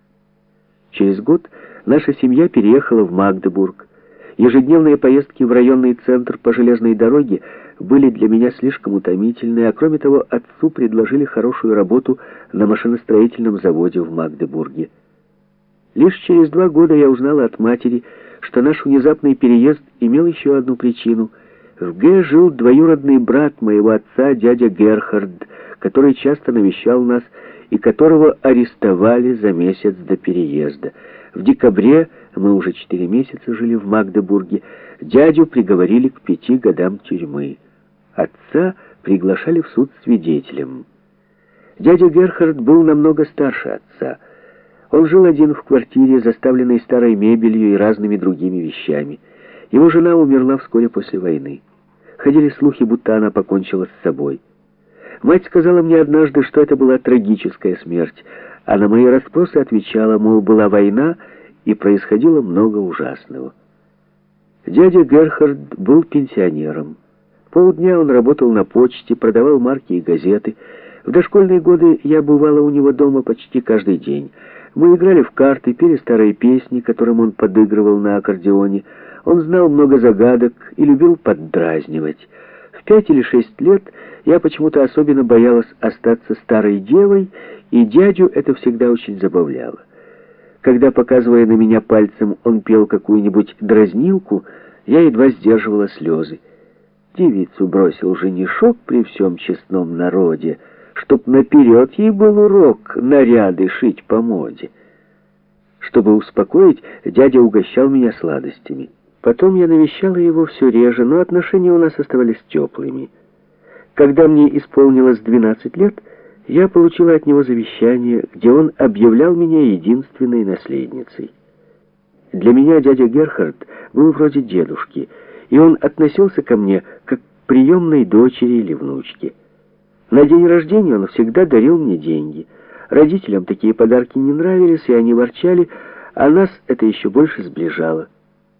Через год наша семья переехала в Магдебург. Ежедневные поездки в районный центр по железной дороге были для меня слишком утомительны, а кроме того, отцу предложили хорошую работу на машиностроительном заводе в Магдебурге. Лишь через 2 года я узнала от матери, что наш внезапный переезд имел еще одну причину. В Г жил двоюродный брат моего отца, дядя Герхард, который часто навещал нас и которого арестовали за месяц до переезда. В декабре, мы уже 4 месяца жили в Магдебурге, дядю приговорили к 5 годам тюрьмы. Отца приглашали в суд свидетелем. Дядя Герхард был намного старше отца. Он жил один в квартире, заставленной старой мебелью и разными другими вещами. Его жена умерла вскоре после войны. Ходили слухи, будто она покончила с собой. Мать сказала мне однажды, что это была трагическая смерть, а на мои расспросы отвечала, мол, была война и происходило много ужасного. Дядя Герхард был пенсионером. Полдня он работал на почте, продавал марки и газеты. В дошкольные годы я бывала у него дома почти каждый день. Мы играли в карты, пели старые песни, которым он подыгрывал на аккордеоне. Он знал много загадок и любил поддразнивать. В 5 или 6 лет я почему-то особенно боялась остаться старой девой, и дядю это всегда очень забавляло. Когда, показывая на меня пальцем, он пел какую-нибудь дразнилку, я едва сдерживала слезы. Девицу бросил женишок при всем честном народе, чтоб наперед ей был урок наряды шить по моде. Чтобы успокоить, дядя угощал меня сладостями. Потом я навещала его все реже, но отношения у нас оставались теплыми. Когда мне исполнилось 12 лет, я получила от него завещание, где он объявлял меня единственной наследницей. Для меня дядя Герхард был вроде дедушки, и он относился ко мне как к приемной дочери или внучке. На день рождения он всегда дарил мне деньги. Родителям такие подарки не нравились, и они ворчали, а нас это еще больше сближало.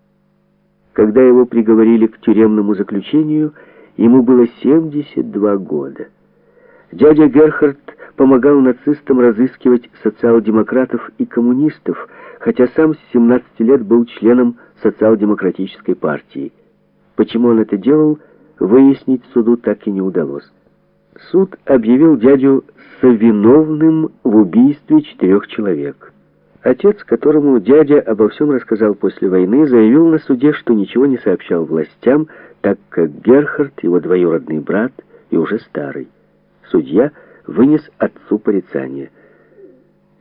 Когда его приговорили к тюремному заключению, ему было 72 года. Дядя Герхард помогал нацистам разыскивать социал-демократов и коммунистов, хотя сам с 17 лет был членом социал-демократической партии. Почему он это делал, выяснить суду так и не удалось. Суд объявил дядю совиновным в убийстве 4 человек. Отец, которому дядя обо всем рассказал после войны, заявил на суде, что ничего не сообщал властям, так как Герхард, его двоюродный брат, и уже старый. Судья вынес отцу порицание.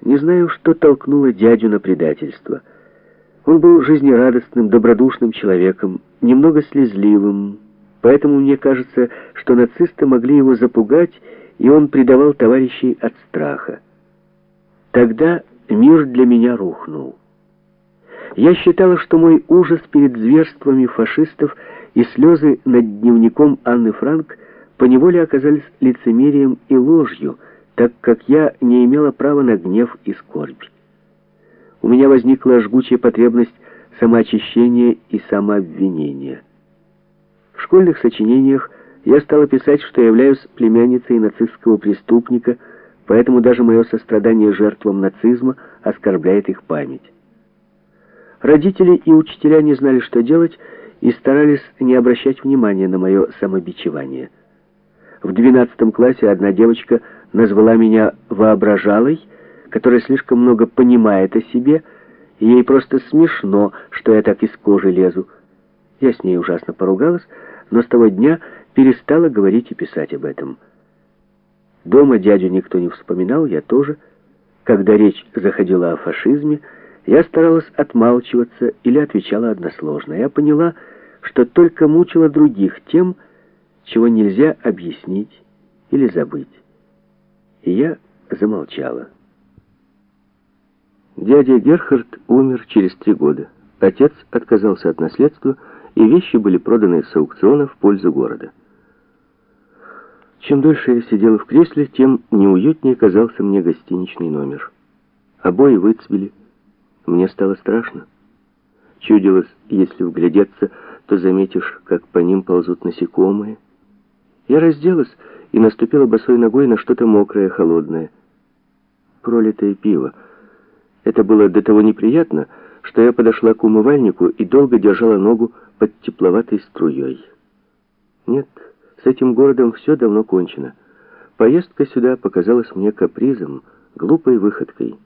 Не знаю, что толкнуло дядю на предательство. Он был жизнерадостным, добродушным человеком, немного слезливым, поэтому мне кажется, что нацисты могли его запугать, и он предавал товарищей от страха. Тогда мир для меня рухнул. Я считала, что мой ужас перед зверствами фашистов и слезы над дневником Анны Франк поневоле оказались лицемерием и ложью, так как я не имела права на гнев и скорбь. У меня возникла жгучая потребность самоочищения и самообвинения. В школьных сочинениях я стала писать, что являюсь племянницей нацистского преступника, поэтому даже мое сострадание жертвам нацизма оскорбляет их память. Родители и учителя не знали, что делать, и старались не обращать внимания на мое самобичевание. В 12 классе одна девочка назвала меня воображалой, которая слишком много понимает о себе, и ей просто смешно, что я так из кожи лезу. Я с ней ужасно поругалась, но с того дня перестала говорить и писать об этом. Дома дядю никто не вспоминал, я тоже. Когда речь заходила о фашизме, я старалась отмалчиваться или отвечала односложно. Я поняла, что только мучила других тем, чего нельзя объяснить или забыть. И я замолчала. Дядя Герхард умер через 3 года. Отец отказался от наследства, и вещи были проданы с аукциона в пользу города. Чем дольше я сидела в кресле, тем неуютнее казался мне гостиничный номер. Обои выцвели. Мне стало страшно. Чудилось, если вглядеться, то заметишь, как по ним ползут насекомые. Я разделась и наступила босой ногой на что-то мокрое, холодное. Пролитое пиво. Это было до того неприятно, что я подошла к умывальнику и долго держала ногу под тепловатой струей. Нет, с этим городом все давно кончено. Поездка сюда показалась мне капризом, глупой выходкой.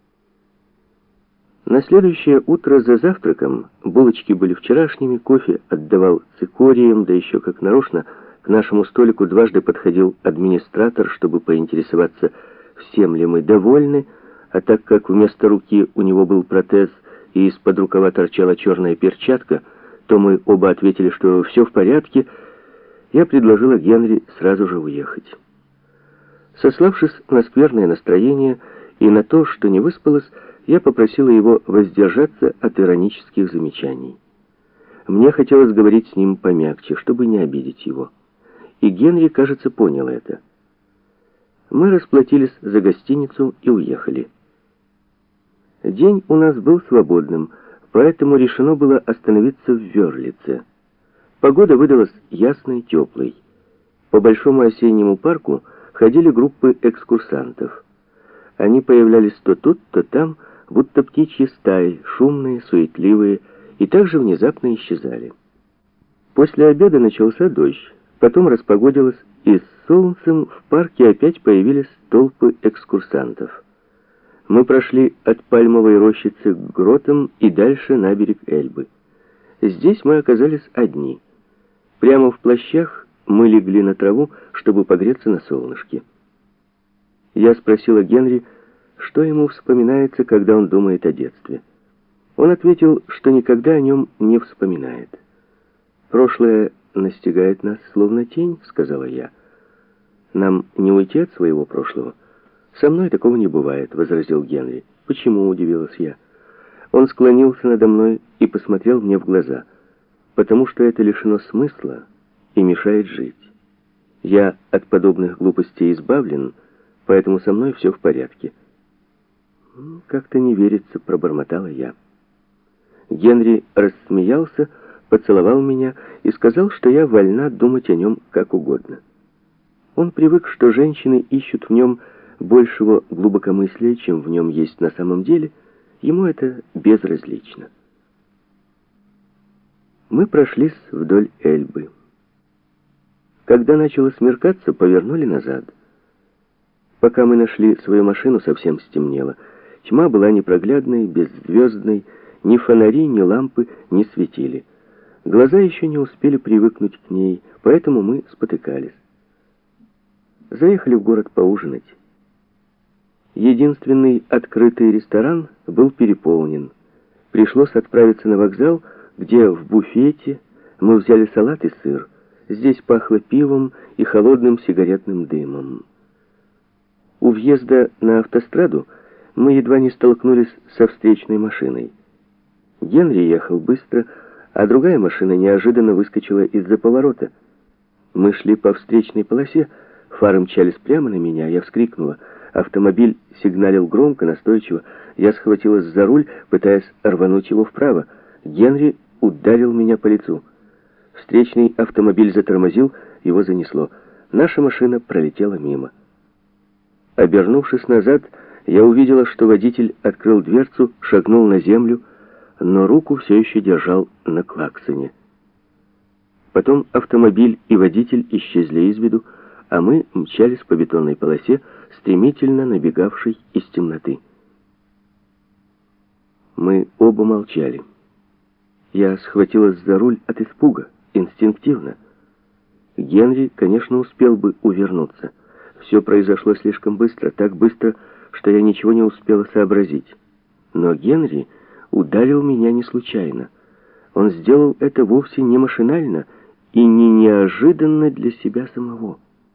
На следующее утро за завтраком булочки были вчерашними, кофе отдавал цикорием, да еще как нарочно к нашему столику дважды подходил администратор, чтобы поинтересоваться, всем ли мы довольны, а так как вместо руки у него был протез и из-под рукава торчала черная перчатка, то мы оба ответили, что все в порядке. Я предложила Генри сразу же уехать. Сославшись на скверное настроение и на то, что не выспалась, я попросила его воздержаться от иронических замечаний. Мне хотелось говорить с ним помягче, чтобы не обидеть его. И Генри, кажется, понял это. Мы расплатились за гостиницу и уехали. День у нас был свободным, поэтому решено было остановиться в Вёрлице. Погода выдалась ясной, теплой. По большому осеннему парку ходили группы экскурсантов. Они появлялись то тут, то там, будто птичьи стаи, шумные, суетливые, и также внезапно исчезали. После обеда начался дождь, потом распогодилось, и с солнцем в парке опять появились толпы экскурсантов. Мы прошли от пальмовой рощицы к гротам и дальше на берег Эльбы. Здесь мы оказались одни. Прямо в плащах мы легли на траву, чтобы погреться на солнышке. Я спросила Генри, что ему вспоминается, когда он думает о детстве. Он ответил, что никогда о нем не вспоминает. «Прошлое настигает нас, словно тень», — сказала я. «Нам не уйти от своего прошлого». «Со мной такого не бывает», — возразил Генри. «Почему?» — удивилась я. Он склонился надо мной и посмотрел мне в глаза. «Потому что это лишено смысла и мешает жить. Я от подобных глупостей избавлен, поэтому со мной все в порядке». «Как-то не верится», — пробормотала я. Генри рассмеялся, поцеловал меня и сказал, что я вольна думать о нем как угодно. Он привык, что женщины ищут в нем большего глубокомыслия, чем в нем есть на самом деле. Ему это безразлично. Мы прошлись вдоль Эльбы. Когда начало смеркаться, повернули назад. Пока мы нашли свою машину, совсем стемнело. Тьма была непроглядной, беззвездной, ни фонари, ни лампы не светили. Глаза еще не успели привыкнуть к ней, поэтому мы спотыкались. Заехали в город поужинать. Единственный открытый ресторан был переполнен. Пришлось отправиться на вокзал, где в буфете мы взяли салат и сыр. Здесь пахло пивом и холодным сигаретным дымом. У въезда на автостраду мы едва не столкнулись со встречной машиной. Генри ехал быстро, а другая машина неожиданно выскочила из-за поворота. Мы шли по встречной полосе, фары мчались прямо на меня, я вскрикнула. Автомобиль сигналил громко, настойчиво. Я схватилась за руль, пытаясь рвануть его вправо. Генри ударил меня по лицу. Встречный автомобиль затормозил, его занесло. Наша машина пролетела мимо. Обернувшись назад, я увидела, что водитель открыл дверцу, шагнул на землю, но руку все еще держал на клаксоне. Потом автомобиль и водитель исчезли из виду, а мы мчались по бетонной полосе, стремительно набегавшей из темноты. Мы оба молчали. Я схватилась за руль от испуга, инстинктивно. Генри, конечно, успел бы увернуться. Все произошло слишком быстро, так быстро, что я ничего не успела сообразить. Но Генри ударил меня не случайно. Он сделал это вовсе не машинально и не неожиданно для себя самого.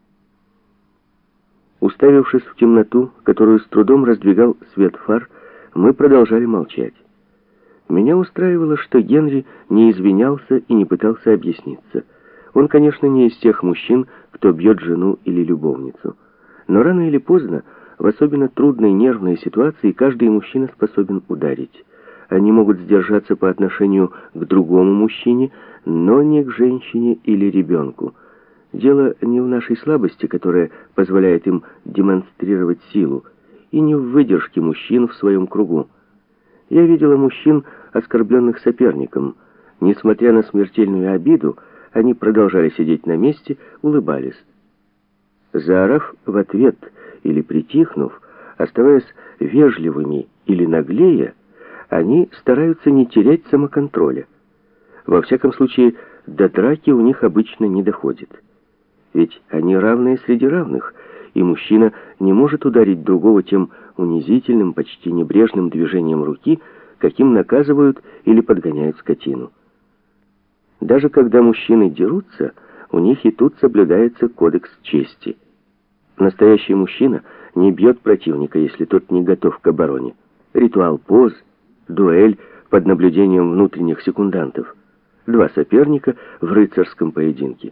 Уставившись в темноту, которую с трудом раздвигал свет фар, мы продолжали молчать. Меня устраивало, что Генри не извинялся и не пытался объясниться. Он, конечно, не из тех мужчин, кто бьет жену или любовницу. Но рано или поздно, в особенно трудной нервной ситуации, каждый мужчина способен ударить. Они могут сдержаться по отношению к другому мужчине, но не к женщине или ребенку. Дело не в нашей слабости, которая позволяет им демонстрировать силу, и не в выдержке мужчин в своем кругу. Я видела мужчин, оскорбленных соперником. Несмотря на смертельную обиду, они продолжали сидеть на месте, улыбались. Заорав в ответ или притихнув, оставаясь вежливыми или наглея, они стараются не терять самоконтроля. Во всяком случае, до драки у них обычно не доходит. Ведь они равные среди равных, и мужчина не может ударить другого тем унизительным, почти небрежным движением руки, каким наказывают или подгоняют скотину. Даже когда мужчины дерутся, у них и тут соблюдается кодекс чести. Настоящий мужчина не бьет противника, если тот не готов к обороне. Ритуал поз, дуэль под наблюдением внутренних секундантов. Два соперника в рыцарском поединке.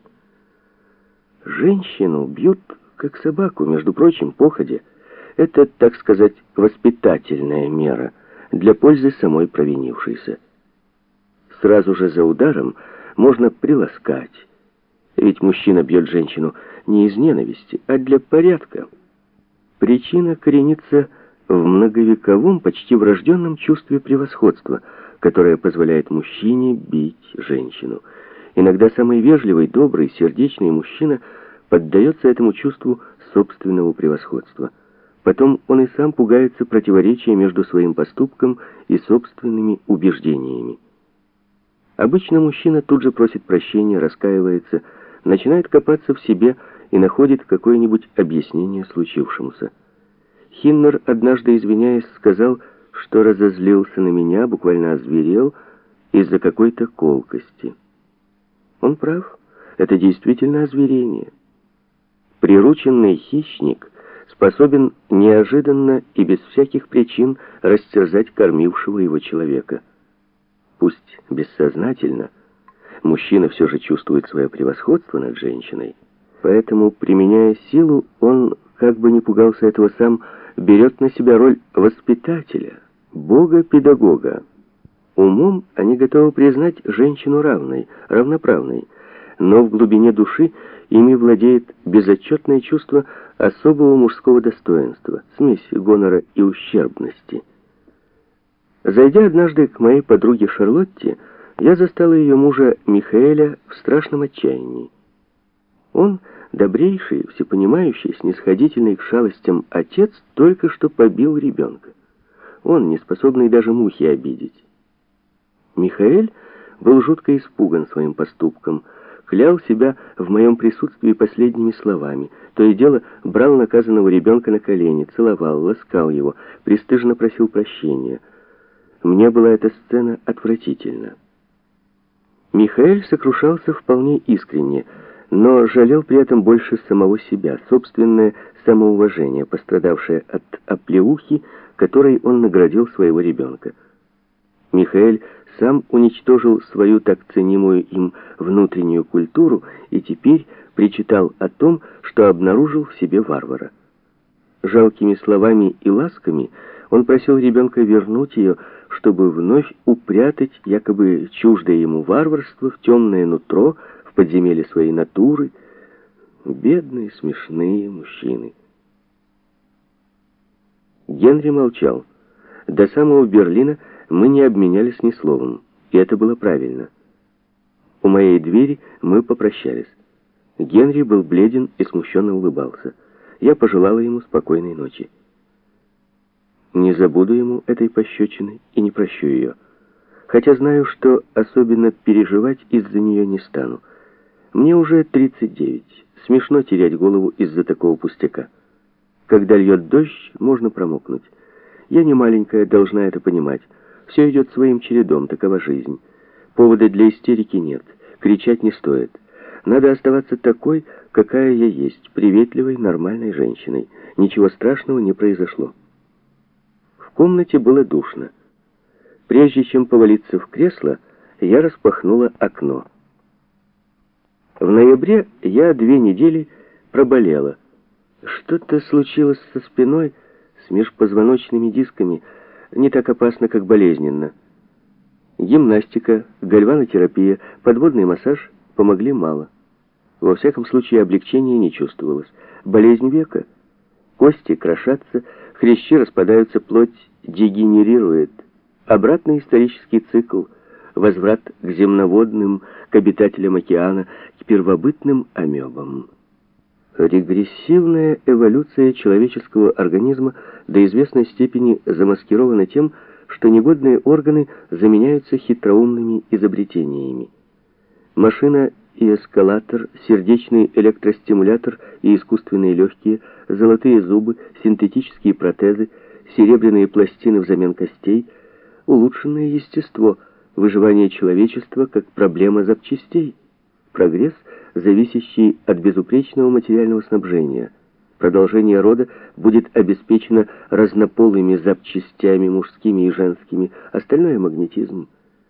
Женщину бьют, как собаку, между прочим, походя. Это, так сказать, воспитательная мера для пользы самой провинившейся. Сразу же за ударом можно приласкать. Ведь мужчина бьет женщину не из ненависти, а для порядка. Причина коренится в многовековом, почти врожденном чувстве превосходства, которое позволяет мужчине бить женщину. Иногда самый вежливый, добрый, сердечный мужчина поддается этому чувству собственного превосходства. Потом он и сам пугается противоречия между своим поступком и собственными убеждениями. Обычно мужчина тут же просит прощения, раскаивается, начинает копаться в себе и находит какое-нибудь объяснение случившемуся. Хиннер, однажды извиняясь, сказал, что разозлился на меня, буквально озверел из-за какой-то колкости. Он прав, это действительно озверение. Прирученный хищник способен неожиданно и без всяких причин растерзать кормившего его человека. Пусть бессознательно, мужчина все же чувствует свое превосходство над женщиной, поэтому, применяя силу, он, как бы не пугался этого сам, берет на себя роль воспитателя, бога-педагога. Умом они готовы признать женщину равной, равноправной, но в глубине души ими владеет безотчетное чувство особого мужского достоинства, смесь гонора и ущербности. Зайдя однажды к моей подруге Шарлотте, я застала ее мужа Михаэля в страшном отчаянии. Он, добрейший, всепонимающий, снисходительный к шалостям отец, только что побил ребенка. Он, не способный даже мухи обидеть. Михаэль был жутко испуган своим поступком. К клял себя в моем присутствии последними словами. То и дело брал наказанного ребенка на колени, целовал, ласкал его, престыжно просил прощения. Мне была эта сцена отвратительна. Михаэль сокрушался вполне искренне, но жалел при этом больше самого себя, собственное самоуважение, пострадавшее от оплеухи, которой он наградил своего ребенка. Михаэль сам уничтожил свою так ценимую им внутреннюю культуру и теперь причитал о том, что обнаружил в себе варвара. Жалкими словами и ласками он просил ребенка вернуть ее, чтобы вновь упрятать якобы чуждое ему варварство в темное нутро, в подземелье своей натуры. Бедные, смешные мужчины. Генри молчал. До самого Берлина мы не обменялись ни словом, и это было правильно. У моей двери мы попрощались. Генри был бледен и смущенно улыбался. Я пожелала ему спокойной ночи. Не забуду ему этой пощечины и не прощу ее. Хотя знаю, что особенно переживать из-за нее не стану. Мне уже 39. Смешно терять голову из-за такого пустяка. Когда льет дождь, можно промокнуть. Я не маленькая, должна это понимать. Все идет своим чередом, такова жизнь. Повода для истерики нет. Кричать не стоит. Надо оставаться такой, какая я есть, приветливой, нормальной женщиной. Ничего страшного не произошло. В комнате было душно. Прежде чем повалиться в кресло, я распахнула окно. В ноябре я 2 недели проболела. Что-то случилось со спиной, с межпозвоночными дисками, не так опасно, как болезненно. Гимнастика, гальванотерапия, подводный массаж помогли мало. Во всяком случае, облегчения не чувствовалось. Болезнь века. Кости крошатся, хрящи распадаются, плоть дегенерирует. Обратный исторический цикл. Возврат к земноводным, к обитателям океана, к первобытным амебам. Регрессивная эволюция человеческого организма до известной степени замаскирована тем, что негодные органы заменяются хитроумными изобретениями. Машина и эскалатор, сердечный электростимулятор и искусственные легкие, золотые зубы, синтетические протезы, серебряные пластины взамен костей, улучшенное естество, выживание человечества как проблема запчастей, прогресс, зависящий от безупречного материального снабжения. Продолжение рода будет обеспечено разнополыми запчастями, мужскими и женскими, остальное — магнетизм.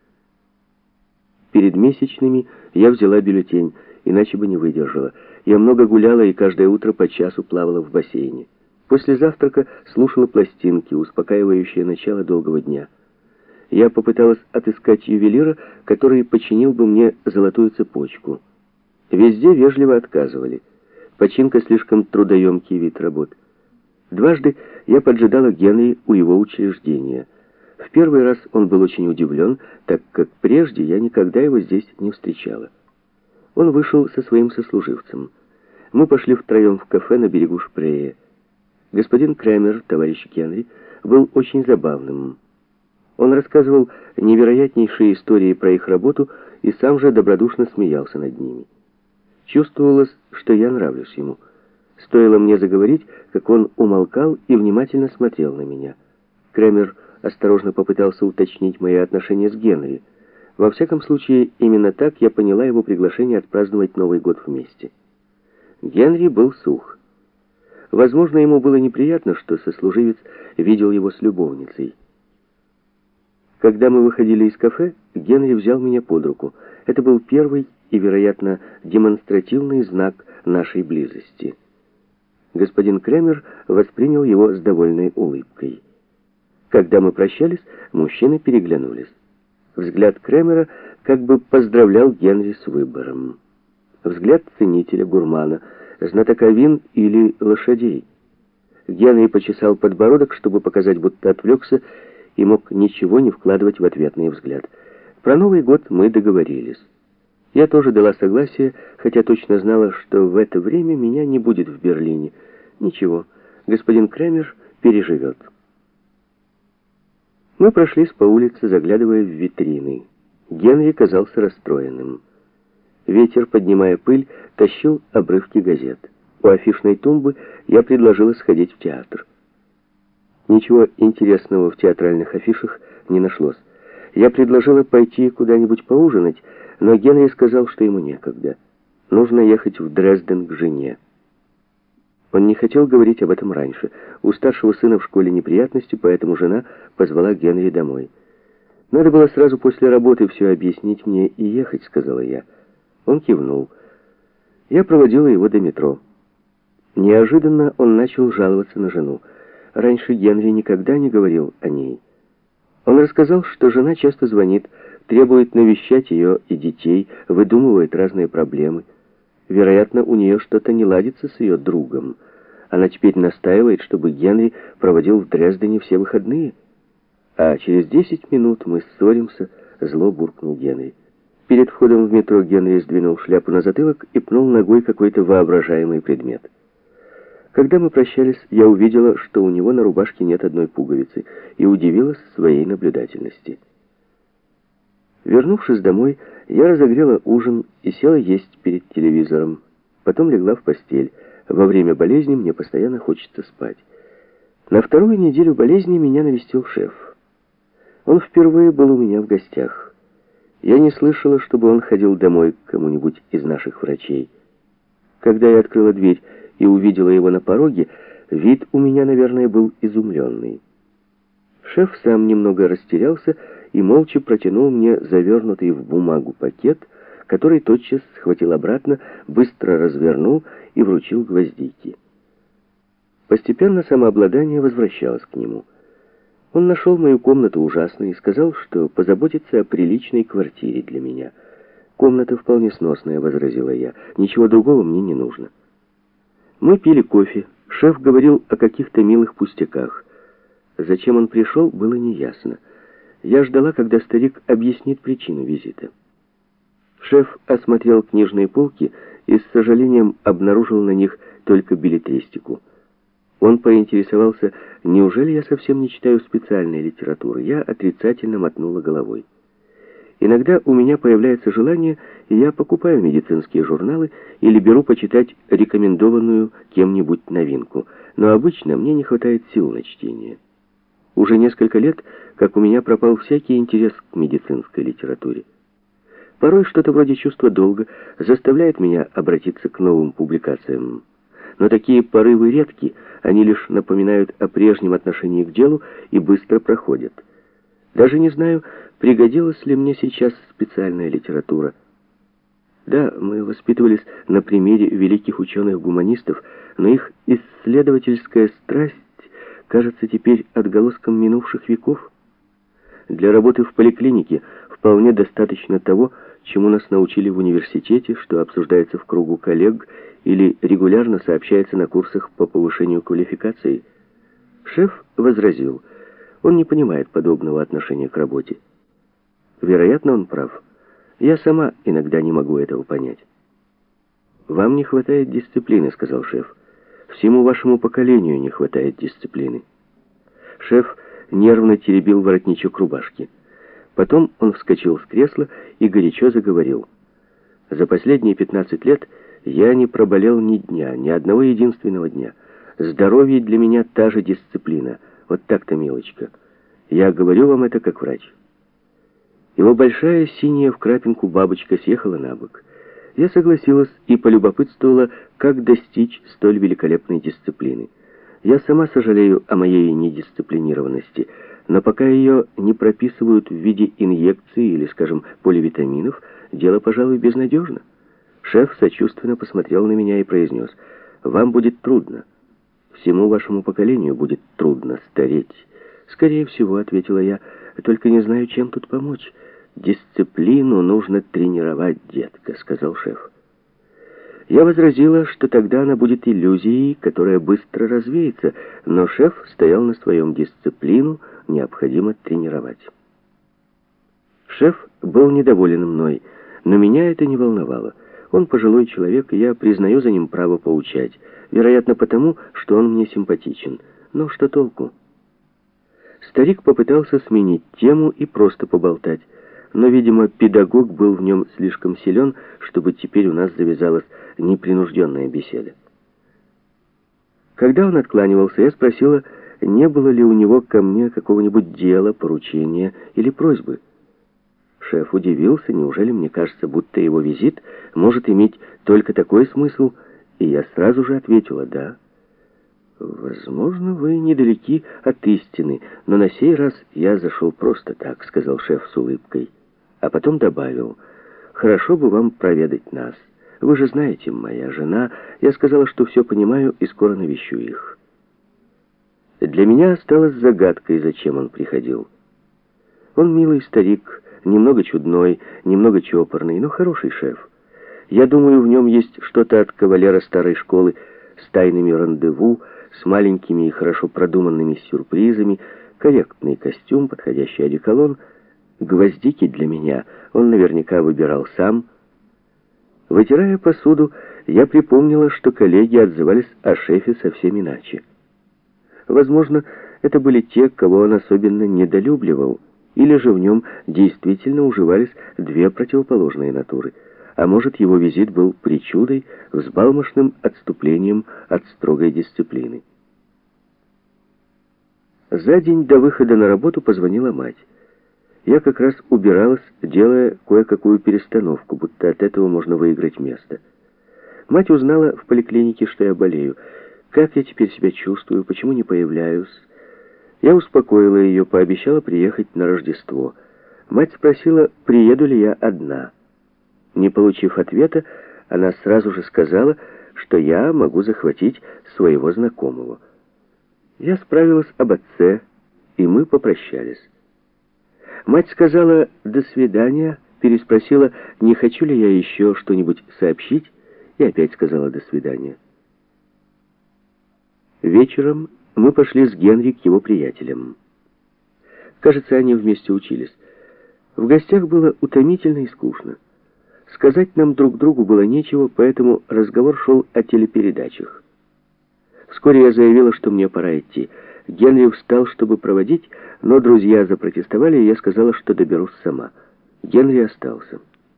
Перед месячными я взяла бюллетень, иначе бы не выдержала. Я много гуляла и каждое утро по часу плавала в бассейне. После завтрака слушала пластинки, успокаивающие начало долгого дня. Я попыталась отыскать ювелира, который починил бы мне золотую цепочку. Везде вежливо отказывали. Починка — слишком трудоемкий вид работ. Дважды я поджидала Генри у его учреждения. В первый раз он был очень удивлен, так как прежде я никогда его здесь не встречала. Он вышел со своим сослуживцем. Мы пошли втроем в кафе на берегу Шпрее. Господин Кремер, товарищ Генри, был очень забавным. Он рассказывал невероятнейшие истории про их работу и сам же добродушно смеялся над ними. Чувствовалось, что я нравлюсь ему. Стоило мне заговорить, как он умолкал и внимательно смотрел на меня. Кремер осторожно попытался уточнить мои отношения с Генри. Во всяком случае, именно так я поняла его приглашение отпраздновать Новый год вместе. Генри был сух. Возможно, ему было неприятно, что сослуживец видел его с любовницей. Когда мы выходили из кафе, Генри взял меня под руку. Это был первый и, вероятно, демонстративный знак нашей близости. Господин Кремер воспринял его с довольной улыбкой. Когда мы прощались, мужчины переглянулись. Взгляд Кремера как бы поздравлял Генри с выбором. Взгляд ценителя, гурмана, знатока вин или лошадей. Генри почесал подбородок, чтобы показать, будто отвлекся, и мог ничего не вкладывать в ответный взгляд. Про Новый год мы договорились. Я тоже дала согласие, хотя точно знала, что в это время меня не будет в Берлине. Ничего, господин Кремер переживет. Мы прошлись по улице, заглядывая в витрины. Генри казался расстроенным. Ветер, поднимая пыль, тащил обрывки газет. У афишной тумбы я предложила сходить в театр. Ничего интересного в театральных афишах не нашлось. Я предложила пойти куда-нибудь поужинать, но Генри сказал, что ему некогда. Нужно ехать в Дрезден к жене. Он не хотел говорить об этом раньше. У старшего сына в школе неприятности, поэтому жена позвала Генри домой. «Надо было сразу после работы все объяснить мне и ехать», — сказала я. Он кивнул. Я проводила его до метро. Неожиданно он начал жаловаться на жену. Раньше Генри никогда не говорил о ней. Он рассказал, что жена часто звонит, требует навещать ее и детей, выдумывает разные проблемы. Вероятно, у нее что-то не ладится с ее другом. Она теперь настаивает, чтобы Генри проводил в Дрездене все выходные. А через 10 минут мы ссоримся, зло буркнул Генри. Перед входом в метро Генри сдвинул шляпу на затылок и пнул ногой какой-то воображаемый предмет. Когда мы прощались, я увидела, что у него на рубашке нет одной пуговицы, и удивилась своей наблюдательности. Вернувшись домой, я разогрела ужин и села есть перед телевизором. Потом легла в постель. Во время болезни мне постоянно хочется спать. На вторую неделю болезни меня навестил шеф. Он впервые был у меня в гостях. Я не слышала, чтобы он ходил домой к кому-нибудь из наших врачей. Когда я открыла дверь и увидела его на пороге, вид у меня, наверное, был изумленный. Шеф сам немного растерялся и молча протянул мне завернутый в бумагу пакет, который тотчас схватил обратно, быстро развернул и вручил гвоздики. Постепенно самообладание возвращалось к нему. Он нашел мою комнату ужасной и сказал, что позаботится о приличной квартире для меня. «Комната вполне сносная», — возразила я. «Ничего другого мне не нужно». Мы пили кофе. Шеф говорил о каких-то милых пустяках. Зачем он пришел, было неясно. Я ждала, когда старик объяснит причину визита. Шеф осмотрел книжные полки и с сожалением обнаружил на них только беллетристику. Он поинтересовался, неужели я совсем не читаю специальной литературы. Я отрицательно мотнула головой. Иногда у меня появляется желание, и я покупаю медицинские журналы или беру почитать рекомендованную кем-нибудь новинку, но обычно мне не хватает сил на чтение. Уже несколько лет, как у меня пропал всякий интерес к медицинской литературе. Порой что-то вроде чувства долга заставляет меня обратиться к новым публикациям. Но такие порывы редки, они лишь напоминают о прежнем отношении к делу и быстро проходят. Даже не знаю, пригодилась ли мне сейчас специальная литература. Да, мы воспитывались на примере великих ученых-гуманистов, но их исследовательская страсть кажется теперь отголоском минувших веков. Для работы в поликлинике вполне достаточно того, чему нас научили в университете, что обсуждается в кругу коллег или регулярно сообщается на курсах по повышению квалификации. Шеф возразил, он не понимает подобного отношения к работе. Вероятно, он прав. Я сама иногда не могу этого понять. «Вам не хватает дисциплины», — сказал шеф. «Всему вашему поколению не хватает дисциплины». Шеф нервно теребил воротничок рубашки. Потом он вскочил с кресла и горячо заговорил. «За последние 15 лет я не проболел ни дня, ни одного единственного дня. Здоровье для меня та же дисциплина. Вот так-то, милочка. Я говорю вам это как врач». Его большая синяя в крапинку бабочка съехала на бок. Я согласилась и полюбопытствовала, как достичь столь великолепной дисциплины. Я сама сожалею о моей недисциплинированности, но пока ее не прописывают в виде инъекций или, скажем, поливитаминов, дело, пожалуй, безнадежно. Шеф сочувственно посмотрел на меня и произнес: «Вам будет трудно. Всему вашему поколению будет трудно стареть». «Скорее всего», — ответила я, — «только не знаю, чем тут помочь». «Дисциплину нужно тренировать, детка», — сказал шеф. Я возразила, что тогда она будет иллюзией, которая быстро развеется, но шеф стоял на своем: дисциплину необходимо тренировать. Шеф был недоволен мной, но меня это не волновало. Он пожилой человек, и я признаю за ним право поучать. Вероятно, потому, что он мне симпатичен. Но что толку? Старик попытался сменить тему и просто поболтать. но, видимо, педагог был в нем слишком силен, чтобы теперь у нас завязалась непринужденная беседа. Когда он откланивался, я спросила, не было ли у него ко мне какого-нибудь дела, поручения или просьбы. Шеф удивился, неужели мне кажется, будто его визит может иметь только такой смысл, и я сразу же ответила «да». «Возможно, вы недалеки от истины, но на сей раз я зашел просто так», — сказал шеф с улыбкой. А потом добавил, «Хорошо бы вам проведать нас. Вы же знаете, моя жена...» Я сказала, что все понимаю и скоро навещу их. Для меня осталось загадкой, зачем он приходил. Он милый старик, немного чудной, немного чопорный, но хороший шеф. Я думаю, в нем есть что-то от кавалера старой школы с тайными рандеву, с маленькими и хорошо продуманными сюрпризами, корректный костюм, подходящий одеколон, гвоздики для меня он наверняка выбирал сам. Вытирая посуду, я припомнила, что коллеги отзывались о шефе совсем иначе. Возможно, это были те, кого он особенно недолюбливал, или же в нем действительно уживались две противоположные натуры. А может, его визит был причудой, взбалмошным отступлением от строгой дисциплины. За день до выхода на работу позвонила мать. Я как раз убиралась, делая кое-какую перестановку, будто от этого можно выиграть место. Мать узнала в поликлинике, что я болею. Как я теперь себя чувствую, почему не появляюсь? Я успокоила ее, пообещала приехать на Рождество. Мать спросила, приеду ли я одна. Не получив ответа, она сразу же сказала, что я могу захватить своего знакомого. Я справилась об отце, и мы попрощались. Мать сказала «до свидания», переспросила, не хочу ли я еще что-нибудь сообщить, и опять сказала «до свидания». Вечером мы пошли с Генри к его приятелям. Кажется, они вместе учились. В гостях было утомительно и скучно. Сказать нам друг другу было нечего, поэтому разговор шел о телепередачах. Вскоре я заявила, что мне пора идти. Генри встал, чтобы проводить, но друзья запротестовали, и я сказала, что доберусь сама. Генри остался.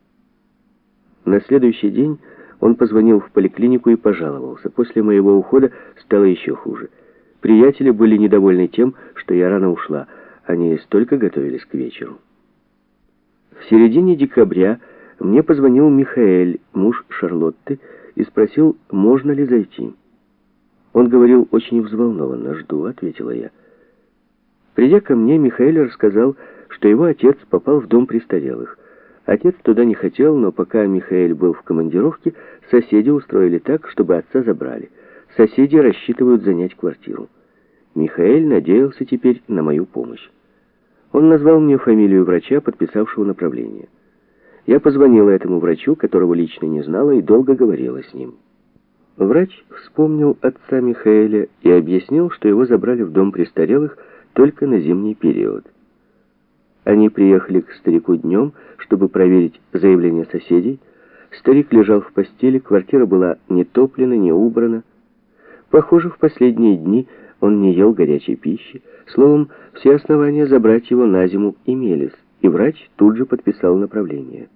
На следующий день он позвонил в поликлинику и пожаловался. После моего ухода стало еще хуже. Приятели были недовольны тем, что я рано ушла. Они столько готовились к вечеру. В середине декабря мне позвонил Михаэль, муж Шарлотты, и спросил, можно ли зайти. Он говорил очень взволнованно. «Жду», — ответила я. Придя ко мне, Михаэль рассказал, что его отец попал в дом престарелых. Отец туда не хотел, но пока Михаэль был в командировке, соседи устроили так, чтобы отца забрали. Соседи рассчитывают занять квартиру. Михаэль надеялся теперь на мою помощь. Он назвал мне фамилию врача, подписавшего направление. Я позвонила этому врачу, которого лично не знала, и долго говорила с ним. Врач вспомнил отца Михаэля и объяснил, что его забрали в дом престарелых только на зимний период. Они приехали к старику днем, чтобы проверить заявление соседей. Старик лежал в постели, квартира была не топлена, не убрана. Похоже, в последние дни он не ел горячей пищи. Словом, все основания забрать его на зиму имелись, и врач тут же подписал направление.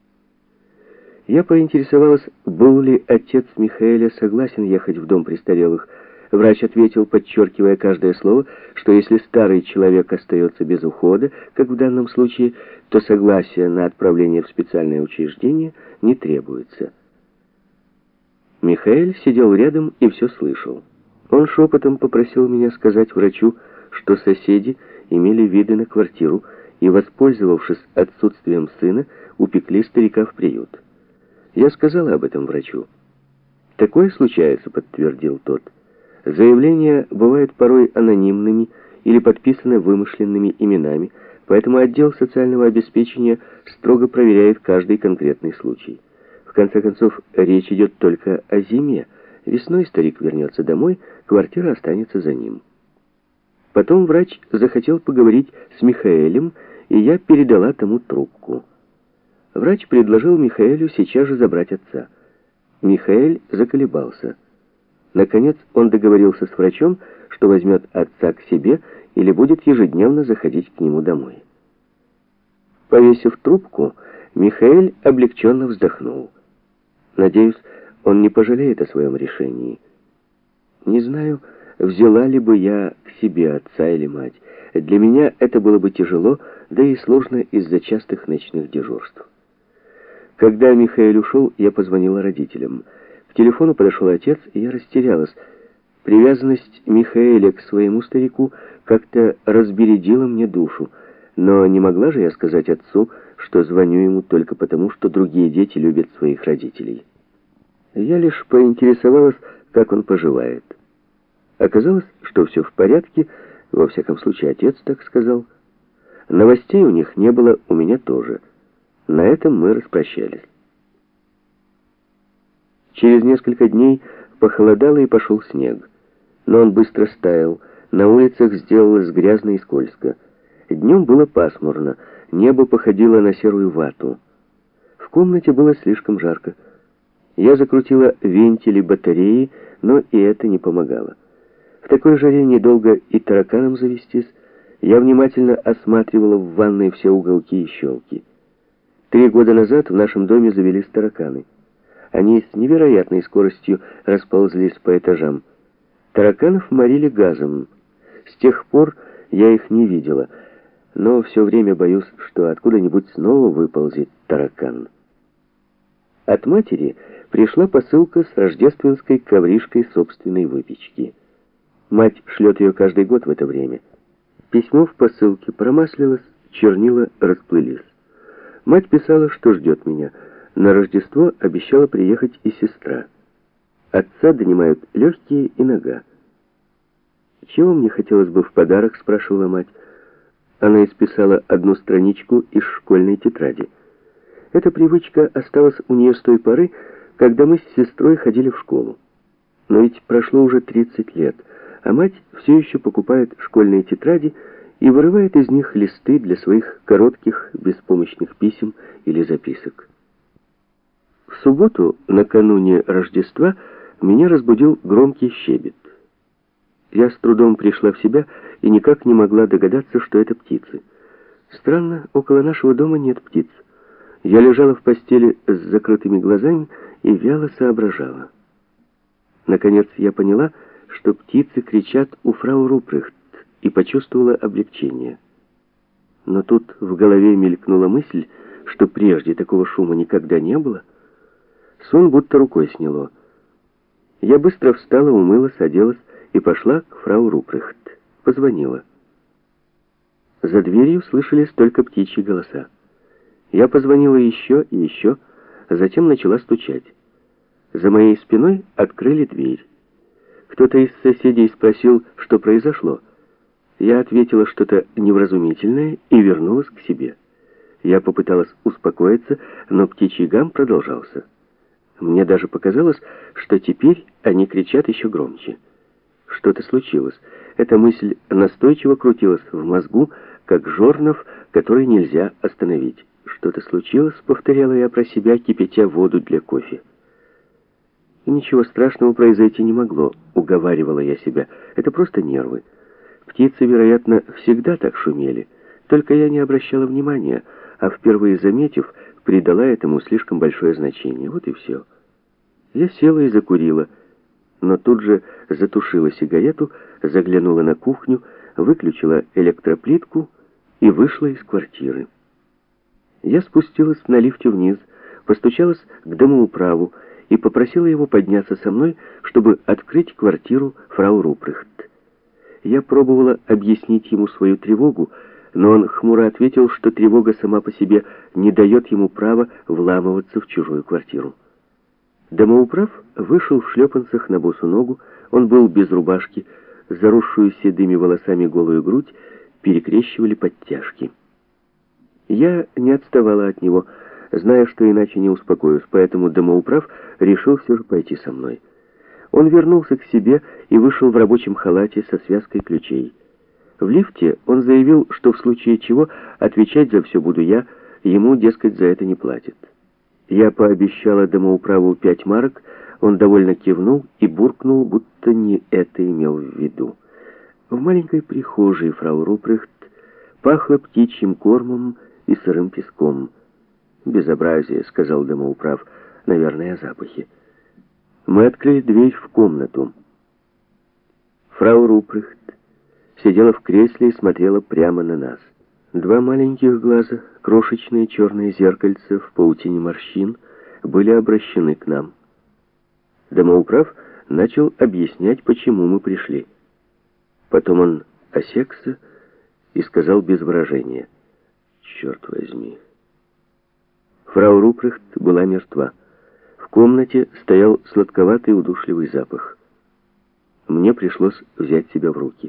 Я поинтересовалась, был ли отец Михаэля согласен ехать в дом престарелых. Врач ответил, подчеркивая каждое слово, что если старый человек остается без ухода, как в данном случае, то согласия на отправление в специальное учреждение не требуется. Михаэль сидел рядом и все слышал. Он шепотом попросил меня сказать врачу, что соседи имели виды на квартиру и, воспользовавшись отсутствием сына, упекли старика в приют. Я сказала об этом врачу. «Такое случается», — подтвердил тот. «Заявления бывают порой анонимными или подписаны вымышленными именами, поэтому отдел социального обеспечения строго проверяет каждый конкретный случай. В конце концов, речь идет только о зиме. Весной старик вернется домой, квартира останется за ним». Потом врач захотел поговорить с Михаэлем, и я передала тому трубку. Врач предложил Михаэлю сейчас же забрать отца. Михаэль заколебался. Наконец он договорился с врачом, что возьмет отца к себе или будет ежедневно заходить к нему домой. Повесив трубку, Михаэль облегченно вздохнул. Надеюсь, он не пожалеет о своем решении. Не знаю, взяла ли бы я к себе отца или мать. Для меня это было бы тяжело, да и сложно из-за частых ночных дежурств. Когда Михаэль ушел, я позвонила родителям. К телефону подошел отец, и я растерялась. Привязанность Михаэля к своему старику как-то разбередила мне душу. Но не могла же я сказать отцу, что звоню ему только потому, что другие дети любят своих родителей. Я лишь поинтересовалась, как он поживает. Оказалось, что все в порядке, во всяком случае отец так сказал. Новостей у них не было, у меня тоже. На этом мы распрощались. Через несколько дней похолодало и пошел снег. Но он быстро стаял, на улицах сделалось грязно и скользко. Днем было пасмурно, небо походило на серую вату. В комнате было слишком жарко. Я закрутила вентили батареи, но и это не помогало. В такой жаре недолго и тараканом завестись. Я внимательно осматривала в ванной все уголки и щелки. 3 года назад в нашем доме завелись тараканы. Они с невероятной скоростью расползлись по этажам. Тараканов морили газом. С тех пор я их не видела, но все время боюсь, что откуда-нибудь снова выползет таракан. От матери пришла посылка с рождественской ковришкой собственной выпечки. Мать шлет ее каждый год в это время. Письмо в посылке промаслилось, чернила расплылись. Мать писала, что ждет меня. На Рождество обещала приехать и сестра. Отца донимают легкие и нога. «Чего мне хотелось бы в подарок?» — спрашивала мать. Она исписала одну страничку из школьной тетради. Эта привычка осталась у нее с той поры, когда мы с сестрой ходили в школу. Но ведь прошло уже 30 лет, а мать все еще покупает школьные тетради и вырывает из них листы для своих коротких, беспомощных писем или записок. В субботу, накануне Рождества, меня разбудил громкий щебет. Я с трудом пришла в себя и никак не могла догадаться, что это птицы. Странно, около нашего дома нет птиц. Я лежала в постели с закрытыми глазами и вяло соображала. Наконец я поняла, что птицы кричат у фрау Рупрехт, и почувствовала облегчение. Но тут в голове мелькнула мысль, что прежде такого шума никогда не было. Сон будто рукой сняло. Я быстро встала, умылась, оделась и пошла к фрау Рупрехт. Позвонила. За дверью слышались только птичьи голоса. Я позвонила еще и еще, а затем начала стучать. За моей спиной открыли дверь. Кто-то из соседей спросил, что произошло. Я ответила что-то невразумительное и вернулась к себе. Я попыталась успокоиться, но птичий гам продолжался. Мне даже показалось, что теперь они кричат еще громче. Что-то случилось. Эта мысль настойчиво крутилась в мозгу, как жорнов, который нельзя остановить. Что-то случилось, повторяла я про себя, кипятя воду для кофе. И ничего страшного произойти не могло, уговаривала я себя. Это просто нервы. Птицы, вероятно, всегда так шумели. Только я не обращала внимания, а впервые заметив, придала этому слишком большое значение. Вот и все. Я села и закурила, но тут же затушила сигарету, заглянула на кухню, выключила электроплитку и вышла из квартиры. Я спустилась на лифте вниз, постучалась к домоуправу и попросила его подняться со мной, чтобы открыть квартиру фрау Рупрехт. Я пробовала объяснить ему свою тревогу, но он хмуро ответил, что тревога сама по себе не дает ему права вламываться в чужую квартиру. Домоуправ вышел в шлепанцах на босу ногу, он был без рубашки, заросшую седыми волосами голую грудь перекрещивали подтяжки. Я не отставала от него, зная, что иначе не успокоюсь, поэтому домоуправ решил все же пойти со мной. Он вернулся к себе и вышел в рабочем халате со связкой ключей. В лифте он заявил, что в случае чего отвечать за все буду я, ему, дескать, за это не платят. Я пообещала домоуправу 5 марок, он довольно кивнул и буркнул, будто не это имел в виду. В маленькой прихожей фрау Рупрехт пахло птичьим кормом и сырым песком. «Безобразие», — сказал домоуправ, — «наверное, запахи». Мы открыли дверь в комнату. Фрау Рупрехт сидела в кресле и смотрела прямо на нас. Два маленьких глаза, крошечные черные зеркальца в паутине морщин, были обращены к нам. Домоуправ начал объяснять, почему мы пришли. Потом он осекся и сказал без выражения: «Черт возьми». Фрау Рупрехт была мертва. В комнате стоял сладковатый удушливый запах. Мне пришлось взять себя в руки.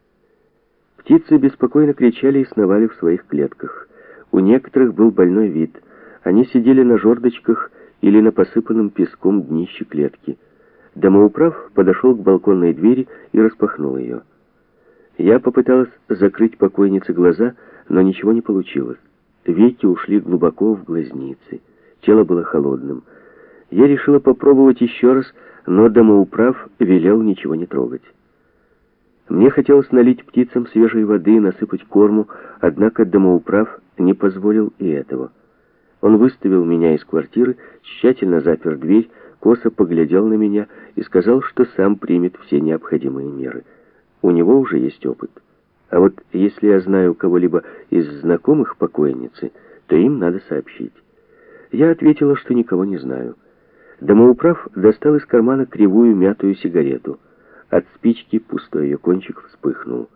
Птицы беспокойно кричали и сновали в своих клетках. У некоторых был больной вид. Они сидели на жердочках или на посыпанном песком днище клетки. Домоуправ подошел к балконной двери и распахнул ее. Я попыталась закрыть покойнице глаза, но ничего не получилось. Веки ушли глубоко в глазницы. Тело было холодным. Я решила попробовать еще раз, но домоуправ велел ничего не трогать. Мне хотелось налить птицам свежей воды и насыпать корму, однако домоуправ не позволил и этого. Он выставил меня из квартиры, тщательно запер дверь, косо поглядел на меня и сказал, что сам примет все необходимые меры. У него уже есть опыт. А вот если я знаю кого-либо из знакомых покойницы, то им надо сообщить. Я ответила, что никого не знаю. Домоуправ достал из кармана кривую мятую сигарету. От спички пустой ее кончик вспыхнул.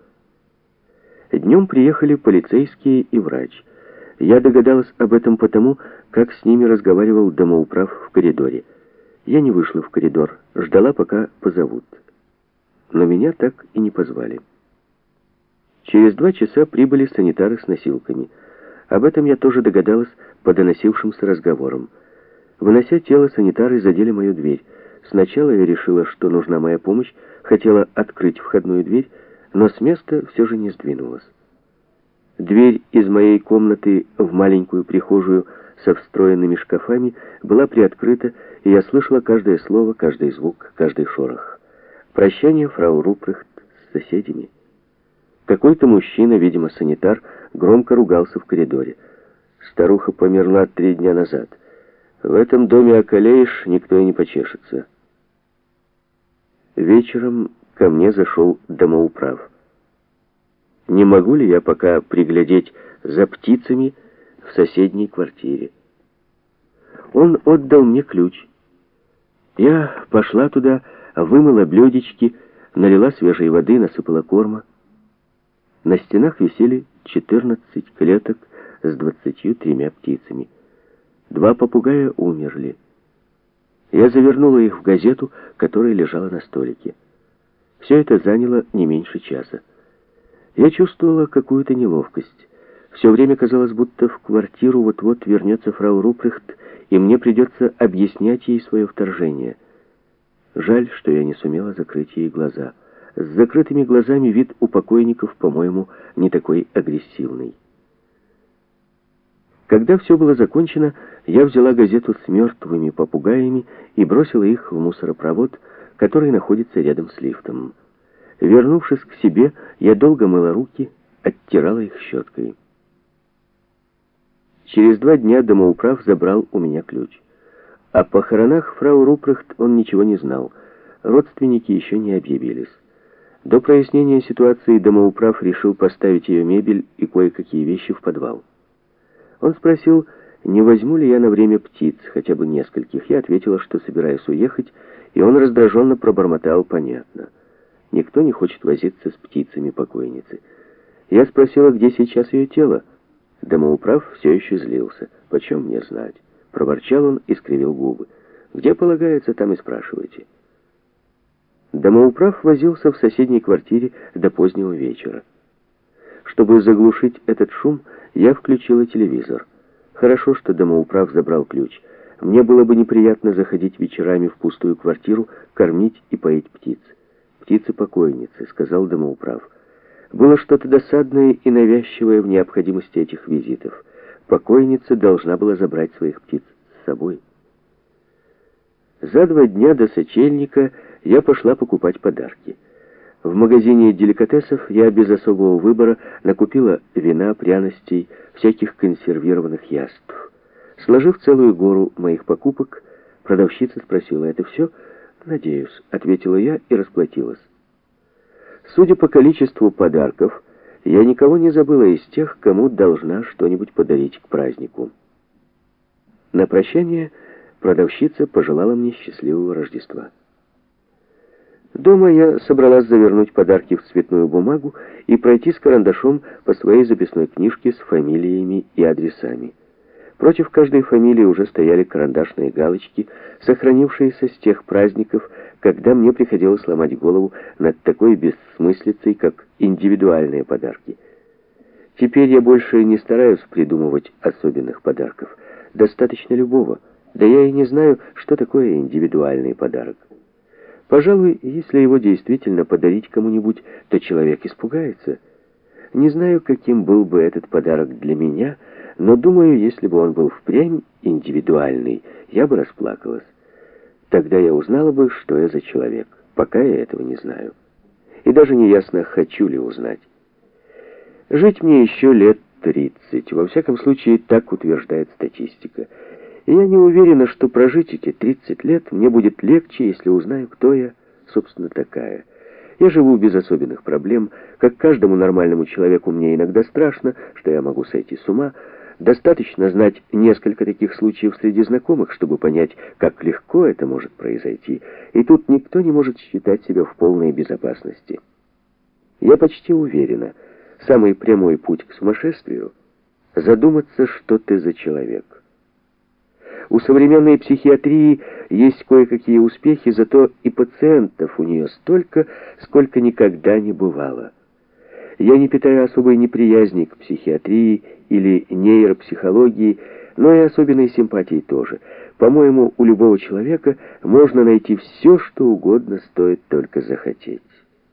Днем приехали полицейские и врач. Я догадалась об этом потому, как с ними разговаривал домоуправ в коридоре. Я не вышла в коридор, ждала, пока позовут. Но меня так и не позвали. Через 2 часа прибыли санитары с носилками. Об этом я тоже догадалась по доносившимся разговорам. Вынося тело, санитары задели мою дверь. Сначала я решила, что нужна моя помощь, хотела открыть входную дверь, но с места все же не сдвинулась. Дверь из моей комнаты в маленькую прихожую со встроенными шкафами была приоткрыта, и я слышала каждое слово, каждый звук, каждый шорох. Прощание фрау Рупрехт с соседями. Какой-то мужчина, видимо, санитар, громко ругался в коридоре. Старуха померла 3 дня назад. В этом доме околеешь, никто и не почешется. Вечером ко мне зашел домоуправ. Не могу ли я пока приглядеть за птицами в соседней квартире? Он отдал мне ключ. Я пошла туда, вымыла блюдечки, налила свежей воды, насыпала корма. На стенах висели 14 клеток с 23 птицами. 2 попугая умерли. Я завернула их в газету, которая лежала на столике. Все это заняло не меньше часа. Я чувствовала какую-то неловкость. Все время казалось, будто в квартиру вот-вот вернется фрау Рупрехт, и мне придется объяснять ей свое вторжение. Жаль, что я не сумела закрыть ей глаза. С закрытыми глазами вид у покойников, по-моему, не такой агрессивный. Когда все было закончено, я взяла газету с мертвыми попугаями и бросила их в мусоропровод, который находится рядом с лифтом. Вернувшись к себе, я долго мыла руки, оттирала их щеткой. Через 2 дня домоуправ забрал у меня ключ. О похоронах фрау Рупрехт он ничего не знал. Родственники еще не объявились. До прояснения ситуации домоуправ решил поставить ее мебель и кое-какие вещи в подвал. Он спросил, не возьму ли я на время птиц, хотя бы нескольких. Я ответила, что собираюсь уехать, и он раздраженно пробормотал: «Понятно. Никто не хочет возиться с птицами покойницы». Я спросила, где сейчас ее тело. Домоуправ все еще злился. «Почем мне знать?» Проворчал он и скривил губы. «Где полагается, там и спрашивайте». Домоуправ возился в соседней квартире до позднего вечера. Чтобы заглушить этот шум, я включила телевизор. Хорошо, что домоуправ забрал ключ. Мне было бы неприятно заходить вечерами в пустую квартиру, кормить и поить птиц. «Птицы-покойницы», — сказал домоуправ. Было что-то досадное и навязчивое в необходимости этих визитов. Покойница должна была забрать своих птиц с собой. За 2 дня до сочельника я пошла покупать подарки. В магазине деликатесов я без особого выбора накупила вина, пряностей, всяких консервированных яств. Сложив целую гору моих покупок, продавщица спросила: «Это все?» «Надеюсь», — ответила я и расплатилась. Судя по количеству подарков, я никого не забыла из тех, кому должна что-нибудь подарить к празднику. На прощание продавщица пожелала мне счастливого Рождества. Дома я собралась завернуть подарки в цветную бумагу и пройти с карандашом по своей записной книжке с фамилиями и адресами. Против каждой фамилии уже стояли карандашные галочки, сохранившиеся с тех праздников, когда мне приходилось ломать голову над такой бессмыслицей, как индивидуальные подарки. Теперь я больше не стараюсь придумывать особенных подарков. Достаточно любого. Да я и не знаю, что такое индивидуальный подарок. Пожалуй, если его действительно подарить кому-нибудь, то человек испугается. Не знаю, каким был бы этот подарок для меня, но думаю, если бы он был впрямь индивидуальный, я бы расплакалась. Тогда я узнала бы, что я за человек. Пока я этого не знаю. И даже не ясно, хочу ли узнать. Жить мне еще лет 30. Во всяком случае, так утверждает статистика. И я не уверена, что прожить эти 30 лет мне будет легче, если узнаю, кто я, собственно, такая. Я живу без особенных проблем. Как каждому нормальному человеку, мне иногда страшно, что я могу сойти с ума. Достаточно знать несколько таких случаев среди знакомых, чтобы понять, как легко это может произойти. И тут никто не может считать себя в полной безопасности. Я почти уверена, самый прямой путь к сумасшествию — задуматься, что ты за человек. У современной психиатрии есть кое-какие успехи, зато и пациентов у нее столько, сколько никогда не бывало. Я не питаю особой неприязни к психиатрии или нейропсихологии, но и особенной симпатии тоже. По-моему, у любого человека можно найти все, что угодно, стоит только захотеть.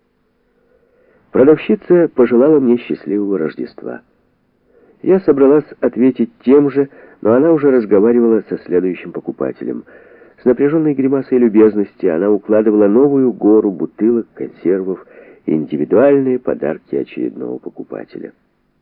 Продавщица пожелала мне счастливого Рождества. Я собралась ответить тем же, но она уже разговаривала со следующим покупателем. С напряженной гримасой любезности она укладывала новую гору бутылок, консервов и индивидуальные подарки очередного покупателя.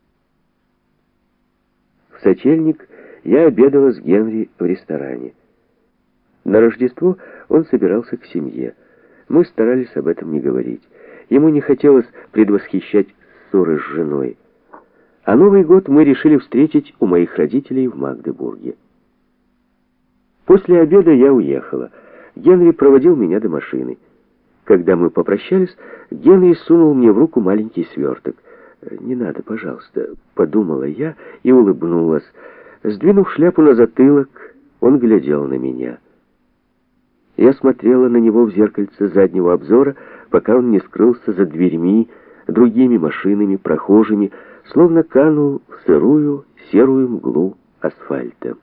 В сочельник я обедала с Генри в ресторане. На Рождество он собирался к семье. Мы старались об этом не говорить. Ему не хотелось предвосхищать ссоры с женой. А Новый год мы решили встретить у моих родителей в Магдебурге. После обеда я уехала. Генри проводил меня до машины. Когда мы попрощались, Генри сунул мне в руку маленький сверток. «Не надо, пожалуйста», — подумала я и улыбнулась. Сдвинув шляпу на затылок, он глядел на меня. Я смотрела на него в зеркальце заднего обзора, пока он не скрылся за дверьми, другими машинами, прохожими, словно канул в сырую, серую мглу асфальта.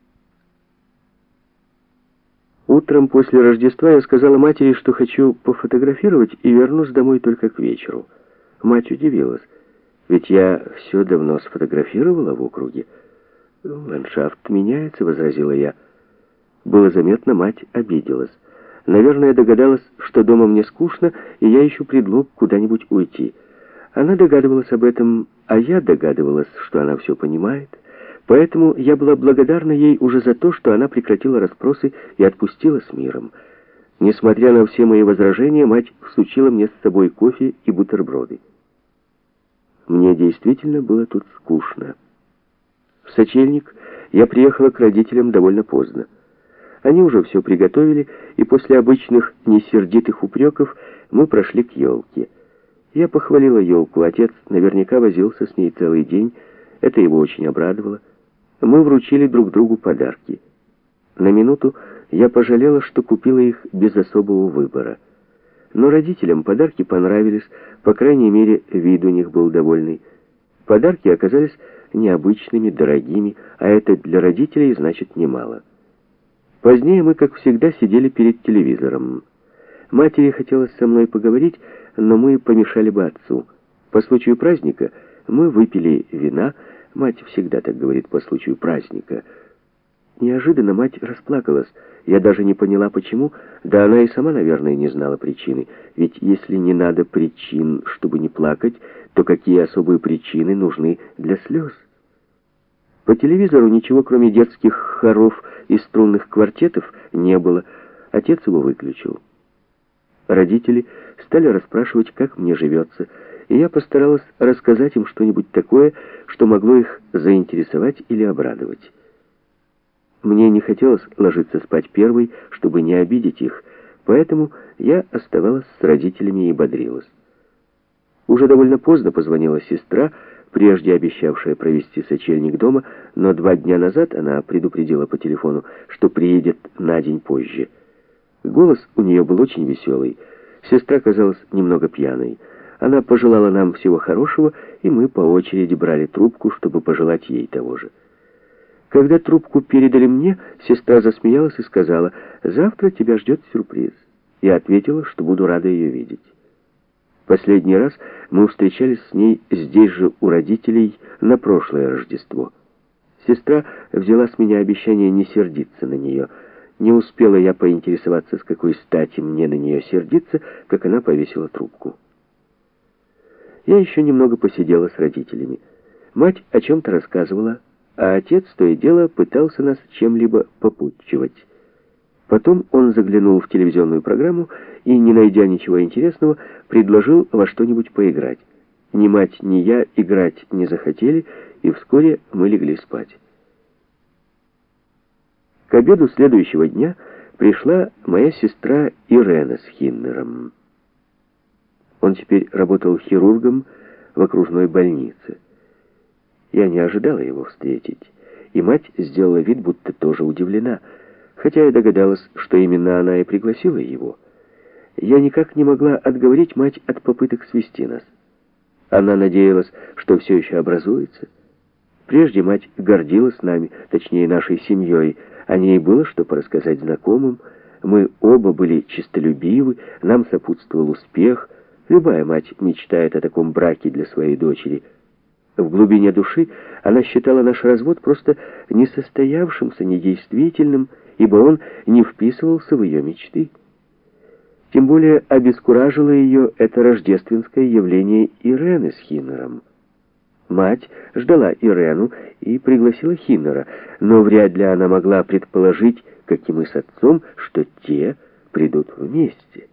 Утром после Рождества я сказала матери, что хочу пофотографировать и вернусь домой только к вечеру. Мать удивилась, ведь я все давно сфотографировала в округе. «Ландшафт меняется», — возразила я. Было заметно, мать обиделась. Наверное, догадалась, что дома мне скучно, и я ищу предлог куда-нибудь уйти. Она догадывалась об этом, а я догадывалась, что она все понимает. Поэтому я была благодарна ей уже за то, что она прекратила расспросы и отпустила с миром. Несмотря на все мои возражения, мать всучила мне с собой кофе и бутерброды. Мне действительно было тут скучно. В сочельник я приехала к родителям довольно поздно. Они уже все приготовили, и после обычных несердитых упреков мы прошли к елке. Я похвалила елку, отец наверняка возился с ней целый день, это его очень обрадовало. Мы вручили друг другу подарки. На минуту я пожалела, что купила их без особого выбора. Но родителям подарки понравились, по крайней мере, вид у них был довольный. Подарки оказались необычными, дорогими, а это для родителей значит немало. Позднее мы, как всегда, сидели перед телевизором. Матери хотелось со мной поговорить, но мы помешали бы отцу. По случаю праздника мы выпили вина. Мать всегда так говорит по случаю праздника. неожиданно мать расплакалась. Я даже не поняла, почему, да она и сама, наверное, не знала причины. Ведь если не надо причин, чтобы не плакать, то какие особые причины нужны для слез? По телевизору ничего, кроме детских хоров и струнных квартетов, не было. Отец его выключил. Родители стали расспрашивать, как мне живется, и я постаралась рассказать им что-нибудь такое, что могло их заинтересовать или обрадовать. Мне не хотелось ложиться спать первой, чтобы не обидеть их, поэтому я оставалась с родителями и бодрилась. Уже довольно поздно позвонила сестра, прежде обещавшая провести сочельник дома, но 2 дня назад она предупредила по телефону, что приедет на день позже. Голос у нее был очень веселый. Сестра казалась немного пьяной. Она пожелала нам всего хорошего, и мы по очереди брали трубку, чтобы пожелать ей того же. Когда трубку передали мне, сестра засмеялась и сказала: «Завтра тебя ждет сюрприз». Я ответила, что буду рада ее видеть. Последний раз мы встречались с ней здесь же у родителей на прошлое Рождество. Сестра взяла с меня обещание не сердиться на нее. Не успела я поинтересоваться, с какой стати мне на нее сердиться, как она повесила трубку. Я еще немного посидела с родителями. Мать о чем-то рассказывала, а отец то и дело пытался нас чем-либо попутчивать. Потом он заглянул в телевизионную программу и, не найдя ничего интересного, предложил во что-нибудь поиграть. Ни мать, ни я играть не захотели, и вскоре мы легли спать. К обеду следующего дня пришла моя сестра Ирена с Хиннером. Он теперь работал хирургом в окружной больнице. Я не ожидала его встретить, и мать сделала вид, будто тоже удивлена, хотя я догадалась, что именно она и пригласила его. Я никак не могла отговорить мать от попыток свести нас. Она надеялась, что все еще образуется. Прежде мать гордилась нами, точнее нашей семьей. О ней было что порассказать знакомым. Мы оба были честолюбивы, нам сопутствовал успех. Любая мать мечтает о таком браке для своей дочери. В глубине души она считала наш развод просто несостоявшимся, недействительным, ибо он не вписывался в ее мечты. Тем более обескуражило ее это рождественское явление Ирены с Хиннером. Мать ждала Ирену и пригласила Хиннера, но вряд ли она могла предположить, как и мы с отцом, что те придут вместе.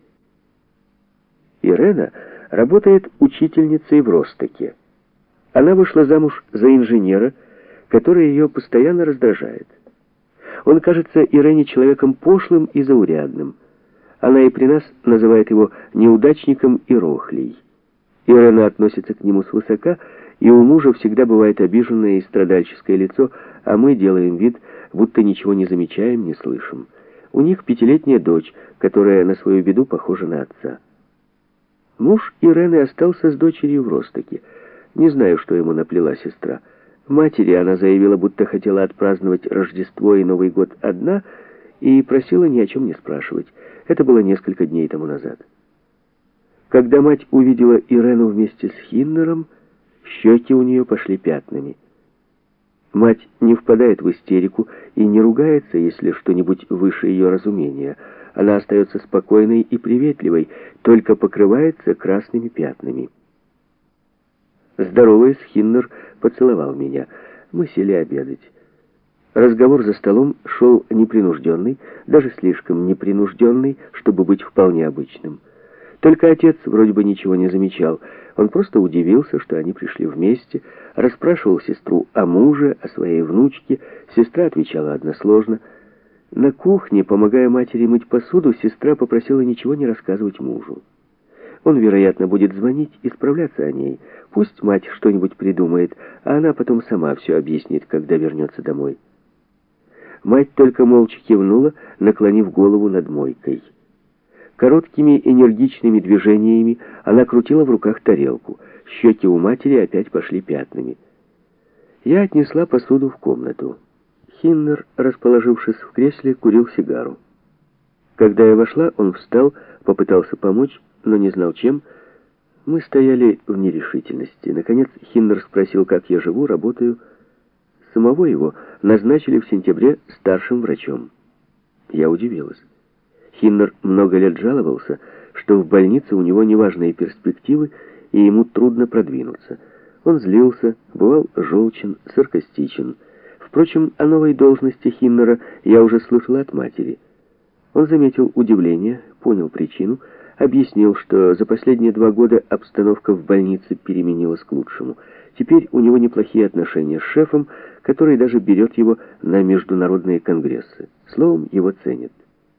Ирена работает учительницей в Ростоке. Она вышла замуж за инженера, который ее постоянно раздражает. Он кажется Ирене человеком пошлым и заурядным. Она и при нас называет его неудачником и рохлей. Ирена относится к нему свысока, и у мужа всегда бывает обиженное и страдальческое лицо, а мы делаем вид, будто ничего не замечаем, не слышим. У них 5-летняя дочь, которая на свою беду похожа на отца. Муж Ирены остался с дочерью в Ростоке. Не знаю, что ему наплела сестра. Матери она заявила, будто хотела отпраздновать Рождество и Новый год одна, и просила ни о чем не спрашивать. Это было несколько дней тому назад. Когда мать увидела Ирену вместе с Хиннером, щеки у нее пошли пятнами. Мать не впадает в истерику и не ругается, если что-нибудь выше ее разумения. Она остается спокойной и приветливой, только покрывается красными пятнами. Здороваясь, Хиннер поцеловал меня. Мы сели обедать. Разговор за столом шел непринужденный, даже слишком непринужденный, чтобы быть вполне обычным. Только отец вроде бы ничего не замечал. Он просто удивился, что они пришли вместе, расспрашивал сестру о муже, о своей внучке. Сестра отвечала односложно. На кухне, помогая матери мыть посуду, сестра попросила ничего не рассказывать мужу. Он, вероятно, будет звонить и справляться о ней. Пусть мать что-нибудь придумает, а она потом сама все объяснит, когда вернется домой. Мать только молча кивнула, наклонив голову над мойкой. Короткими энергичными движениями она крутила в руках тарелку. Щеки у матери опять пошли пятнами. Я отнесла посуду в комнату. Хиннер, расположившись в кресле, курил сигару. Когда я вошла, он встал, попытался помочь, но не знал чем. Мы стояли в нерешительности. Наконец Хиннер спросил, как я живу, работаю. самого его назначили в сентябре старшим врачом. Я удивилась. Хиннер много лет жаловался, что в больнице у него неважные перспективы, и ему трудно продвинуться. Он злился, бывал желчен, саркастичен. Впрочем, о новой должности Хиннера я уже слышала от матери. Он заметил удивление, понял причину, объяснил, что за последние 2 года обстановка в больнице переменилась к лучшему. Теперь у него неплохие отношения с шефом, который даже берет его на международные конгрессы. Словом, его ценят.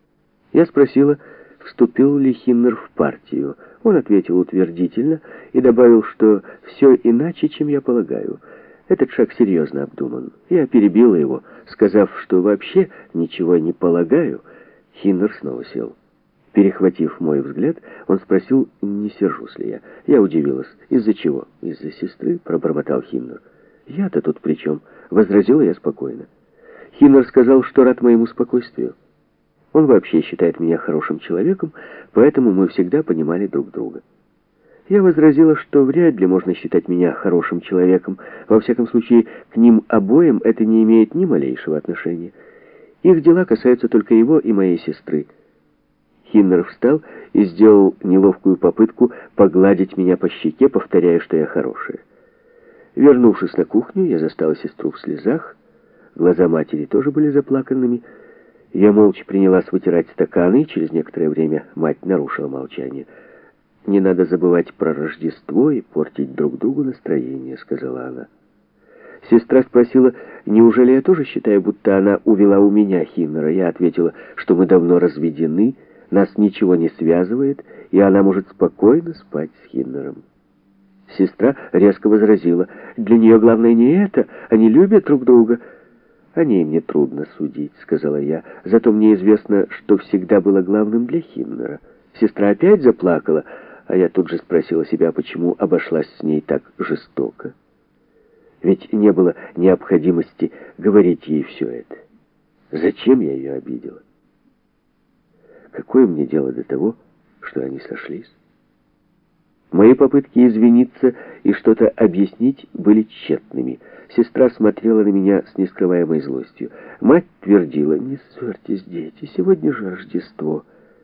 Я спросила, вступил ли Хиннер в партию. Он ответил утвердительно и добавил, что все иначе, чем я полагаю. Этот шаг серьезно обдуман. Я перебила его, сказав, что вообще ничего не полагаю. Хиннер снова сел. Перехватив мой взгляд, он спросил, не сержусь ли я. Я удивилась. Из-за чего? Из-за сестры, пробормотал Хиннер. Я-то тут при чем? Возразила я спокойно. Хиннер сказал, что рад моему спокойствию. Он вообще считает меня хорошим человеком, поэтому мы всегда понимали друг друга. Я возразила, что вряд ли можно считать меня хорошим человеком. Во всяком случае, к ним обоим это не имеет ни малейшего отношения. Их дела касаются только его и моей сестры. Хиннер встал и сделал неловкую попытку погладить меня по щеке, повторяя, что я хорошая. Вернувшись на кухню, я застала сестру в слезах. Глаза матери тоже были заплаканными. Я молча принялась вытирать стаканы, и через некоторое время мать нарушила молчание. «Не надо забывать про Рождество и портить друг другу настроение», — сказала она. Сестра спросила, неужели я тоже считаю, будто она увела у меня Хиннера. Я ответила, что мы давно разведены, нас ничего не связывает, и она может спокойно спать с Хиннером. Сестра резко возразила, для нее главное не это, они любят друг друга. «О ней мне трудно судить», — сказала я. «Зато мне известно, что всегда было главным для Хиннера». Сестра опять заплакала, а я тут же спросила себя, почему обошлась с ней так жестоко. Ведь не было необходимости говорить ей все это. Зачем я ее обидела? Какое мне дело до того, что они сошлись? Мои попытки извиниться и что-то объяснить были тщетными. Сестра смотрела на меня с нескрываемой злостью. Мать твердила, не ссорьтесь, дети, сегодня же Рождество.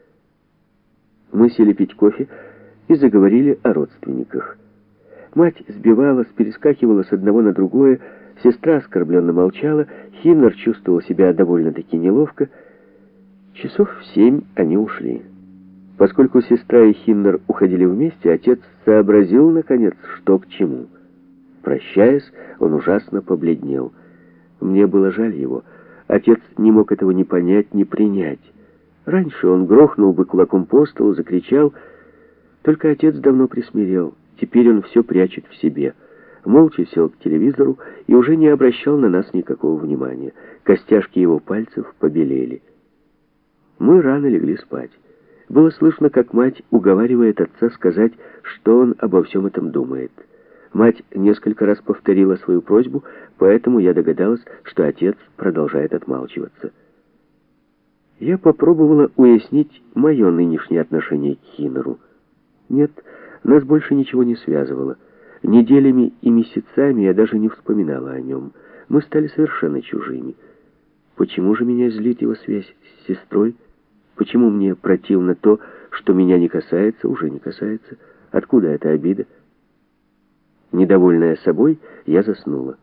Мы сели пить кофе и заговорили о родственниках. Мать сбивалась, перескакивала с одного на другое, сестра оскорбленно молчала, Хиннер чувствовал себя довольно-таки неловко. Часов в 7 они ушли. Поскольку сестра и Хиннер уходили вместе, отец сообразил, наконец, что к чему. Прощаясь, он ужасно побледнел. Мне было жаль его. Отец не мог этого ни понять, ни принять. Раньше он грохнул бы кулаком по столу, закричал. Только отец давно присмирел. Теперь он все прячет в себе. Молча сел к телевизору и уже не обращал на нас никакого внимания. Костяшки его пальцев побелели. Мы рано легли спать. Было слышно, как мать уговаривает отца сказать, что он обо всем этом думает. Мать несколько раз повторила свою просьбу, поэтому я догадалась, что отец продолжает отмалчиваться. Я попробовала уяснить мое нынешнее отношение к Хиннеру. Нет, нас больше ничего не связывало. Неделями и месяцами я даже не вспоминала о нем. Мы стали совершенно чужими. Почему же меня злит его связь с сестрой? Почему мне противно то, что меня не касается, уже не касается? Откуда эта обида? Недовольная собой, я заснула.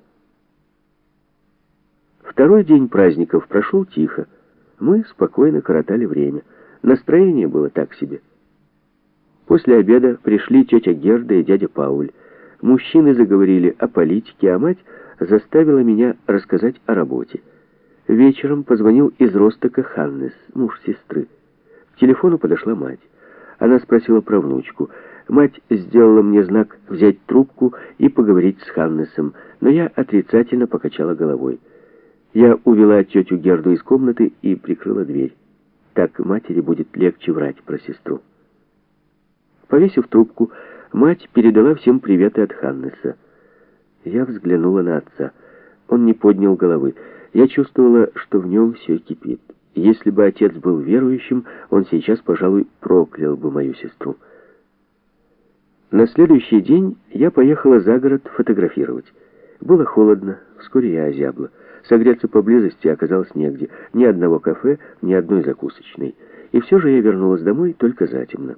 Второй день праздников прошел тихо. Мы спокойно коротали время. Настроение было так себе. После обеда пришли тетя Герда и дядя Пауль. Мужчины заговорили о политике, а мать заставила меня рассказать о работе. Вечером позвонил из Ростока Ханнес, муж сестры. К телефону подошла мать. Она спросила про внучку. Мать сделала мне знак взять трубку и поговорить с Ханнесом, но я отрицательно покачала головой. Я увела тетю Герду из комнаты и прикрыла дверь. Так матери будет легче врать про сестру. Повесив трубку, мать передала всем приветы от Ханнеса. Я взглянула на отца. Он не поднял головы. Я чувствовала, что в нем все кипит. Если бы отец был верующим, он сейчас, пожалуй, проклял бы мою сестру. На следующий день я поехала за город фотографировать. Было холодно, вскоре я озябла. Согреться поблизости оказалось негде. Ни одного кафе, ни одной закусочной. И все же я вернулась домой только затемно.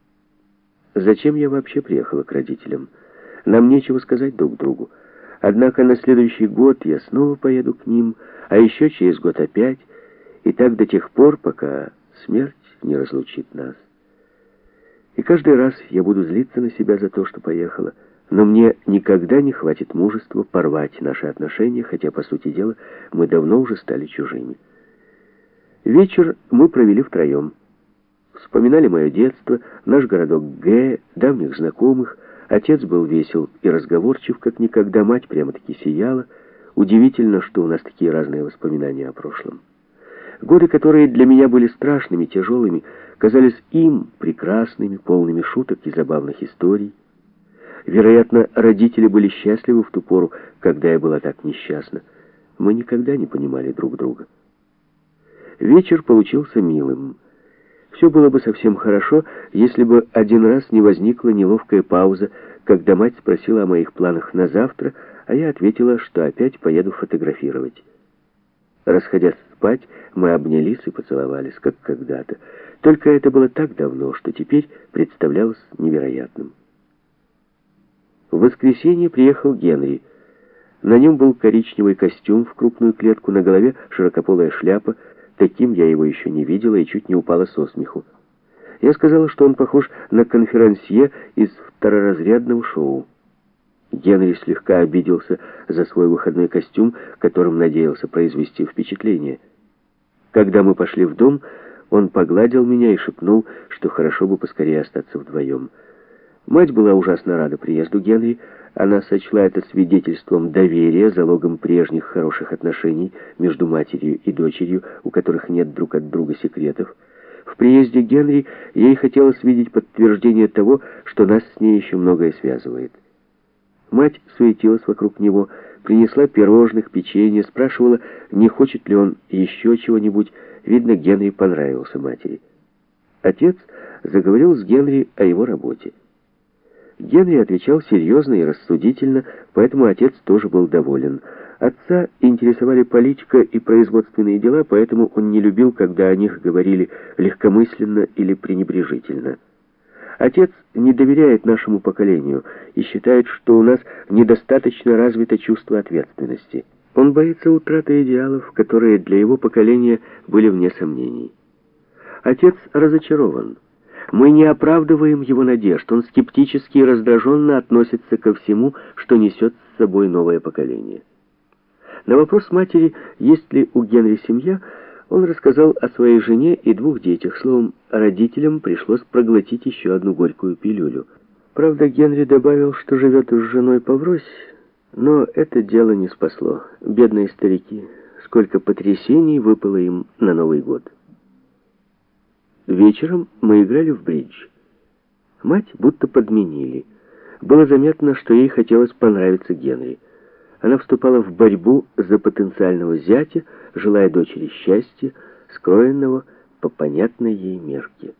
Зачем я вообще приехала к родителям? Нам нечего сказать друг другу. Однако на следующий год я снова поеду к ним, а еще через год опять, и так до тех пор, пока смерть не разлучит нас. И каждый раз я буду злиться на себя за то, что поехала, но мне никогда не хватит мужества порвать наши отношения, хотя, по сути дела, мы давно уже стали чужими. Вечер мы провели втроем. Вспоминали мое детство, наш городок Г, давних знакомых. Отец был весел и разговорчив, как никогда, мать прямо-таки сияла. Удивительно, что у нас такие разные воспоминания о прошлом. Годы, которые для меня были страшными, тяжелыми, казались им прекрасными, полными шуток и забавных историй. Вероятно, родители были счастливы в ту пору, когда я была так несчастна. Мы никогда не понимали друг друга. Вечер получился милым. Все было бы совсем хорошо, если бы один раз не возникла неловкая пауза, когда мать спросила о моих планах на завтра, а я ответила, что опять поеду фотографировать. Расходясь спать, мы обнялись и поцеловались, как когда-то. Только это было так давно, что теперь представлялось невероятным. В воскресенье приехал Генри. На нем был коричневый костюм в крупную клетку, на голове широкополая шляпа. Таким я его еще не видела и чуть не упала со смеху. Я сказала, что он похож на конферансье из второразрядного шоу. Генри слегка обиделся за свой выходной костюм, которым надеялся произвести впечатление. Когда мы пошли в дом, он погладил меня и шепнул, что хорошо бы поскорее остаться вдвоем. Мать была ужасно рада приезду Генри. Она сочла это свидетельством доверия, залогом прежних хороших отношений между матерью и дочерью, у которых нет друг от друга секретов. В приезде Генри ей хотелось видеть подтверждение того, что нас с ней еще многое связывает. Мать суетилась вокруг него, принесла пирожных, печенье, спрашивала, не хочет ли он еще чего-нибудь. Видно, Генри понравился матери. Отец заговорил с Генри о его работе. Генри отвечал серьезно и рассудительно, поэтому отец тоже был доволен. Отца интересовали политика и производственные дела, поэтому он не любил, когда о них говорили легкомысленно или пренебрежительно. Отец не доверяет нашему поколению и считает, что у нас недостаточно развито чувство ответственности. Он боится утраты идеалов, которые для его поколения были вне сомнений. Отец разочарован. Мы не оправдываем его надежд. Он скептически и раздраженно относится ко всему, что несет с собой новое поколение. На вопрос матери, есть ли у Генри семья, он рассказал о своей жене и 2 детях. Словом, родителям пришлось проглотить еще одну горькую пилюлю. Правда, Генри добавил, что живет с женой поврось, но это дело не спасло. Бедные старики, сколько потрясений выпало им на Новый год. Вечером мы играли в бридж. Мать будто подменили. Было заметно, что ей хотелось понравиться Генри. Она вступала в борьбу за потенциального зятя, желая дочери счастья, скроенного по понятной ей мерке.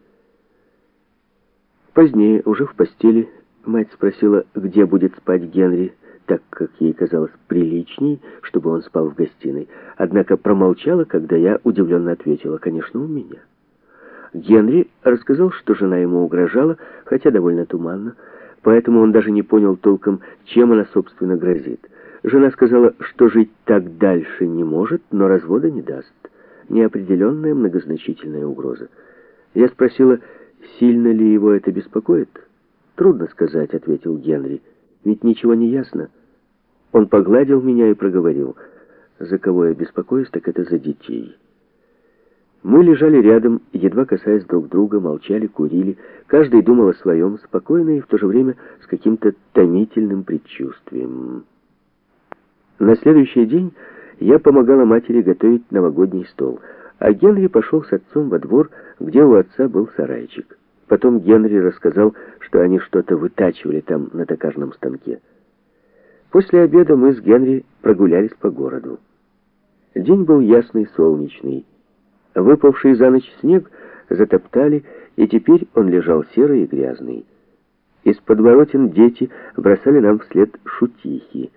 Позднее, уже в постели, мать спросила, где будет спать Генри, так как ей казалось приличней, чтобы он спал в гостиной. Однако промолчала, когда я удивленно ответила, конечно, у меня. Генри рассказал, что жена ему угрожала, хотя довольно туманно, поэтому он даже не понял толком, чем она, собственно, грозит. Жена сказала, что жить так дальше не может, но развода не даст. Неопределенная, многозначительная угроза. Я спросила, сильно ли его это беспокоит. «Трудно сказать», — ответил Генри, — «ведь ничего не ясно». Он погладил меня и проговорил, «За кого я беспокоюсь, так это за детей». Мы лежали рядом, едва касаясь друг друга, молчали, курили. Каждый думал о своем, спокойно и в то же время с каким-то томительным предчувствием. На следующий день я помогала матери готовить новогодний стол, а Генри пошел с отцом во двор, где у отца был сарайчик. Потом Генри рассказал, что они что-то вытачивали там на токарном станке. После обеда мы с Генри прогулялись по городу. День был ясный, солнечный. Выпавший за ночь снег затоптали, и теперь он лежал серый и грязный. Из подворотен дети бросали нам вслед шутихи.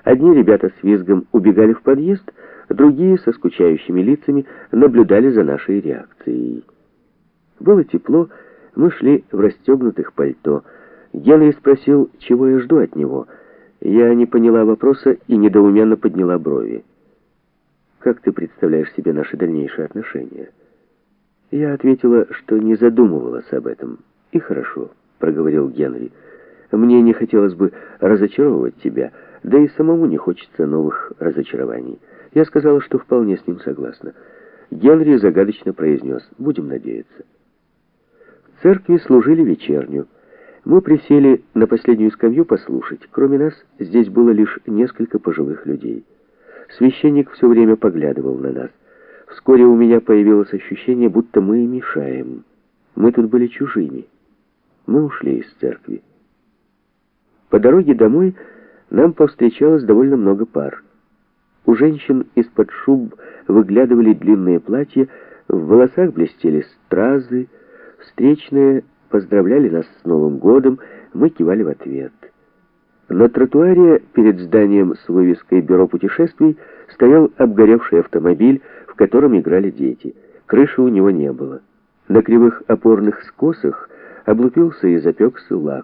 Одни ребята с визгом убегали в подъезд, другие со скучающими лицами наблюдали за нашей реакцией. Было тепло, мы шли в расстегнутых пальто. Генри спросил, чего я жду от него. Я не поняла вопроса и недоуменно подняла брови. «Как ты представляешь себе наши дальнейшие отношения?» Я ответила, что не задумывалась об этом. «И хорошо», — проговорил Генри. «Мне не хотелось бы разочаровывать тебя, да и самому не хочется новых разочарований». Я сказала, что вполне с ним согласна. Генри загадочно произнес: «Будем надеяться». В церкви служили вечерню. Мы присели на последнюю скамью послушать. Кроме нас, здесь было лишь несколько пожилых людей. Священник все время поглядывал на нас. Вскоре у меня появилось ощущение, будто мы мешаем. Мы тут были чужими. Мы ушли из церкви. По дороге домой нам повстречалось довольно много пар. У женщин из-под шуб выглядывали длинные платья, в волосах блестели стразы. Встречные поздравляли нас с Новым годом, мы кивали в ответ. На тротуаре перед зданием с вывеской «Бюро путешествий» стоял обгоревший автомобиль, в котором играли дети. Крыши у него не было. На кривых опорных скосах облупился и запекся лак.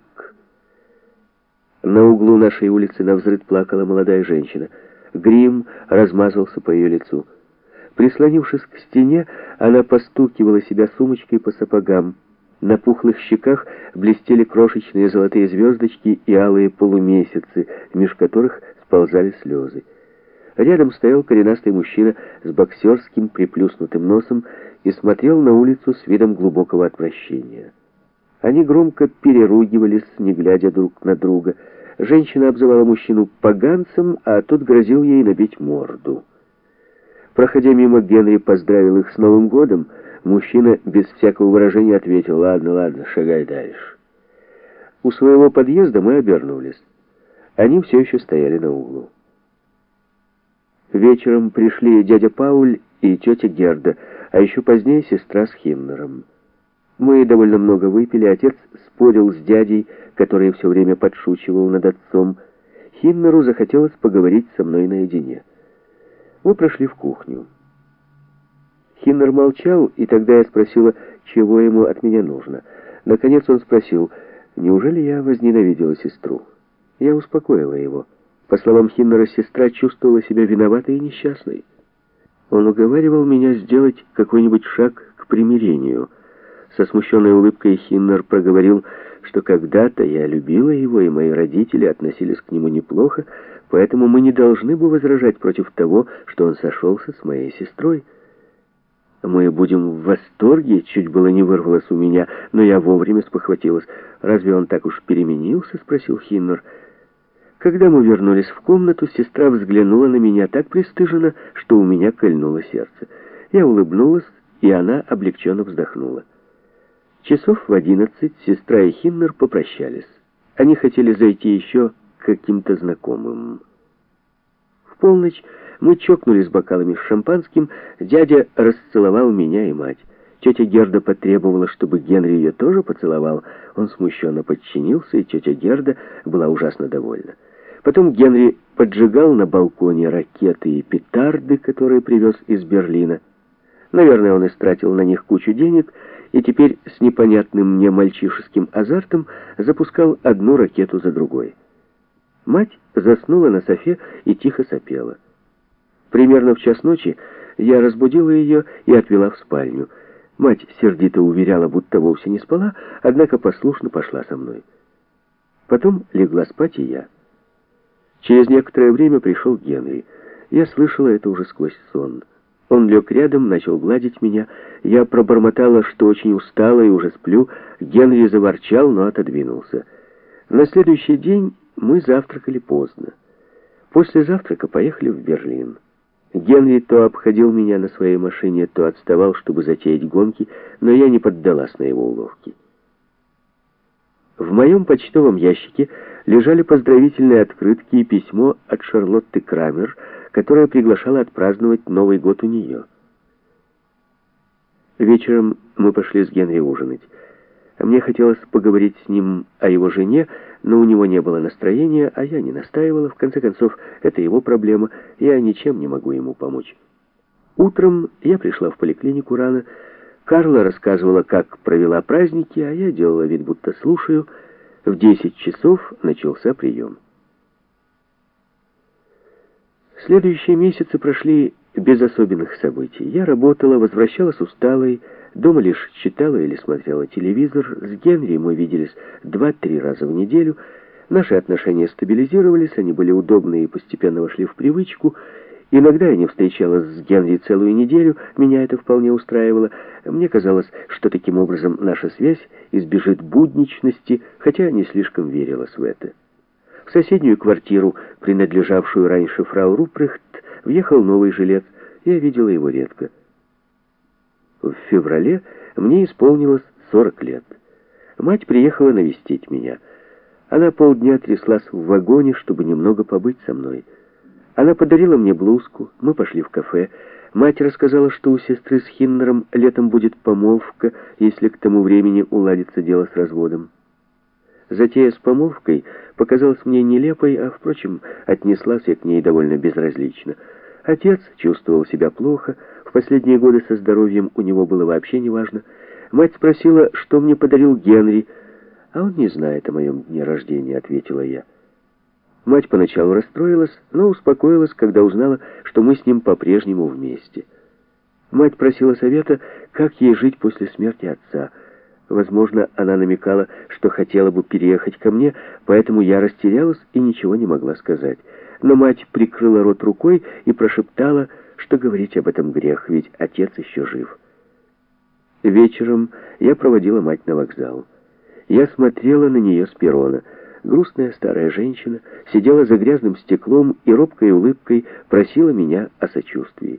На углу нашей улицы навзрыд плакала молодая женщина. Грим размазался по ее лицу. Прислонившись к стене, она постукивала себя сумочкой по сапогам. На пухлых щеках блестели крошечные золотые звездочки и алые полумесяцы, меж которых сползали слезы. Рядом стоял коренастый мужчина с боксерским приплюснутым носом и смотрел на улицу с видом глубокого отвращения. Они громко переругивались, не глядя друг на друга. Женщина обзывала мужчину поганцем, а тот грозил ей набить морду. Проходя мимо, Генри поздравил их с Новым годом. Мужчина без всякого выражения ответил: «Ладно, ладно, шагай дальше». У своего подъезда мы обернулись. Они все еще стояли на углу. Вечером пришли дядя Пауль и тетя Герда, а еще позднее сестра с Хиннером. Мы довольно много выпили, отец спорил с дядей, который все время подшучивал над отцом. Хиннеру захотелось поговорить со мной наедине. Мы прошли в кухню. Хиннер молчал, и тогда я спросила, чего ему от меня нужно. Наконец он спросил: «Неужели я возненавидела сестру?» Я успокоила его. По словам Хиннера, сестра чувствовала себя виноватой и несчастной. Он уговаривал меня сделать какой-нибудь шаг к примирению. Со смущенной улыбкой Хиннер проговорил, что когда-то я любила его, и мои родители относились к нему неплохо, поэтому мы не должны бы возражать против того, что он сошелся с моей сестрой. «Мы будем в восторге», — чуть было не вырвалось у меня, но я вовремя спохватилась. «Разве он так уж переменился?» — спросил Хиннер. Когда мы вернулись в комнату, сестра взглянула на меня так пристыженно, что у меня кольнуло сердце. Я улыбнулась, и она облегченно вздохнула. Часов в 11 сестра и Хиннер попрощались. Они хотели зайти еще к каким-то знакомым. В полночь мы чокнулись бокалами с шампанским, дядя расцеловал меня и мать. Тетя Герда потребовала, чтобы Генри ее тоже поцеловал. Он смущенно подчинился, и тетя Герда была ужасно довольна. Потом Генри поджигал на балконе ракеты и петарды, которые привез из Берлина. Наверное, он истратил на них кучу денег, и теперь с непонятным мне мальчишеским азартом запускал одну ракету за другой. Мать заснула на софе и тихо сопела. Примерно в час ночи я разбудила ее и отвела в спальню. Мать сердито уверяла, будто вовсе не спала, однако послушно пошла со мной. Потом легла спать и я. Через некоторое время пришел Генри. Я слышала это уже сквозь сон. Он лег рядом, начал гладить меня. Я пробормотала, что очень устала и уже сплю. Генри заворчал, но отодвинулся. На следующий день мы завтракали поздно. После завтрака поехали в Берлин. Генри то обходил меня на своей машине, то отставал, чтобы затеять гонки, но я не поддалась на его уловки. В моем почтовом ящике лежали поздравительные открытки и письмо от Шарлотты Крамер, которая приглашала отпраздновать Новый год у нее. Вечером мы пошли с Генри ужинать. Мне хотелось поговорить с ним о его жене, но у него не было настроения, а я не настаивала. В конце концов, это его проблема, я ничем не могу ему помочь. Утром я пришла в поликлинику рано. Карла рассказывала, как провела праздники, а я делала вид, будто слушаю. В 10 часов начался прием. Следующие месяцы прошли без особенных событий. Я работала, возвращалась усталой, дома лишь читала или смотрела телевизор. С Генри мы виделись 2-3 раза в неделю. Наши отношения стабилизировались, они были удобны и постепенно вошли в привычку. Иногда я не встречалась с Генри целую неделю, меня это вполне устраивало. Мне казалось, что таким образом наша связь избежит будничности, хотя не слишком верилась в это. В соседнюю квартиру, принадлежавшую раньше фрау Рупрехт, въехал новый жилец. Я видела его редко. В феврале мне исполнилось 40 лет. Мать приехала навестить меня. Она полдня тряслась в вагоне, чтобы немного побыть со мной. Она подарила мне блузку, мы пошли в кафе. Мать рассказала, что у сестры с Хиннером летом будет помолвка, если к тому времени уладится дело с разводом. Затея с помолвкой показалась мне нелепой, а, впрочем, отнеслась я к ней довольно безразлично. Отец чувствовал себя плохо, в последние годы со здоровьем у него было вообще неважно. Мать спросила, что мне подарил Генри. «А он не знает о моем дне рождения», — ответила я. Мать поначалу расстроилась, но успокоилась, когда узнала, что мы с ним по-прежнему вместе. Мать просила совета, как ей жить после смерти отца. Возможно, она намекала, что хотела бы переехать ко мне, поэтому я растерялась и ничего не могла сказать. Но мать прикрыла рот рукой и прошептала, что говорить об этом грех, ведь отец еще жив. Вечером я проводила мать на вокзал. Я смотрела на нее с перрона. Грустная старая женщина сидела за грязным стеклом и робкой улыбкой просила меня о сочувствии.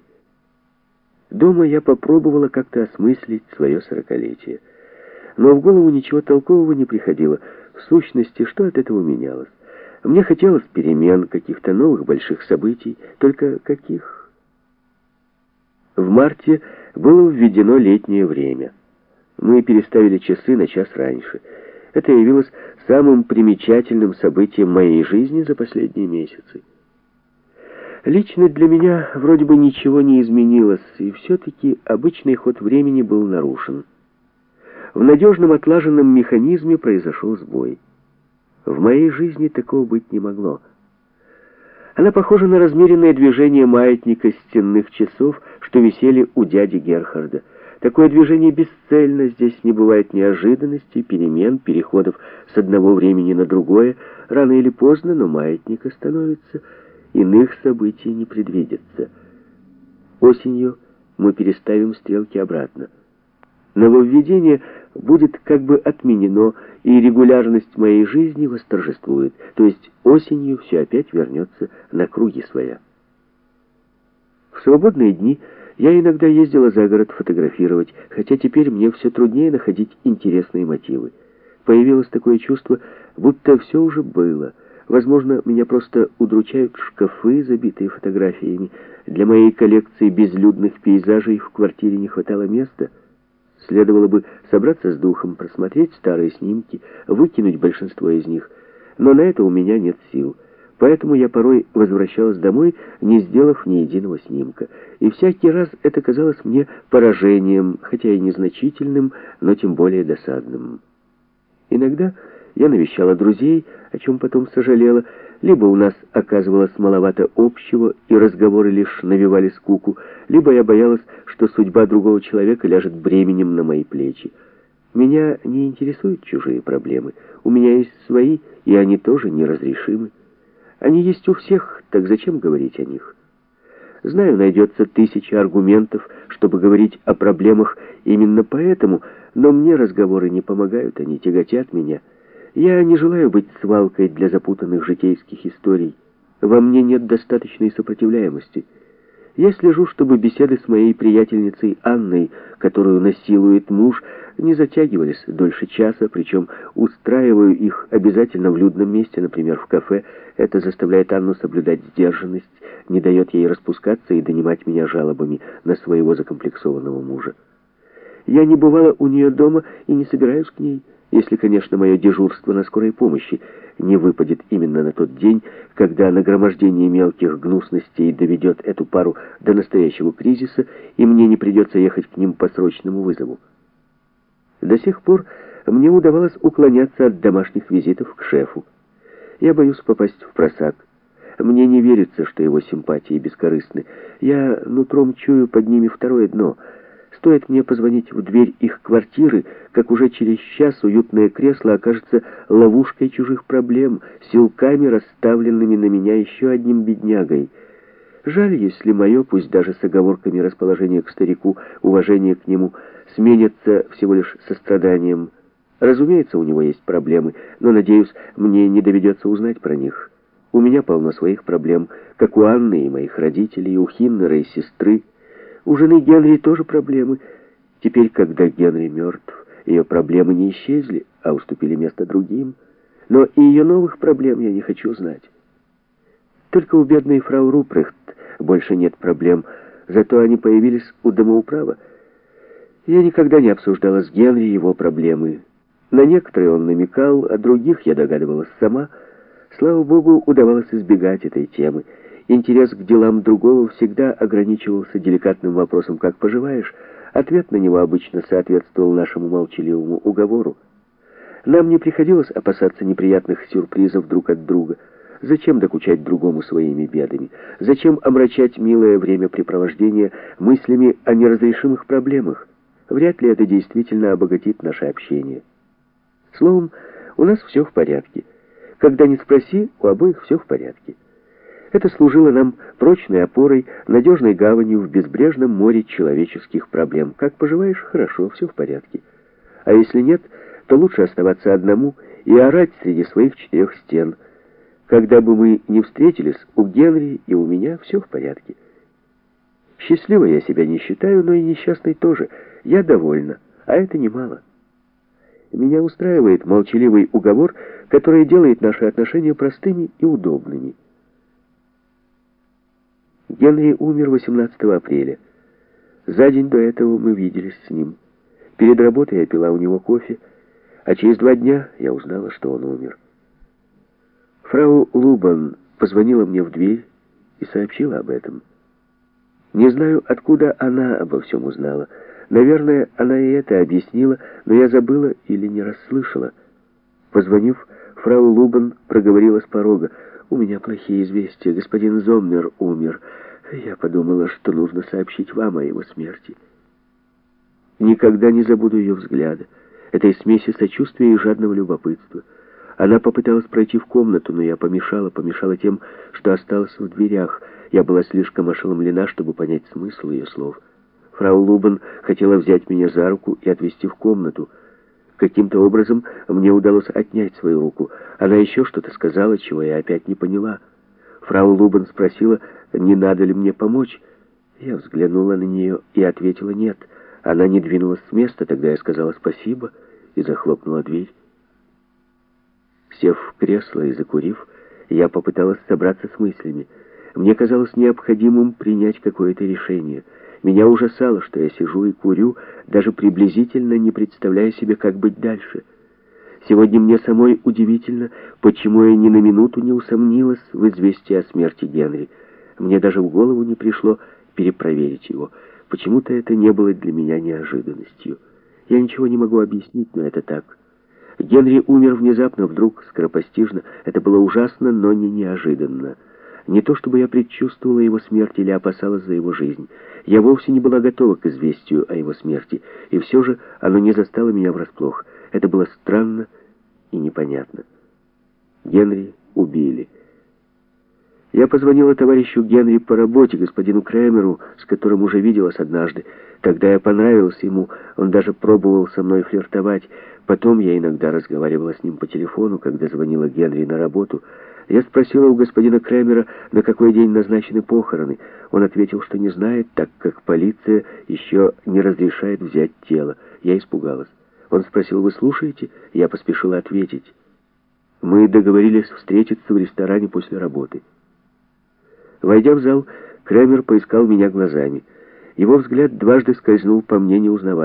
Дома я попробовала как-то осмыслить свое 40-летие. Но в голову ничего толкового не приходило. В сущности, что от этого менялось? Мне хотелось перемен, каких-то новых больших событий. Только каких? В марте было введено летнее время. Мы переставили часы на час раньше. Это явилось самым примечательным событием моей жизни за последние месяцы. Лично для меня вроде бы ничего не изменилось, и все-таки обычный ход времени был нарушен. В надежном отлаженном механизме произошел сбой. В моей жизни такого быть не могло. Она похожа на размеренное движение маятника стенных часов, что висели у дяди Герхарда. Такое движение бесцельно, здесь не бывает неожиданностей, перемен, переходов с одного времени на другое. Рано или поздно, но маятник остановится, иных событий не предвидится. Осенью мы переставим стрелки обратно. Нововведение будет как бы отменено, и регулярность моей жизни восторжествует. То есть осенью все опять вернется на круги своя. В свободные дни я иногда ездила за город фотографировать, хотя теперь мне все труднее находить интересные мотивы. Появилось такое чувство, будто все уже было. Возможно, меня просто удручают шкафы, забитые фотографиями. Для моей коллекции безлюдных пейзажей в квартире не хватало места. Следовало бы собраться с духом, просмотреть старые снимки, выкинуть большинство из них. Но на это у меня нет сил. Поэтому я порой возвращалась домой, не сделав ни единого снимка. И всякий раз это казалось мне поражением, хотя и незначительным, но тем более досадным. Иногда я навещала друзей, о чем потом сожалела, либо у нас оказывалось маловато общего, и разговоры лишь навевали скуку, либо я боялась, что судьба другого человека ляжет бременем на мои плечи. Меня не интересуют чужие проблемы. У меня есть свои, и они тоже неразрешимы. Они есть у всех, так зачем говорить о них? Знаю, найдется 1000 аргументов, чтобы говорить о проблемах именно поэтому, но мне разговоры не помогают, они тяготят меня. Я не желаю быть свалкой для запутанных житейских историй. Во мне нет достаточной сопротивляемости. Я слежу, чтобы беседы с моей приятельницей Анной, которую насилует муж, не затягивались дольше часа, причем устраиваю их обязательно в людном месте, например, в кафе. Это заставляет Анну соблюдать сдержанность, не дает ей распускаться и донимать меня жалобами на своего закомплексованного мужа. Я не бывала у нее дома и не собираюсь к ней. Если, конечно, мое дежурство на скорой помощи не выпадет именно на тот день, когда нагромождение мелких гнусностей доведет эту пару до настоящего кризиса, и мне не придется ехать к ним по срочному вызову. До сих пор мне удавалось уклоняться от домашних визитов к шефу. Я боюсь попасть в просак. Мне не верится, что его симпатии бескорыстны. Я нутром чую под ними второе дно. Стоит мне позвонить в дверь их квартиры, как уже через час уютное кресло окажется ловушкой чужих проблем, силками, расставленными на меня еще одним беднягой. Жаль, если мое, пусть даже с оговорками расположение к старику, уважение к нему, сменится всего лишь состраданием. Разумеется, у него есть проблемы, но, надеюсь, мне не доведется узнать про них. У меня полно своих проблем, как у Анны и моих родителей, у Хиннера и сестры. У жены Генри тоже проблемы. Теперь, когда Генри мертв, ее проблемы не исчезли, а уступили место другим. Но и ее новых проблем я не хочу знать. Только у бедной фрау Рупрехт больше нет проблем, зато они появились у домоуправа. Я никогда не обсуждала с Генри его проблемы. На некоторые он намекал, а других я догадывалась сама. Слава богу, удавалось избегать этой темы. Интерес к делам другого всегда ограничивался деликатным вопросом «как поживаешь?». Ответ на него обычно соответствовал нашему молчаливому уговору. Нам не приходилось опасаться неприятных сюрпризов друг от друга. Зачем докучать другому своими бедами? Зачем омрачать милое времяпрепровождение мыслями о неразрешимых проблемах? Вряд ли это действительно обогатит наше общение. Словом, у нас все в порядке. Когда ни спроси, у обоих все в порядке. Это служило нам прочной опорой, надежной гаванью в безбрежном море человеческих проблем. Как поживаешь? Хорошо, все в порядке. А если нет, то лучше оставаться одному и орать среди своих четырех стен. Когда бы мы ни встретились, у Генри и у меня все в порядке. Счастливой я себя не считаю, но и несчастной тоже. Я довольна, а это немало. Меня устраивает молчаливый уговор, который делает наши отношения простыми и удобными. Генри умер 18 апреля. За день до этого мы виделись с ним. Перед работой я пила у него кофе, а через 2 дня я узнала, что он умер. Фрау Лубан позвонила мне в дверь и сообщила об этом. Не знаю, откуда она обо всем узнала. Наверное, она и это объяснила, но я забыла или не расслышала. Позвонив, фрау Лубан проговорила с порога: «У меня плохие известия. Господин Зоммер умер. Я подумала, что нужно сообщить вам о его смерти». Никогда не забуду ее взгляда, этой смеси сочувствия и жадного любопытства. Она попыталась пройти в комнату, но я помешала тем, что осталась в дверях. Я была слишком ошеломлена, чтобы понять смысл ее слов. Фрау Лубан хотела взять меня за руку и отвести в комнату. Каким-то образом мне удалось отнять свою руку. Она еще что-то сказала, чего я опять не поняла. Фрау Лубан спросила, не надо ли мне помочь. Я взглянула на нее и ответила нет. Она не двинулась с места, тогда я сказала спасибо и захлопнула дверь. Сев в кресло и закурив, я попыталась собраться с мыслями. Мне казалось необходимым принять какое-то решение. Меня ужасало, что я сижу и курю, даже приблизительно не представляя себе, как быть дальше. Сегодня мне самой удивительно, почему я ни на минуту не усомнилась в известии о смерти Генри. Мне даже в голову не пришло перепроверить его. Почему-то это не было для меня неожиданностью. Я ничего не могу объяснить, но это так. Генри умер внезапно, вдруг, скоропостижно. Это было ужасно, но не неожиданно. Не то чтобы я предчувствовала его смерть или опасалась за его жизнь. Я вовсе не была готова к известию о его смерти, и все же оно не застало меня врасплох. Это было странно и непонятно. Генри убили. Я позвонила товарищу Генри по работе, господину Крэмеру, с которым уже виделась однажды. Тогда я понравилась ему, он даже пробовал со мной флиртовать. Потом я иногда разговаривала с ним по телефону, когда звонила Генри на работу. Я спросила у господина Крэмера, на какой день назначены похороны. Он ответил, что не знает, так как полиция еще не разрешает взять тело. Я испугалась. Он спросил, вы слушаете? Я поспешила ответить. Мы договорились встретиться в ресторане после работы. Войдя в зал, Крэмер поискал меня глазами. Его взгляд дважды скользнул по мне, не узнавая.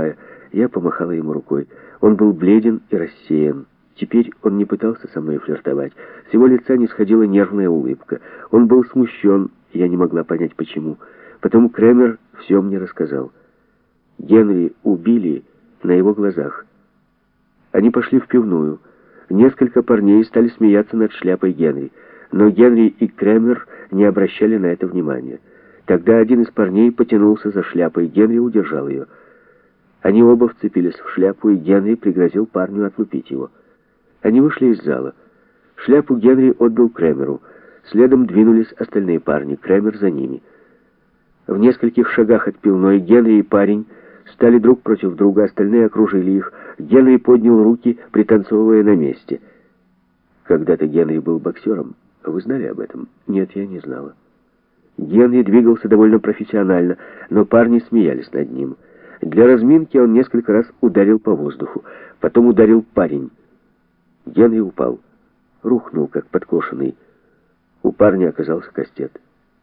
Я помахала ему рукой. Он был бледен и рассеян. Теперь он не пытался со мной флиртовать. С его лица не сходила нервная улыбка. Он был смущен, я не могла понять, почему. Потом Кремер все мне рассказал. Генри убили на его глазах. Они пошли в пивную. Несколько парней стали смеяться над шляпой Генри, но Генри и Кремер не обращали на это внимания. Тогда один из парней потянулся за шляпой, Генри удержал ее. Они оба вцепились в шляпу, и Генри пригрозил парню отлупить его. Они вышли из зала. Шляпу Генри отдал Кремеру. Следом двинулись остальные парни, Кремер за ними. В нескольких шагах от пивной Генри и парень стали друг против друга, остальные окружили их. Генри поднял руки, пританцовывая на месте. Когда-то Генри был боксером. Вы знали об этом? Нет, я не знала. Генри двигался довольно профессионально, но парни смеялись над ним. Для разминки он несколько раз ударил по воздуху. Потом ударил парень. Генри упал. Рухнул, как подкошенный. У парня оказался кастет.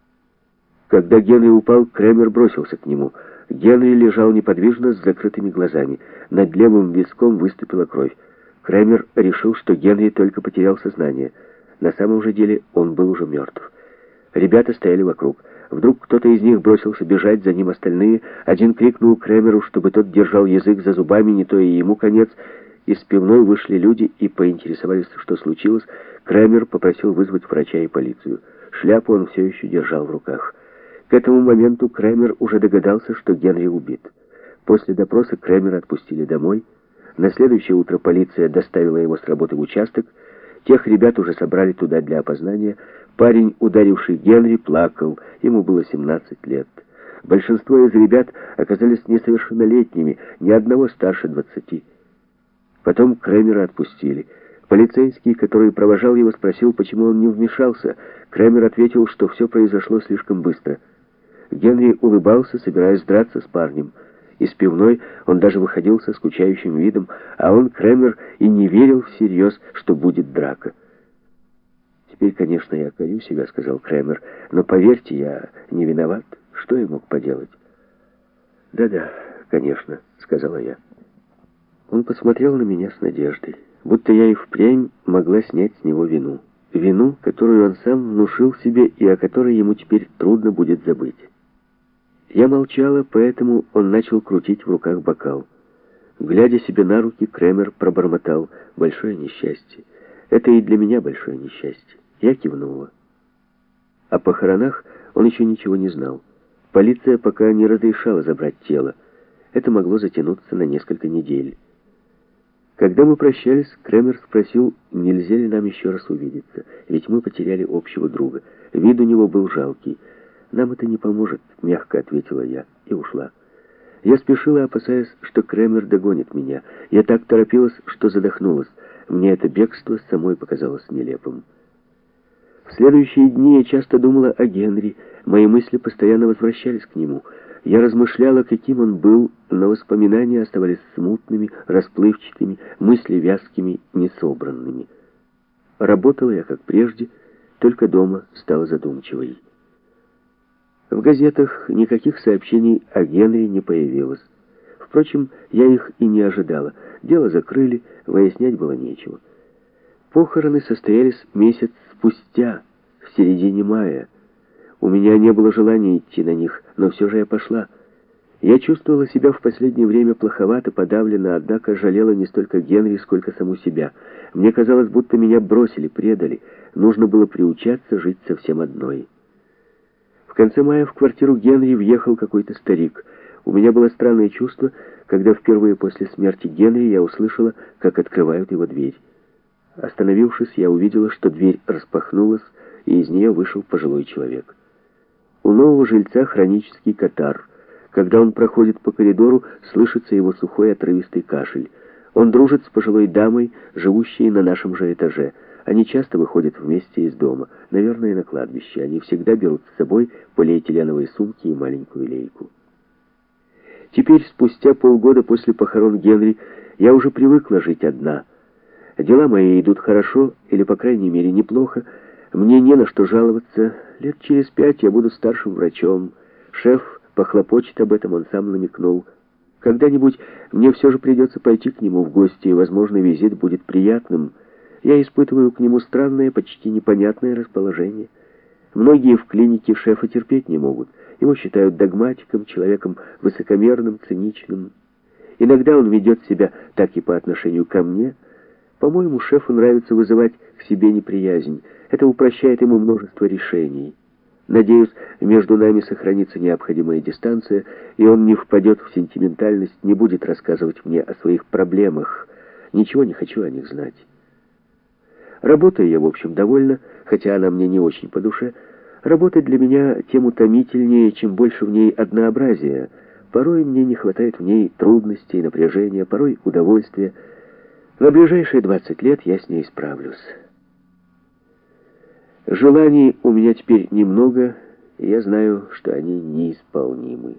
Когда Генри упал, Кремер бросился к нему. Генри лежал неподвижно с закрытыми глазами. Над левым виском выступила кровь. Кремер решил, что Генри только потерял сознание. На самом же деле он был уже мертв. Ребята стояли вокруг. Вдруг кто-то из них бросился бежать, за ним остальные. Один крикнул Кремеру, чтобы тот держал язык за зубами, не то и ему конец. Из пивной вышли люди и поинтересовались, что случилось. Кремер попросил вызвать врача и полицию. Шляпу он все еще держал в руках. К этому моменту Кремер уже догадался, что Генри убит. После допроса Кремера отпустили домой. На следующее утро полиция доставила его с работы в участок. Тех ребят уже собрали туда для опознания. Парень, ударивший Генри, плакал. Ему было 17 лет. Большинство из ребят оказались несовершеннолетними, ни одного старше 20. Потом Кремера отпустили. Полицейский, который провожал его, спросил, почему он не вмешался. Кремер ответил, что все произошло слишком быстро. Генри улыбался, собираясь драться с парнем. Из пивной он даже выходил со скучающим видом, а он, Кремер, и не верил всерьез, что будет драка. «Теперь, конечно, я корю себя», — сказал Кремер, «но поверьте, я не виноват. Что я мог поделать?» «Да-да, конечно», — сказала я. Он посмотрел на меня с надеждой, будто я и впрямь могла снять с него вину. Вину, которую он сам внушил себе и о которой ему теперь трудно будет забыть. Я молчала, поэтому он начал крутить в руках бокал. Глядя себе на руки, Кремер пробормотал: «Большое несчастье. Это и для меня большое несчастье». Я кивнула. О похоронах он еще ничего не знал. Полиция пока не разрешала забрать тело. Это могло затянуться на несколько недель. Когда мы прощались, Кремер спросил, нельзя ли нам еще раз увидеться, ведь мы потеряли общего друга. Вид у него был жалкий. «Нам это не поможет», — мягко ответила я и ушла. Я спешила, опасаясь, что Кремер догонит меня. Я так торопилась, что задохнулась. Мне это бегство самой показалось нелепым. В следующие дни я часто думала о Генри. Мои мысли постоянно возвращались к нему. Я размышляла, каким он был, но воспоминания оставались смутными, расплывчатыми, мысли вязкими, несобранными. Работала я, как прежде, только дома стала задумчивой. В газетах никаких сообщений о Генри не появилось. Впрочем, я их и не ожидала. Дело закрыли, выяснять было нечего. Похороны состоялись месяц спустя, в середине мая. У меня не было желания идти на них, но все же я пошла. Я чувствовала себя в последнее время плоховато, подавленно, однако жалела не столько Генри, сколько саму себя. Мне казалось, будто меня бросили, предали. Нужно было приучаться жить совсем одной. В конце мая в квартиру Генри въехал какой-то старик. У меня было странное чувство, когда впервые после смерти Генри я услышала, как открывают его дверь. Остановившись, я увидела, что дверь распахнулась, и из нее вышел пожилой человек. У нового жильца хронический катар. Когда он проходит по коридору, слышится его сухой отрывистый кашель. Он дружит с пожилой дамой, живущей на нашем же этаже. Они часто выходят вместе из дома, наверное, на кладбище. Они всегда берут с собой полиэтиленовые сумки и маленькую лейку. Теперь, спустя полгода после похорон Генри, я уже привыкла жить одна. Дела мои идут хорошо, или, по крайней мере, неплохо. Мне не на что жаловаться. Лет через 5 я буду старшим врачом. Шеф похлопочет об этом, он сам намекнул. Когда-нибудь мне все же придется пойти к нему в гости, и, возможно, визит будет приятным. Я испытываю к нему странное, почти непонятное расположение. Многие в клинике шефа терпеть не могут. Его считают догматиком, человеком высокомерным, циничным. Иногда он ведет себя так и по отношению ко мне. По-моему, шефу нравится вызывать к себе неприязнь. Это упрощает ему множество решений. Надеюсь, между нами сохранится необходимая дистанция, и он не впадет в сентиментальность, не будет рассказывать мне о своих проблемах. Ничего не хочу о них знать. Работой я, в общем, довольна, хотя она мне не очень по душе. Работа для меня тем утомительнее, чем больше в ней однообразия. Порой мне не хватает в ней трудностей, напряжения, порой удовольствия. На ближайшие 20 лет я с ней справлюсь. Желаний у меня теперь немного, и я знаю, что они неисполнимы.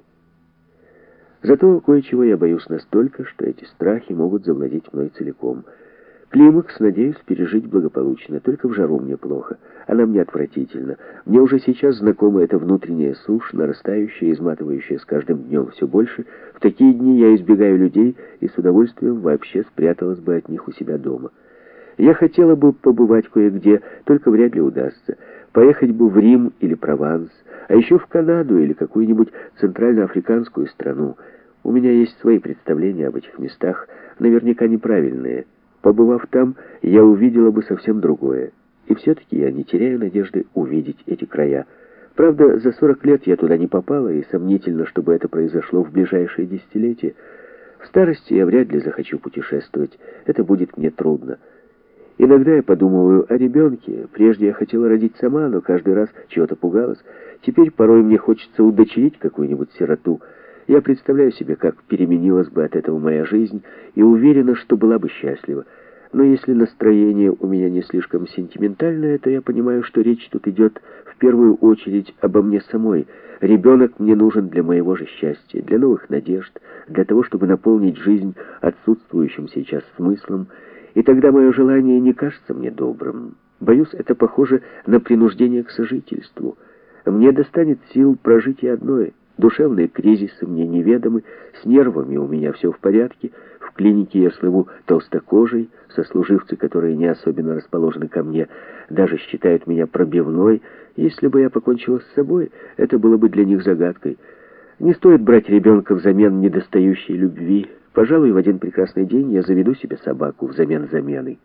Зато кое-чего я боюсь настолько, что эти страхи могут завладеть мной целиком. Климакс надеюсь пережить благополучно, только в жару мне плохо. Она мне отвратительна. Мне уже сейчас знакома эта внутренняя сушь, нарастающая, изматывающая с каждым днем все больше. В такие дни я избегаю людей и с удовольствием вообще спряталась бы от них у себя дома. Я хотела бы побывать кое-где, только вряд ли удастся. Поехать бы в Рим или Прованс, а еще в Канаду или какую-нибудь центральноафриканскую страну. У меня есть свои представления об этих местах, наверняка неправильные. Побывав там, я увидела бы совсем другое. И все-таки я не теряю надежды увидеть эти края. Правда, за 40 лет я туда не попала, и сомнительно, чтобы это произошло в ближайшие десятилетия. В старости я вряд ли захочу путешествовать. Это будет мне трудно. Иногда я подумываю о ребенке. Прежде я хотела родить сама, но каждый раз чего-то пугалась. Теперь порой мне хочется удочерить какую-нибудь сироту. Я представляю себе, как переменилась бы от этого моя жизнь, и уверена, что была бы счастлива. Но если настроение у меня не слишком сентиментальное, то я понимаю, что речь тут идет в первую очередь обо мне самой. Ребенок мне нужен для моего же счастья, для новых надежд, для того, чтобы наполнить жизнь отсутствующим сейчас смыслом. И тогда мое желание не кажется мне добрым. Боюсь, это похоже на принуждение к сожительству. Мне достанет сил прожить и одной. Душевные кризисы мне неведомы, с нервами у меня все в порядке. В клинике я слыву толстокожей, сослуживцы, которые не особенно расположены ко мне, даже считают меня пробивной. Если бы я покончила с собой, это было бы для них загадкой. Не стоит брать ребенка взамен недостающей любви. Пожалуй, в один прекрасный день я заведу себе собаку взамен замены.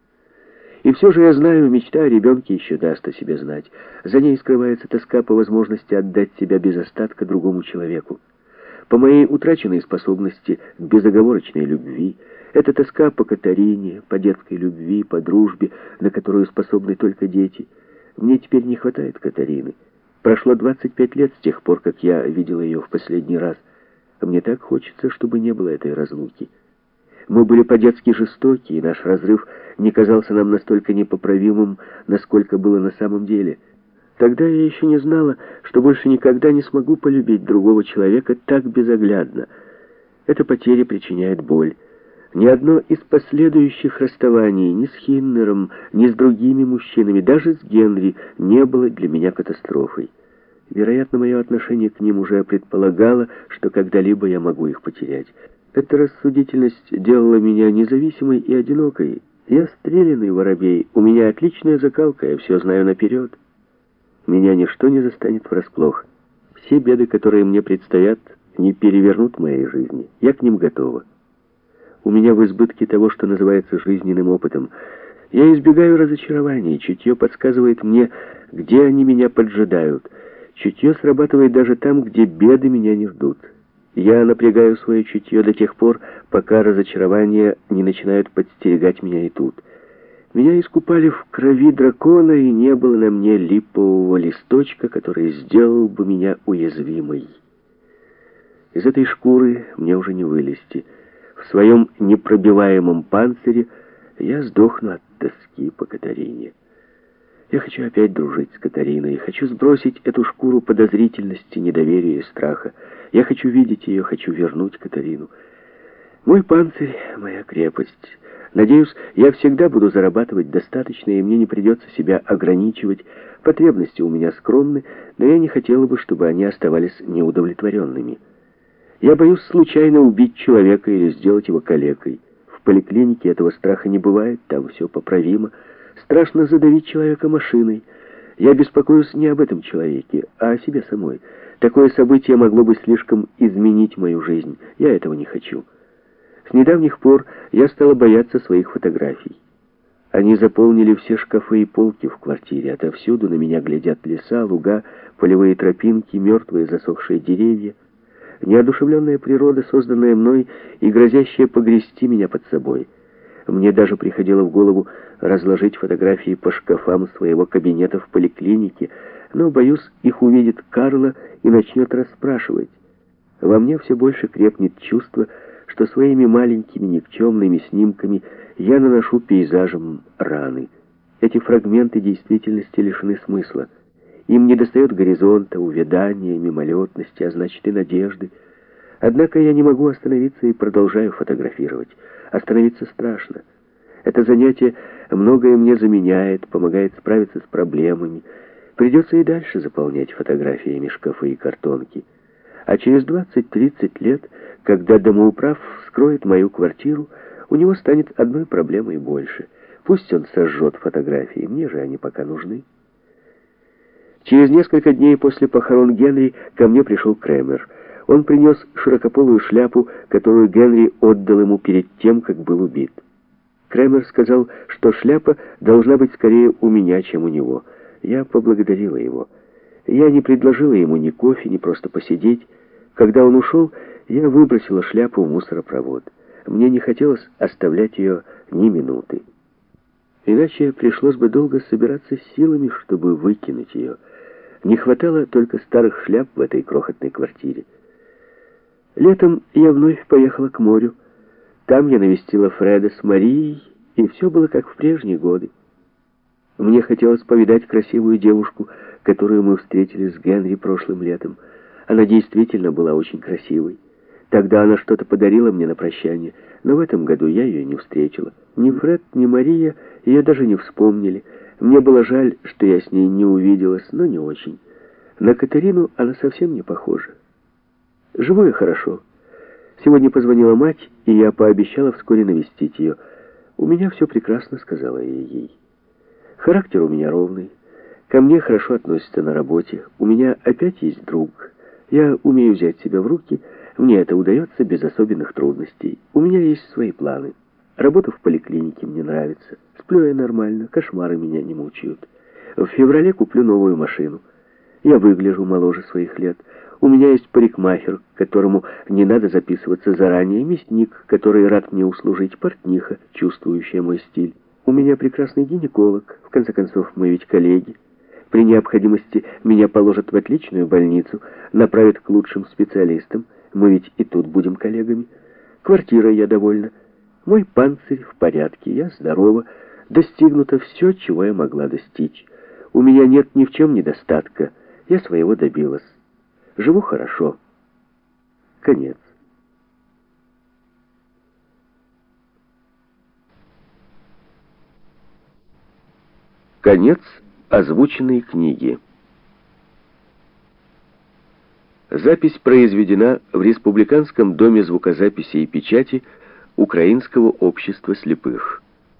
И все же я знаю, мечта о ребенке еще даст о себе знать. За ней скрывается тоска по возможности отдать себя без остатка другому человеку. По моей утраченной способности к безоговорочной любви, это тоска по Катарине, по детской любви, по дружбе, на которую способны только дети. Мне теперь не хватает Катарины. Прошло 25 лет с тех пор, как я видела ее в последний раз. А мне так хочется, чтобы не было этой разлуки. Мы были по-детски жестоки, и наш разрыв не казался нам настолько непоправимым, насколько было на самом деле. Тогда я еще не знала, что больше никогда не смогу полюбить другого человека так безоглядно. Эта потеря причиняет боль. Ни одно из последующих расставаний ни с Хиннером, ни с другими мужчинами, даже с Генри, не было для меня катастрофой. Вероятно, мое отношение к ним уже предполагало, что когда-либо я могу их потерять. Эта рассудительность делала меня независимой и одинокой. Я стрелянный воробей, у меня отличная закалка, я все знаю наперед. Меня ничто не застанет врасплох. Все беды, которые мне предстоят, не перевернут моей жизни. Я к ним готова. У меня в избытке того, что называется жизненным опытом. Я избегаю разочарований, чутье подсказывает мне, где они меня поджидают. Чутье срабатывает даже там, где беды меня не ждут. Я напрягаю свое чутье до тех пор, пока разочарования не начинают подстерегать меня и тут. Меня искупали в крови дракона, и не было на мне липового листочка, который сделал бы меня уязвимой. Из этой шкуры мне уже не вылезти. В своем непробиваемом панцире я сдохну от тоски по Катарине. Я хочу опять дружить с Катариной, хочу сбросить эту шкуру подозрительности, недоверия и страха. Я хочу видеть ее, хочу вернуть Катарину. Мой панцирь, моя крепость. Надеюсь, я всегда буду зарабатывать достаточно, и мне не придется себя ограничивать. Потребности у меня скромны, но я не хотела бы, чтобы они оставались неудовлетворенными. Я боюсь случайно убить человека или сделать его калекой. В поликлинике этого страха не бывает, там все поправимо. Страшно задавить человека машиной. Я беспокоюсь не об этом человеке, а о себе самой. Такое событие могло бы слишком изменить мою жизнь. Я этого не хочу. С недавних пор я стала бояться своих фотографий. Они заполнили все шкафы и полки в квартире. Отовсюду на меня глядят леса, луга, полевые тропинки, мертвые засохшие деревья. Неодушевленная природа, созданная мной и грозящая погрести меня под собой. Мне даже приходило в голову разложить фотографии по шкафам своего кабинета в поликлинике, но, боюсь, их увидит Карла и начнет расспрашивать. Во мне все больше крепнет чувство, что своими маленькими никчемными снимками я наношу пейзажам раны. Эти фрагменты действительности лишены смысла. Им недостает горизонта, увядания, мимолетности, а значит и надежды. Однако я не могу остановиться и продолжаю фотографировать. Остановиться страшно. Это занятие многое мне заменяет, помогает справиться с проблемами. Придется и дальше заполнять фотографиями шкафы и картонки. А через 20-30 лет, когда домоуправ вскроет мою квартиру, у него станет одной проблемой больше. Пусть он сожжет фотографии, мне же они пока нужны. Через несколько дней после похорон Генри ко мне пришел Кремер. Он принес широкополую шляпу, которую Генри отдал ему перед тем, как был убит. Кремер сказал, что шляпа должна быть скорее у меня, чем у него. Я поблагодарила его. Я не предложила ему ни кофе, ни просто посидеть. Когда он ушел, я выбросила шляпу в мусоропровод. Мне не хотелось оставлять ее ни минуты. Иначе пришлось бы долго собираться с силами, чтобы выкинуть ее. Не хватало только старых шляп в этой крохотной квартире. Летом я вновь поехала к морю. Там я навестила Фреда с Марией, и все было как в прежние годы. Мне хотелось повидать красивую девушку, которую мы встретили с Генри прошлым летом. Она действительно была очень красивой. Тогда она что-то подарила мне на прощание, но в этом году я ее не встретила. Ни Фред, ни Мария ее даже не вспомнили. Мне было жаль, что я с ней не увиделась, но не очень. На Катерину она совсем не похожа. Живу я хорошо. Сегодня позвонила мать, и я пообещала вскоре навестить ее. «У меня все прекрасно», — сказала я ей. «Характер у меня ровный. Ко мне хорошо относятся на работе. У меня опять есть друг. Я умею взять себя в руки. Мне это удается без особенных трудностей. У меня есть свои планы. Работа в поликлинике мне нравится. Сплю я нормально, кошмары меня не мучают. В феврале куплю новую машину. Я выгляжу моложе своих лет. У меня есть парикмахер, к которому не надо записываться заранее, мясник, который рад мне услужить, портниха, чувствующая мой стиль. У меня прекрасный гинеколог. В конце концов, мы ведь коллеги. При необходимости меня положат в отличную больницу, направят к лучшим специалистам. Мы ведь и тут будем коллегами. Квартирой я довольна. Мой панцирь в порядке, я здорова. Достигнуто все, чего я могла достичь. У меня нет ни в чем недостатка. Я своего добилась. Живу хорошо. Конец. Конец озвученной книги. Запись произведена в Республиканском доме звукозаписи и печати Украинского общества слепых.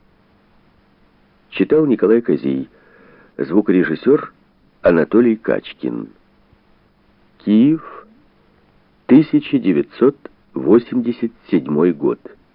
Читал Николай Козей. Звукорежиссер Анатолий Качкин. Киев, 1987 год.